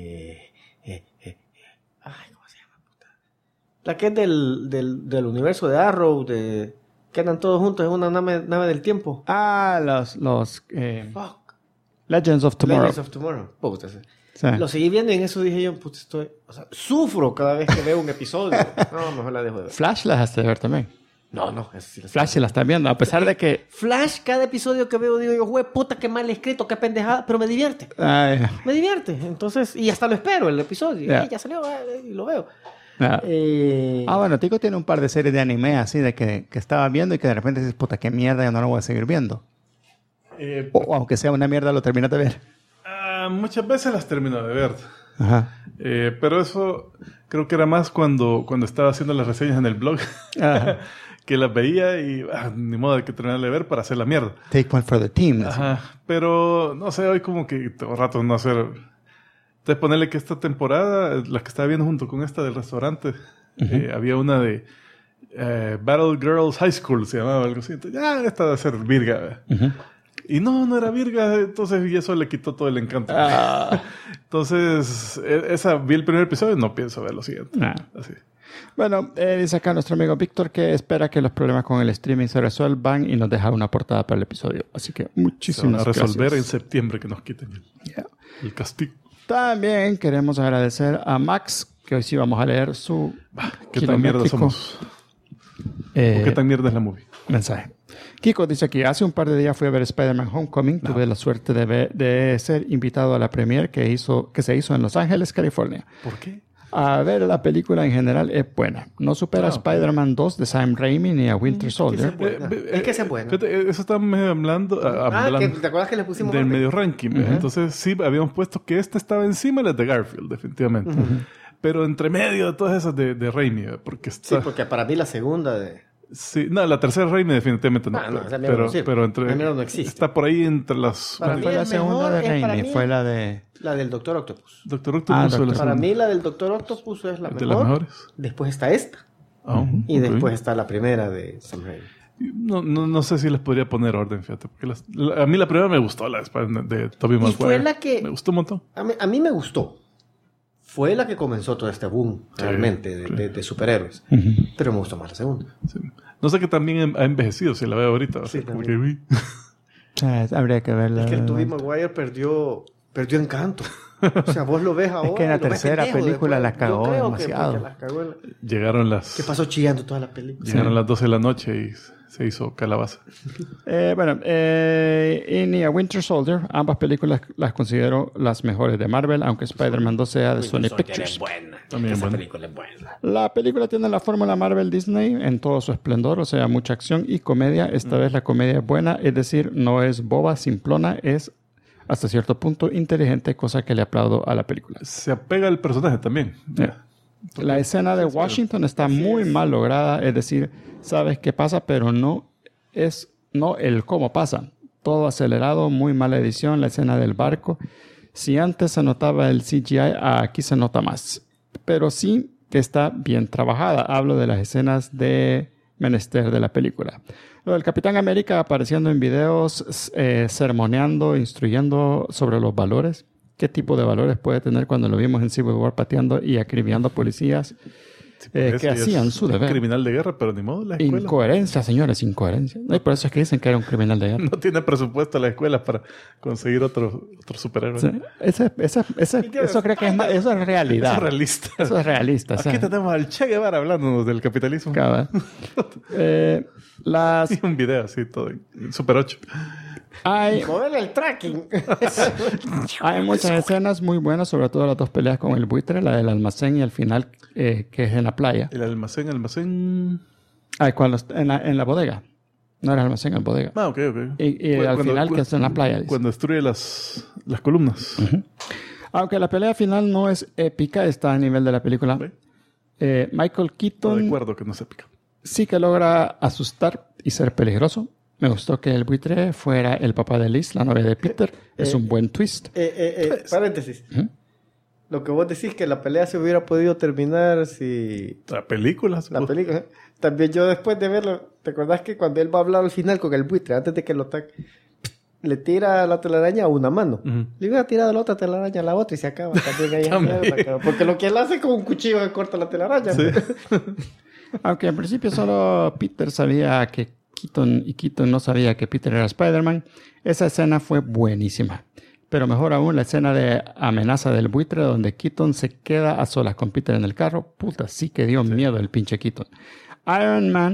se llama? Puta? La que es del universo de Arrow, que andan todos juntos en una nave del tiempo. Los Legends of Tomorrow. Legends of Tomorrow. Puta, sí. Sí. Lo seguí viendo y en eso dije yo, sufro cada vez que veo un episodio. No, mejor la dejo de ver. Flash la dejaste de ver también. No, eso sí lo sé. Flash se la están viendo, a pesar de que... Flash, cada episodio que veo, digo yo, güey, puta, qué mal escrito, qué pendejada, pero me divierte. Ay, Me divierte. Entonces, y hasta lo espero, el episodio. Ya. Ya salió, y lo veo. ah. Eh, Bueno, Tico tiene un par de series de anime así de que estaba viendo y que de repente dices, puta, qué mierda, yo no lo voy a seguir viendo. O aunque sea una mierda, lo terminas de ver. Muchas veces las termino de ver. Ajá. Pero eso creo que era más cuando estaba haciendo las reseñas en el blog. Ajá. Que las veía y ni modo de que terminar de ver para hacer la mierda. Take one for the team. así. Ajá. Pero no sé, hoy como que tengo rato de no hacer. Entonces ponerle que esta temporada, la que estaba viendo junto con esta del restaurante, había una de Battle Girls High School, se llamaba algo así. Entonces, esta de ser virga. Y no era virga, entonces y eso le quitó todo el encanto. Entonces, esa vi el primer episodio y no pienso ver lo siguiente. Así. Bueno, dice acá nuestro amigo Víctor que espera que los problemas con el streaming se resuelvan y nos deja una portada para el episodio. Así que Se van muchísimas a resolver gracias. en septiembre que nos quiten el castigo. También queremos agradecer a Max, que hoy sí vamos a leer su ¿Qué tan mierda kilométrico, somos? ¿O qué tan mierda es la movie? mensaje. Kiko dice aquí, hace un par de días fui a ver Spider-Man Homecoming. Tuve la suerte de ser invitado a la premiere que se hizo en Los Ángeles, California. ¿Por qué? A ver, la película en general es buena. No supera a Spider-Man 2 de Sam Raimi ni a Winter Soldier. Es que sea buena. Fíjate, eso estábamos hablando, que ¿te acuerdas que le pusimos del orden? medio ranking. Entonces sí, habíamos puesto que esta estaba encima de las de Garfield, definitivamente. Pero entre medio de todas esas de Raimi, porque Sí, está... porque para mí la segunda de... Sí, no, la tercera Raimi definitivamente no. esa mierda no sirve. pero entre... Esa mierda no existe. Está por ahí entre las... Para ¿Cuál mí fue la el segunda mejor de es para Raimi? mí- Fue la de... La del Doctor Octopus. Doctor Octopus Doctor- o la Para segunda. mí la del Doctor Octopus es la De mejor. las mejores. Después está esta. Y Ok. después está la primera de Sam Raimi. No sé si les podría poner orden, fíjate. Porque a mí la primera me gustó, la de Tobey Maguire. fue la que- Me gustó un montón. A mí me gustó. Fue la que comenzó todo este boom, realmente, de superhéroes. Pero me gustó más la segunda. Sí. No sé que también ha envejecido, si la veo ahorita. O sea, Sí, como también. que, O sea, habría que verla. Es que el Tobey Maguire perdió encanto. O sea, vos lo ves ahora. que en la y lo ves tercera pendejo película después. la cagó Yo creo demasiado. Que la cagó llegaron las... que pasó chillando toda la película. Llegaron las 12 de la noche y se hizo calabaza. Y ni a Winter Soldier, ambas películas las considero las mejores de Marvel, aunque Spider-Man 2 sea de Sony Pictures. Es buena. También Esa buena. película es buena. La película tiene la fórmula Marvel Disney en todo su esplendor, o sea, mucha acción y comedia. Esta vez la comedia es buena, es decir, no es boba, simplona, es hasta cierto punto inteligente, cosa que le aplaudo a la película. Se apega al personaje también. La escena de Washington está muy mal lograda, es decir, sabes qué pasa, pero no el cómo pasa. Todo acelerado, muy mala edición, la escena del barco. Si antes se notaba el CGI, aquí se nota más. Pero sí que está bien trabajada. Hablo de las escenas de menester de la película. Lo del Capitán América apareciendo en videos, sermoneando, instruyendo sobre los valores. ¿Qué tipo de valores puede tener cuando lo vimos en Civil War pateando y acribillando policías que Ese hacían es su un deber? criminal de guerra, pero ni modo, la escuela. Incoherencia, señores, incoherencia. Y por eso es que dicen que era un criminal de guerra. No tiene presupuesto la escuela para conseguir otro superhéroe. Sí. Eso creo que eso es realidad. Eso es realista. Eso es realista. o sea, Aquí tenemos al Che Guevara hablándonos del capitalismo. cabal. Y un video así, todo en Super 8. Moverle el tracking. Hay muchas escenas muy buenas, sobre todo las dos peleas con el buitre, la del almacén y al final, que es en la playa. El almacén... En la bodega. No era almacén, en bodega. Ah, ok. Y al final, que es en la playa. Dice. Cuando destruye las columnas. Aunque la pelea final no es épica, está a nivel de la película. Michael No Keaton recuerdo que no se pica. sí que logra asustar y ser peligroso. Me gustó que el buitre fuera el papá de Liz, la novia de Peter. Es un buen twist. Paréntesis. Lo que vos decís que la pelea se hubiera podido terminar si... La película. La película. También yo después de verlo, ¿te acordás que cuando él va a hablar al final con el buitre, antes de que lo ataque, le tira la telaraña a una mano? Le iba a tirar la otra telaraña a la otra y se acaba también ahí. Mierda, porque lo que él hace es con un cuchillo que corta la telaraña. Sí. Aunque al principio solo Peter sabía que Keaton no sabía que Peter era Spider-Man, esa escena fue buenísima. Pero mejor aún la escena de amenaza del buitre donde Keaton se queda a solas con Peter en el carro. Puta, sí que dio miedo el pinche Keaton. Iron Man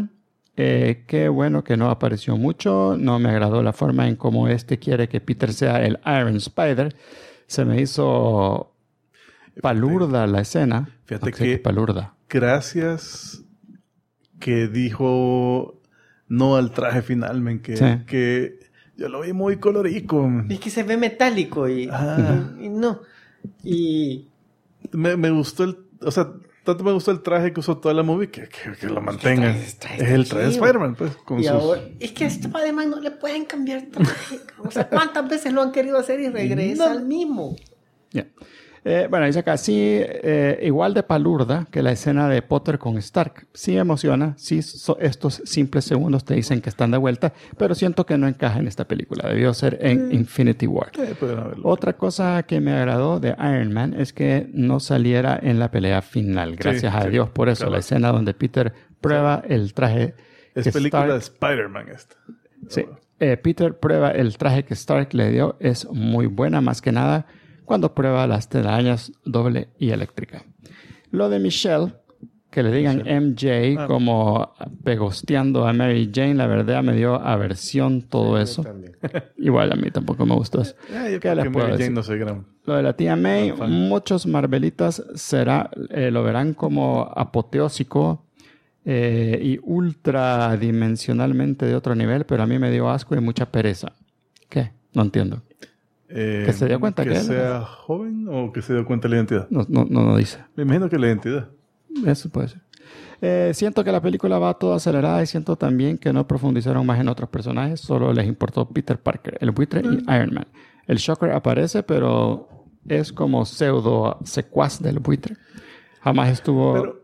Qué bueno que no apareció mucho. No me agradó la forma en cómo quiere que Peter sea el Iron Spider. Se me hizo palurda la escena. Fíjate que palurda. Gracias que dijo no al traje final, men, que yo lo vi muy colorico. Es que se ve metálico y no. Y me gustó tanto me gustó el traje que usó toda la movie que lo mantengan. Es el traje de Spider-Man, pues. Ahora, es que a Spider-Man no le pueden cambiar traje. O sea, ¿cuántas veces lo han querido hacer y regresa al mismo? Yeah. Bueno, dice acá, sí, igual de palurda que la escena de Potter con Stark. Sí emociona, sí, estos simples segundos te dicen que están de vuelta, pero siento que no encaja en esta película. Debió ser en Infinity War. Otra cosa que me agradó de Iron Man es que no saliera en la pelea final. Gracias a Dios por eso. Claro. La escena donde Peter prueba el traje. Es película de Spider-Man esta. Sí. Peter prueba el traje que Stark le dio. Es muy buena, más que nada cuando prueba las telarañas doble y eléctrica. Lo de Michelle, que le digan MJ como pegosteando a Mary Jane, la verdad me dio aversión todo eso. Igual a mí tampoco me gustó eso. ¿Qué les puedo decir? No sé, lo de la tía May, muchos Marvelitas lo verán como apoteósico y ultradimensionalmente de otro nivel, pero a mí me dio asco y mucha pereza. ¿Qué? No entiendo. ¿Que se dio cuenta que sea joven o que se dio cuenta de la identidad? No dice. Me imagino que la identidad. Eso puede ser. Siento que la película va toda acelerada y siento también que no profundizaron más en otros personajes. Solo les importó Peter Parker, el buitre y Iron Man. El Shocker aparece, pero es como pseudo secuaz del buitre. Jamás estuvo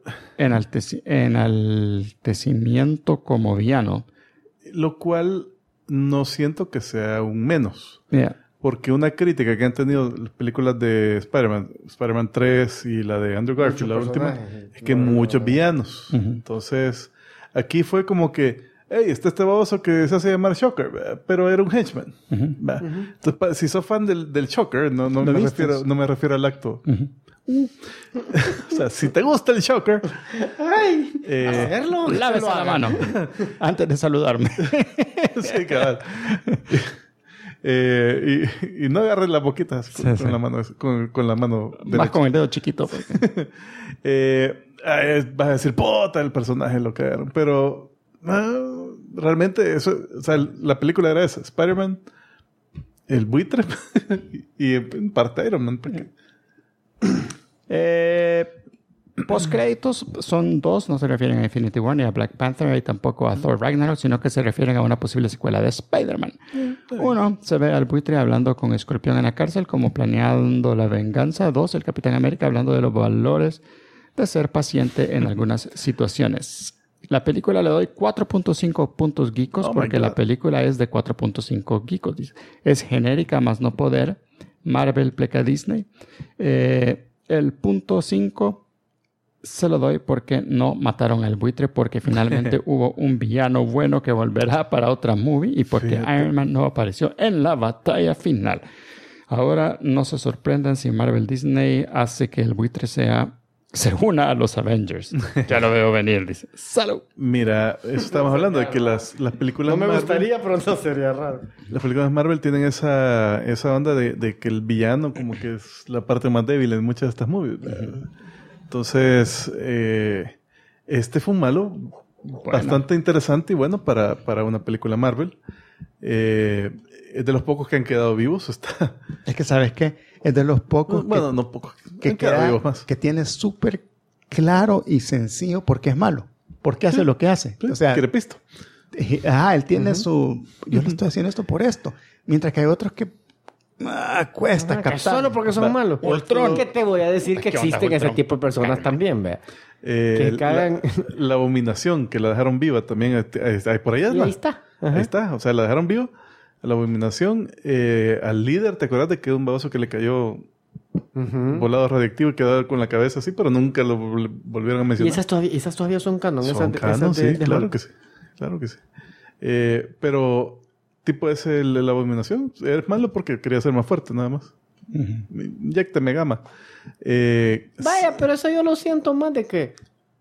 enaltecimiento como villano. Lo cual no siento que sea un menos. Yeah. Porque una crítica que han tenido las películas de Spider-Man 3 y la de Andrew Garfield, la última, es que muchos villanos. Entonces, aquí fue como que, hey, está este baboso que se hace llamar Shocker, pero era un henchman. Entonces, si sos fan del Shocker, no me refiero al acto. O sea, si te gusta el Shocker, hacerlo, lávese la mano antes de saludarme. Sí, cabal. Y no agarres las boquitas con la mano derecha. Más con el dedo chiquito. Vas a decir, puta, el personaje lo cagaron. Pero realmente eso, o sea, la película era esa. Spider-Man, el buitre y en parte Iron Man. Postcréditos son dos, no se refieren a Infinity War ni a Black Panther y tampoco a Thor Ragnarok, sino que se refieren a una posible secuela de Spider-Man. Uno, se ve al buitre hablando con Escorpión en la cárcel como planeando la venganza. Dos, el Capitán América hablando de los valores de ser paciente en algunas situaciones. La película le doy 4.5 puntos geekos porque la película es de 4.5 geekos. Es genérica más no poder. Marvel pleca Disney. El punto 5 se lo doy porque no mataron al buitre, porque finalmente hubo un villano bueno que volverá para otra movie y porque Iron Man no apareció en la batalla final. Ahora no se sorprendan si Marvel Disney hace que el buitre se una a los Avengers. Ya lo veo venir, dice. ¡Salud! Mira, eso estamos hablando de que las películas no me gustaría, pero no sería raro. Las películas de Marvel tienen esa onda de que el villano como que es la parte más débil en muchas de estas movies. Entonces, este fue un malo bastante interesante y bueno para una película Marvel. Es de los pocos que han quedado vivos. Es que, ¿sabes qué? Es de los pocos no pocos. Que han quedado vivos más. Que tiene súper claro y sencillo por qué es malo. Por qué hace lo que hace. Sí, o sea, quiere pisto. Él tiene su... Yo le estoy haciendo esto por esto. Mientras que hay otros que... cuesta captar. Solo porque son malos. Ultron. ¿Qué te voy a decir que existen ese tipo de personas también, vea? Que cagan... la abominación que la dejaron viva también por allá. Y ahí está. Ahí está. O sea, la dejaron viva. La abominación. Al líder, ¿te acuerdas de que un baboso que le cayó volado radiactivo y quedó con la cabeza así, pero nunca lo volvieron a mencionar? ¿Y esas todavía son canon? Son canon, sí, claro que sí. Claro que sí. Pero... tipo ese la abominación es malo porque quería ser más fuerte nada más. Inyéctame gamma. Vaya, pero eso yo lo siento más de que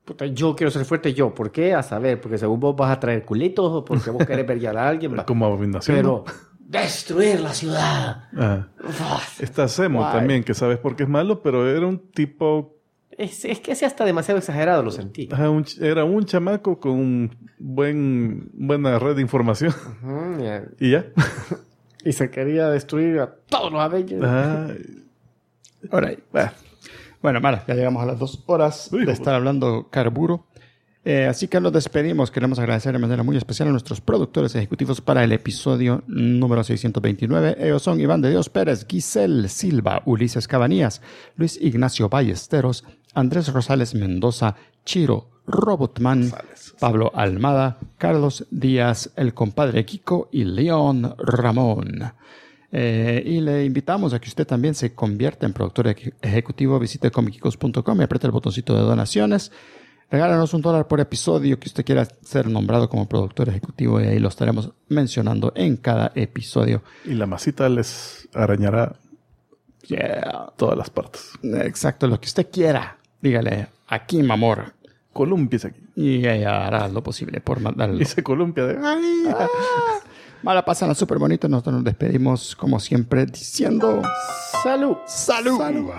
Puta, yo quiero ser fuerte yo. ¿Por qué? A saber, porque según vos vas a traer culitos o porque vos querés ver a alguien. Va. Como abominación. Pero destruir la ciudad. Está Zemo también, que sabes por qué es malo, pero era un tipo... Es que ese hasta demasiado exagerado lo sentí. Era un chamaco con un buena red de información. Y ya. Y se quería destruir a todos los Avengers. Ahora, bueno, Mara, ya llegamos a las 2 horas de estar hablando carburo. Así que nos despedimos. Queremos agradecer de manera muy especial a nuestros productores ejecutivos para el episodio número 629. Ellos son Iván de Dios Pérez, Giselle Silva, Ulises Cabanías, Luis Ignacio Ballesteros, Andrés Rosales Mendoza, Chiro Robotman, Pablo Almada, Carlos Díaz, el compadre Kiko y León Ramón. Y le invitamos a que usted también se convierta en productor ejecutivo. Visite comicicos.com y apriete el botoncito de donaciones. Regálanos $1 por episodio que usted quiera ser nombrado como productor ejecutivo y ahí lo estaremos mencionando en cada episodio. Y la masita les arañará todas las partes. Exacto, lo que usted quiera. Dígale, aquí, mamor. Columpies aquí. Y ella hará lo posible por mandarlo. Y se columpia de... Mala, pasan súper bonito. Nosotros nos despedimos, como siempre, diciendo... ¡Salud! ¡Salud! ¡Salud!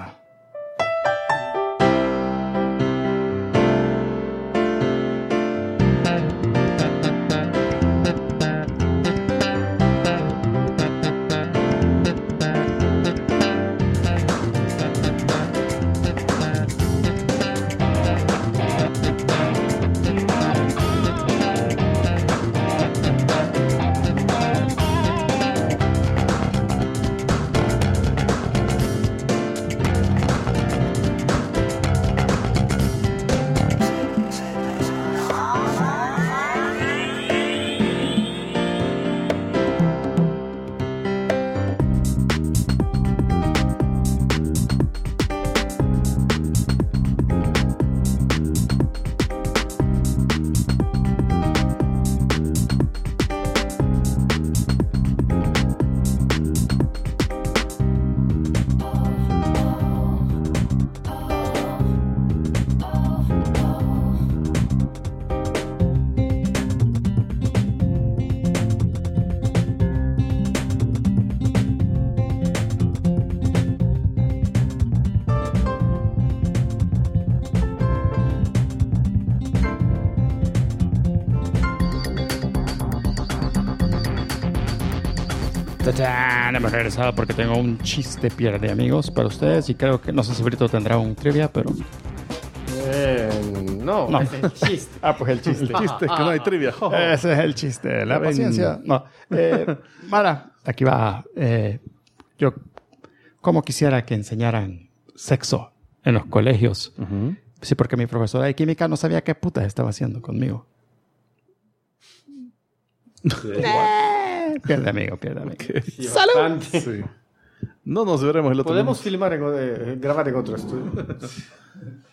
Hemos regresado porque tengo un chiste pierde amigos para ustedes y creo que no sé si Brito tendrá un trivia, pero No, ese es el chiste. pues el chiste. El chiste es que no hay trivia. Ese es el chiste, la paciencia. No. Mara, aquí va. Yo como quisiera que enseñaran sexo en los colegios. Sí, porque mi profesora de química no sabía qué putas estaba haciendo conmigo. Pierde amigo. Sí, ¡salud! Sí. No nos veremos el otro Podemos filmar grabar en otro estudio.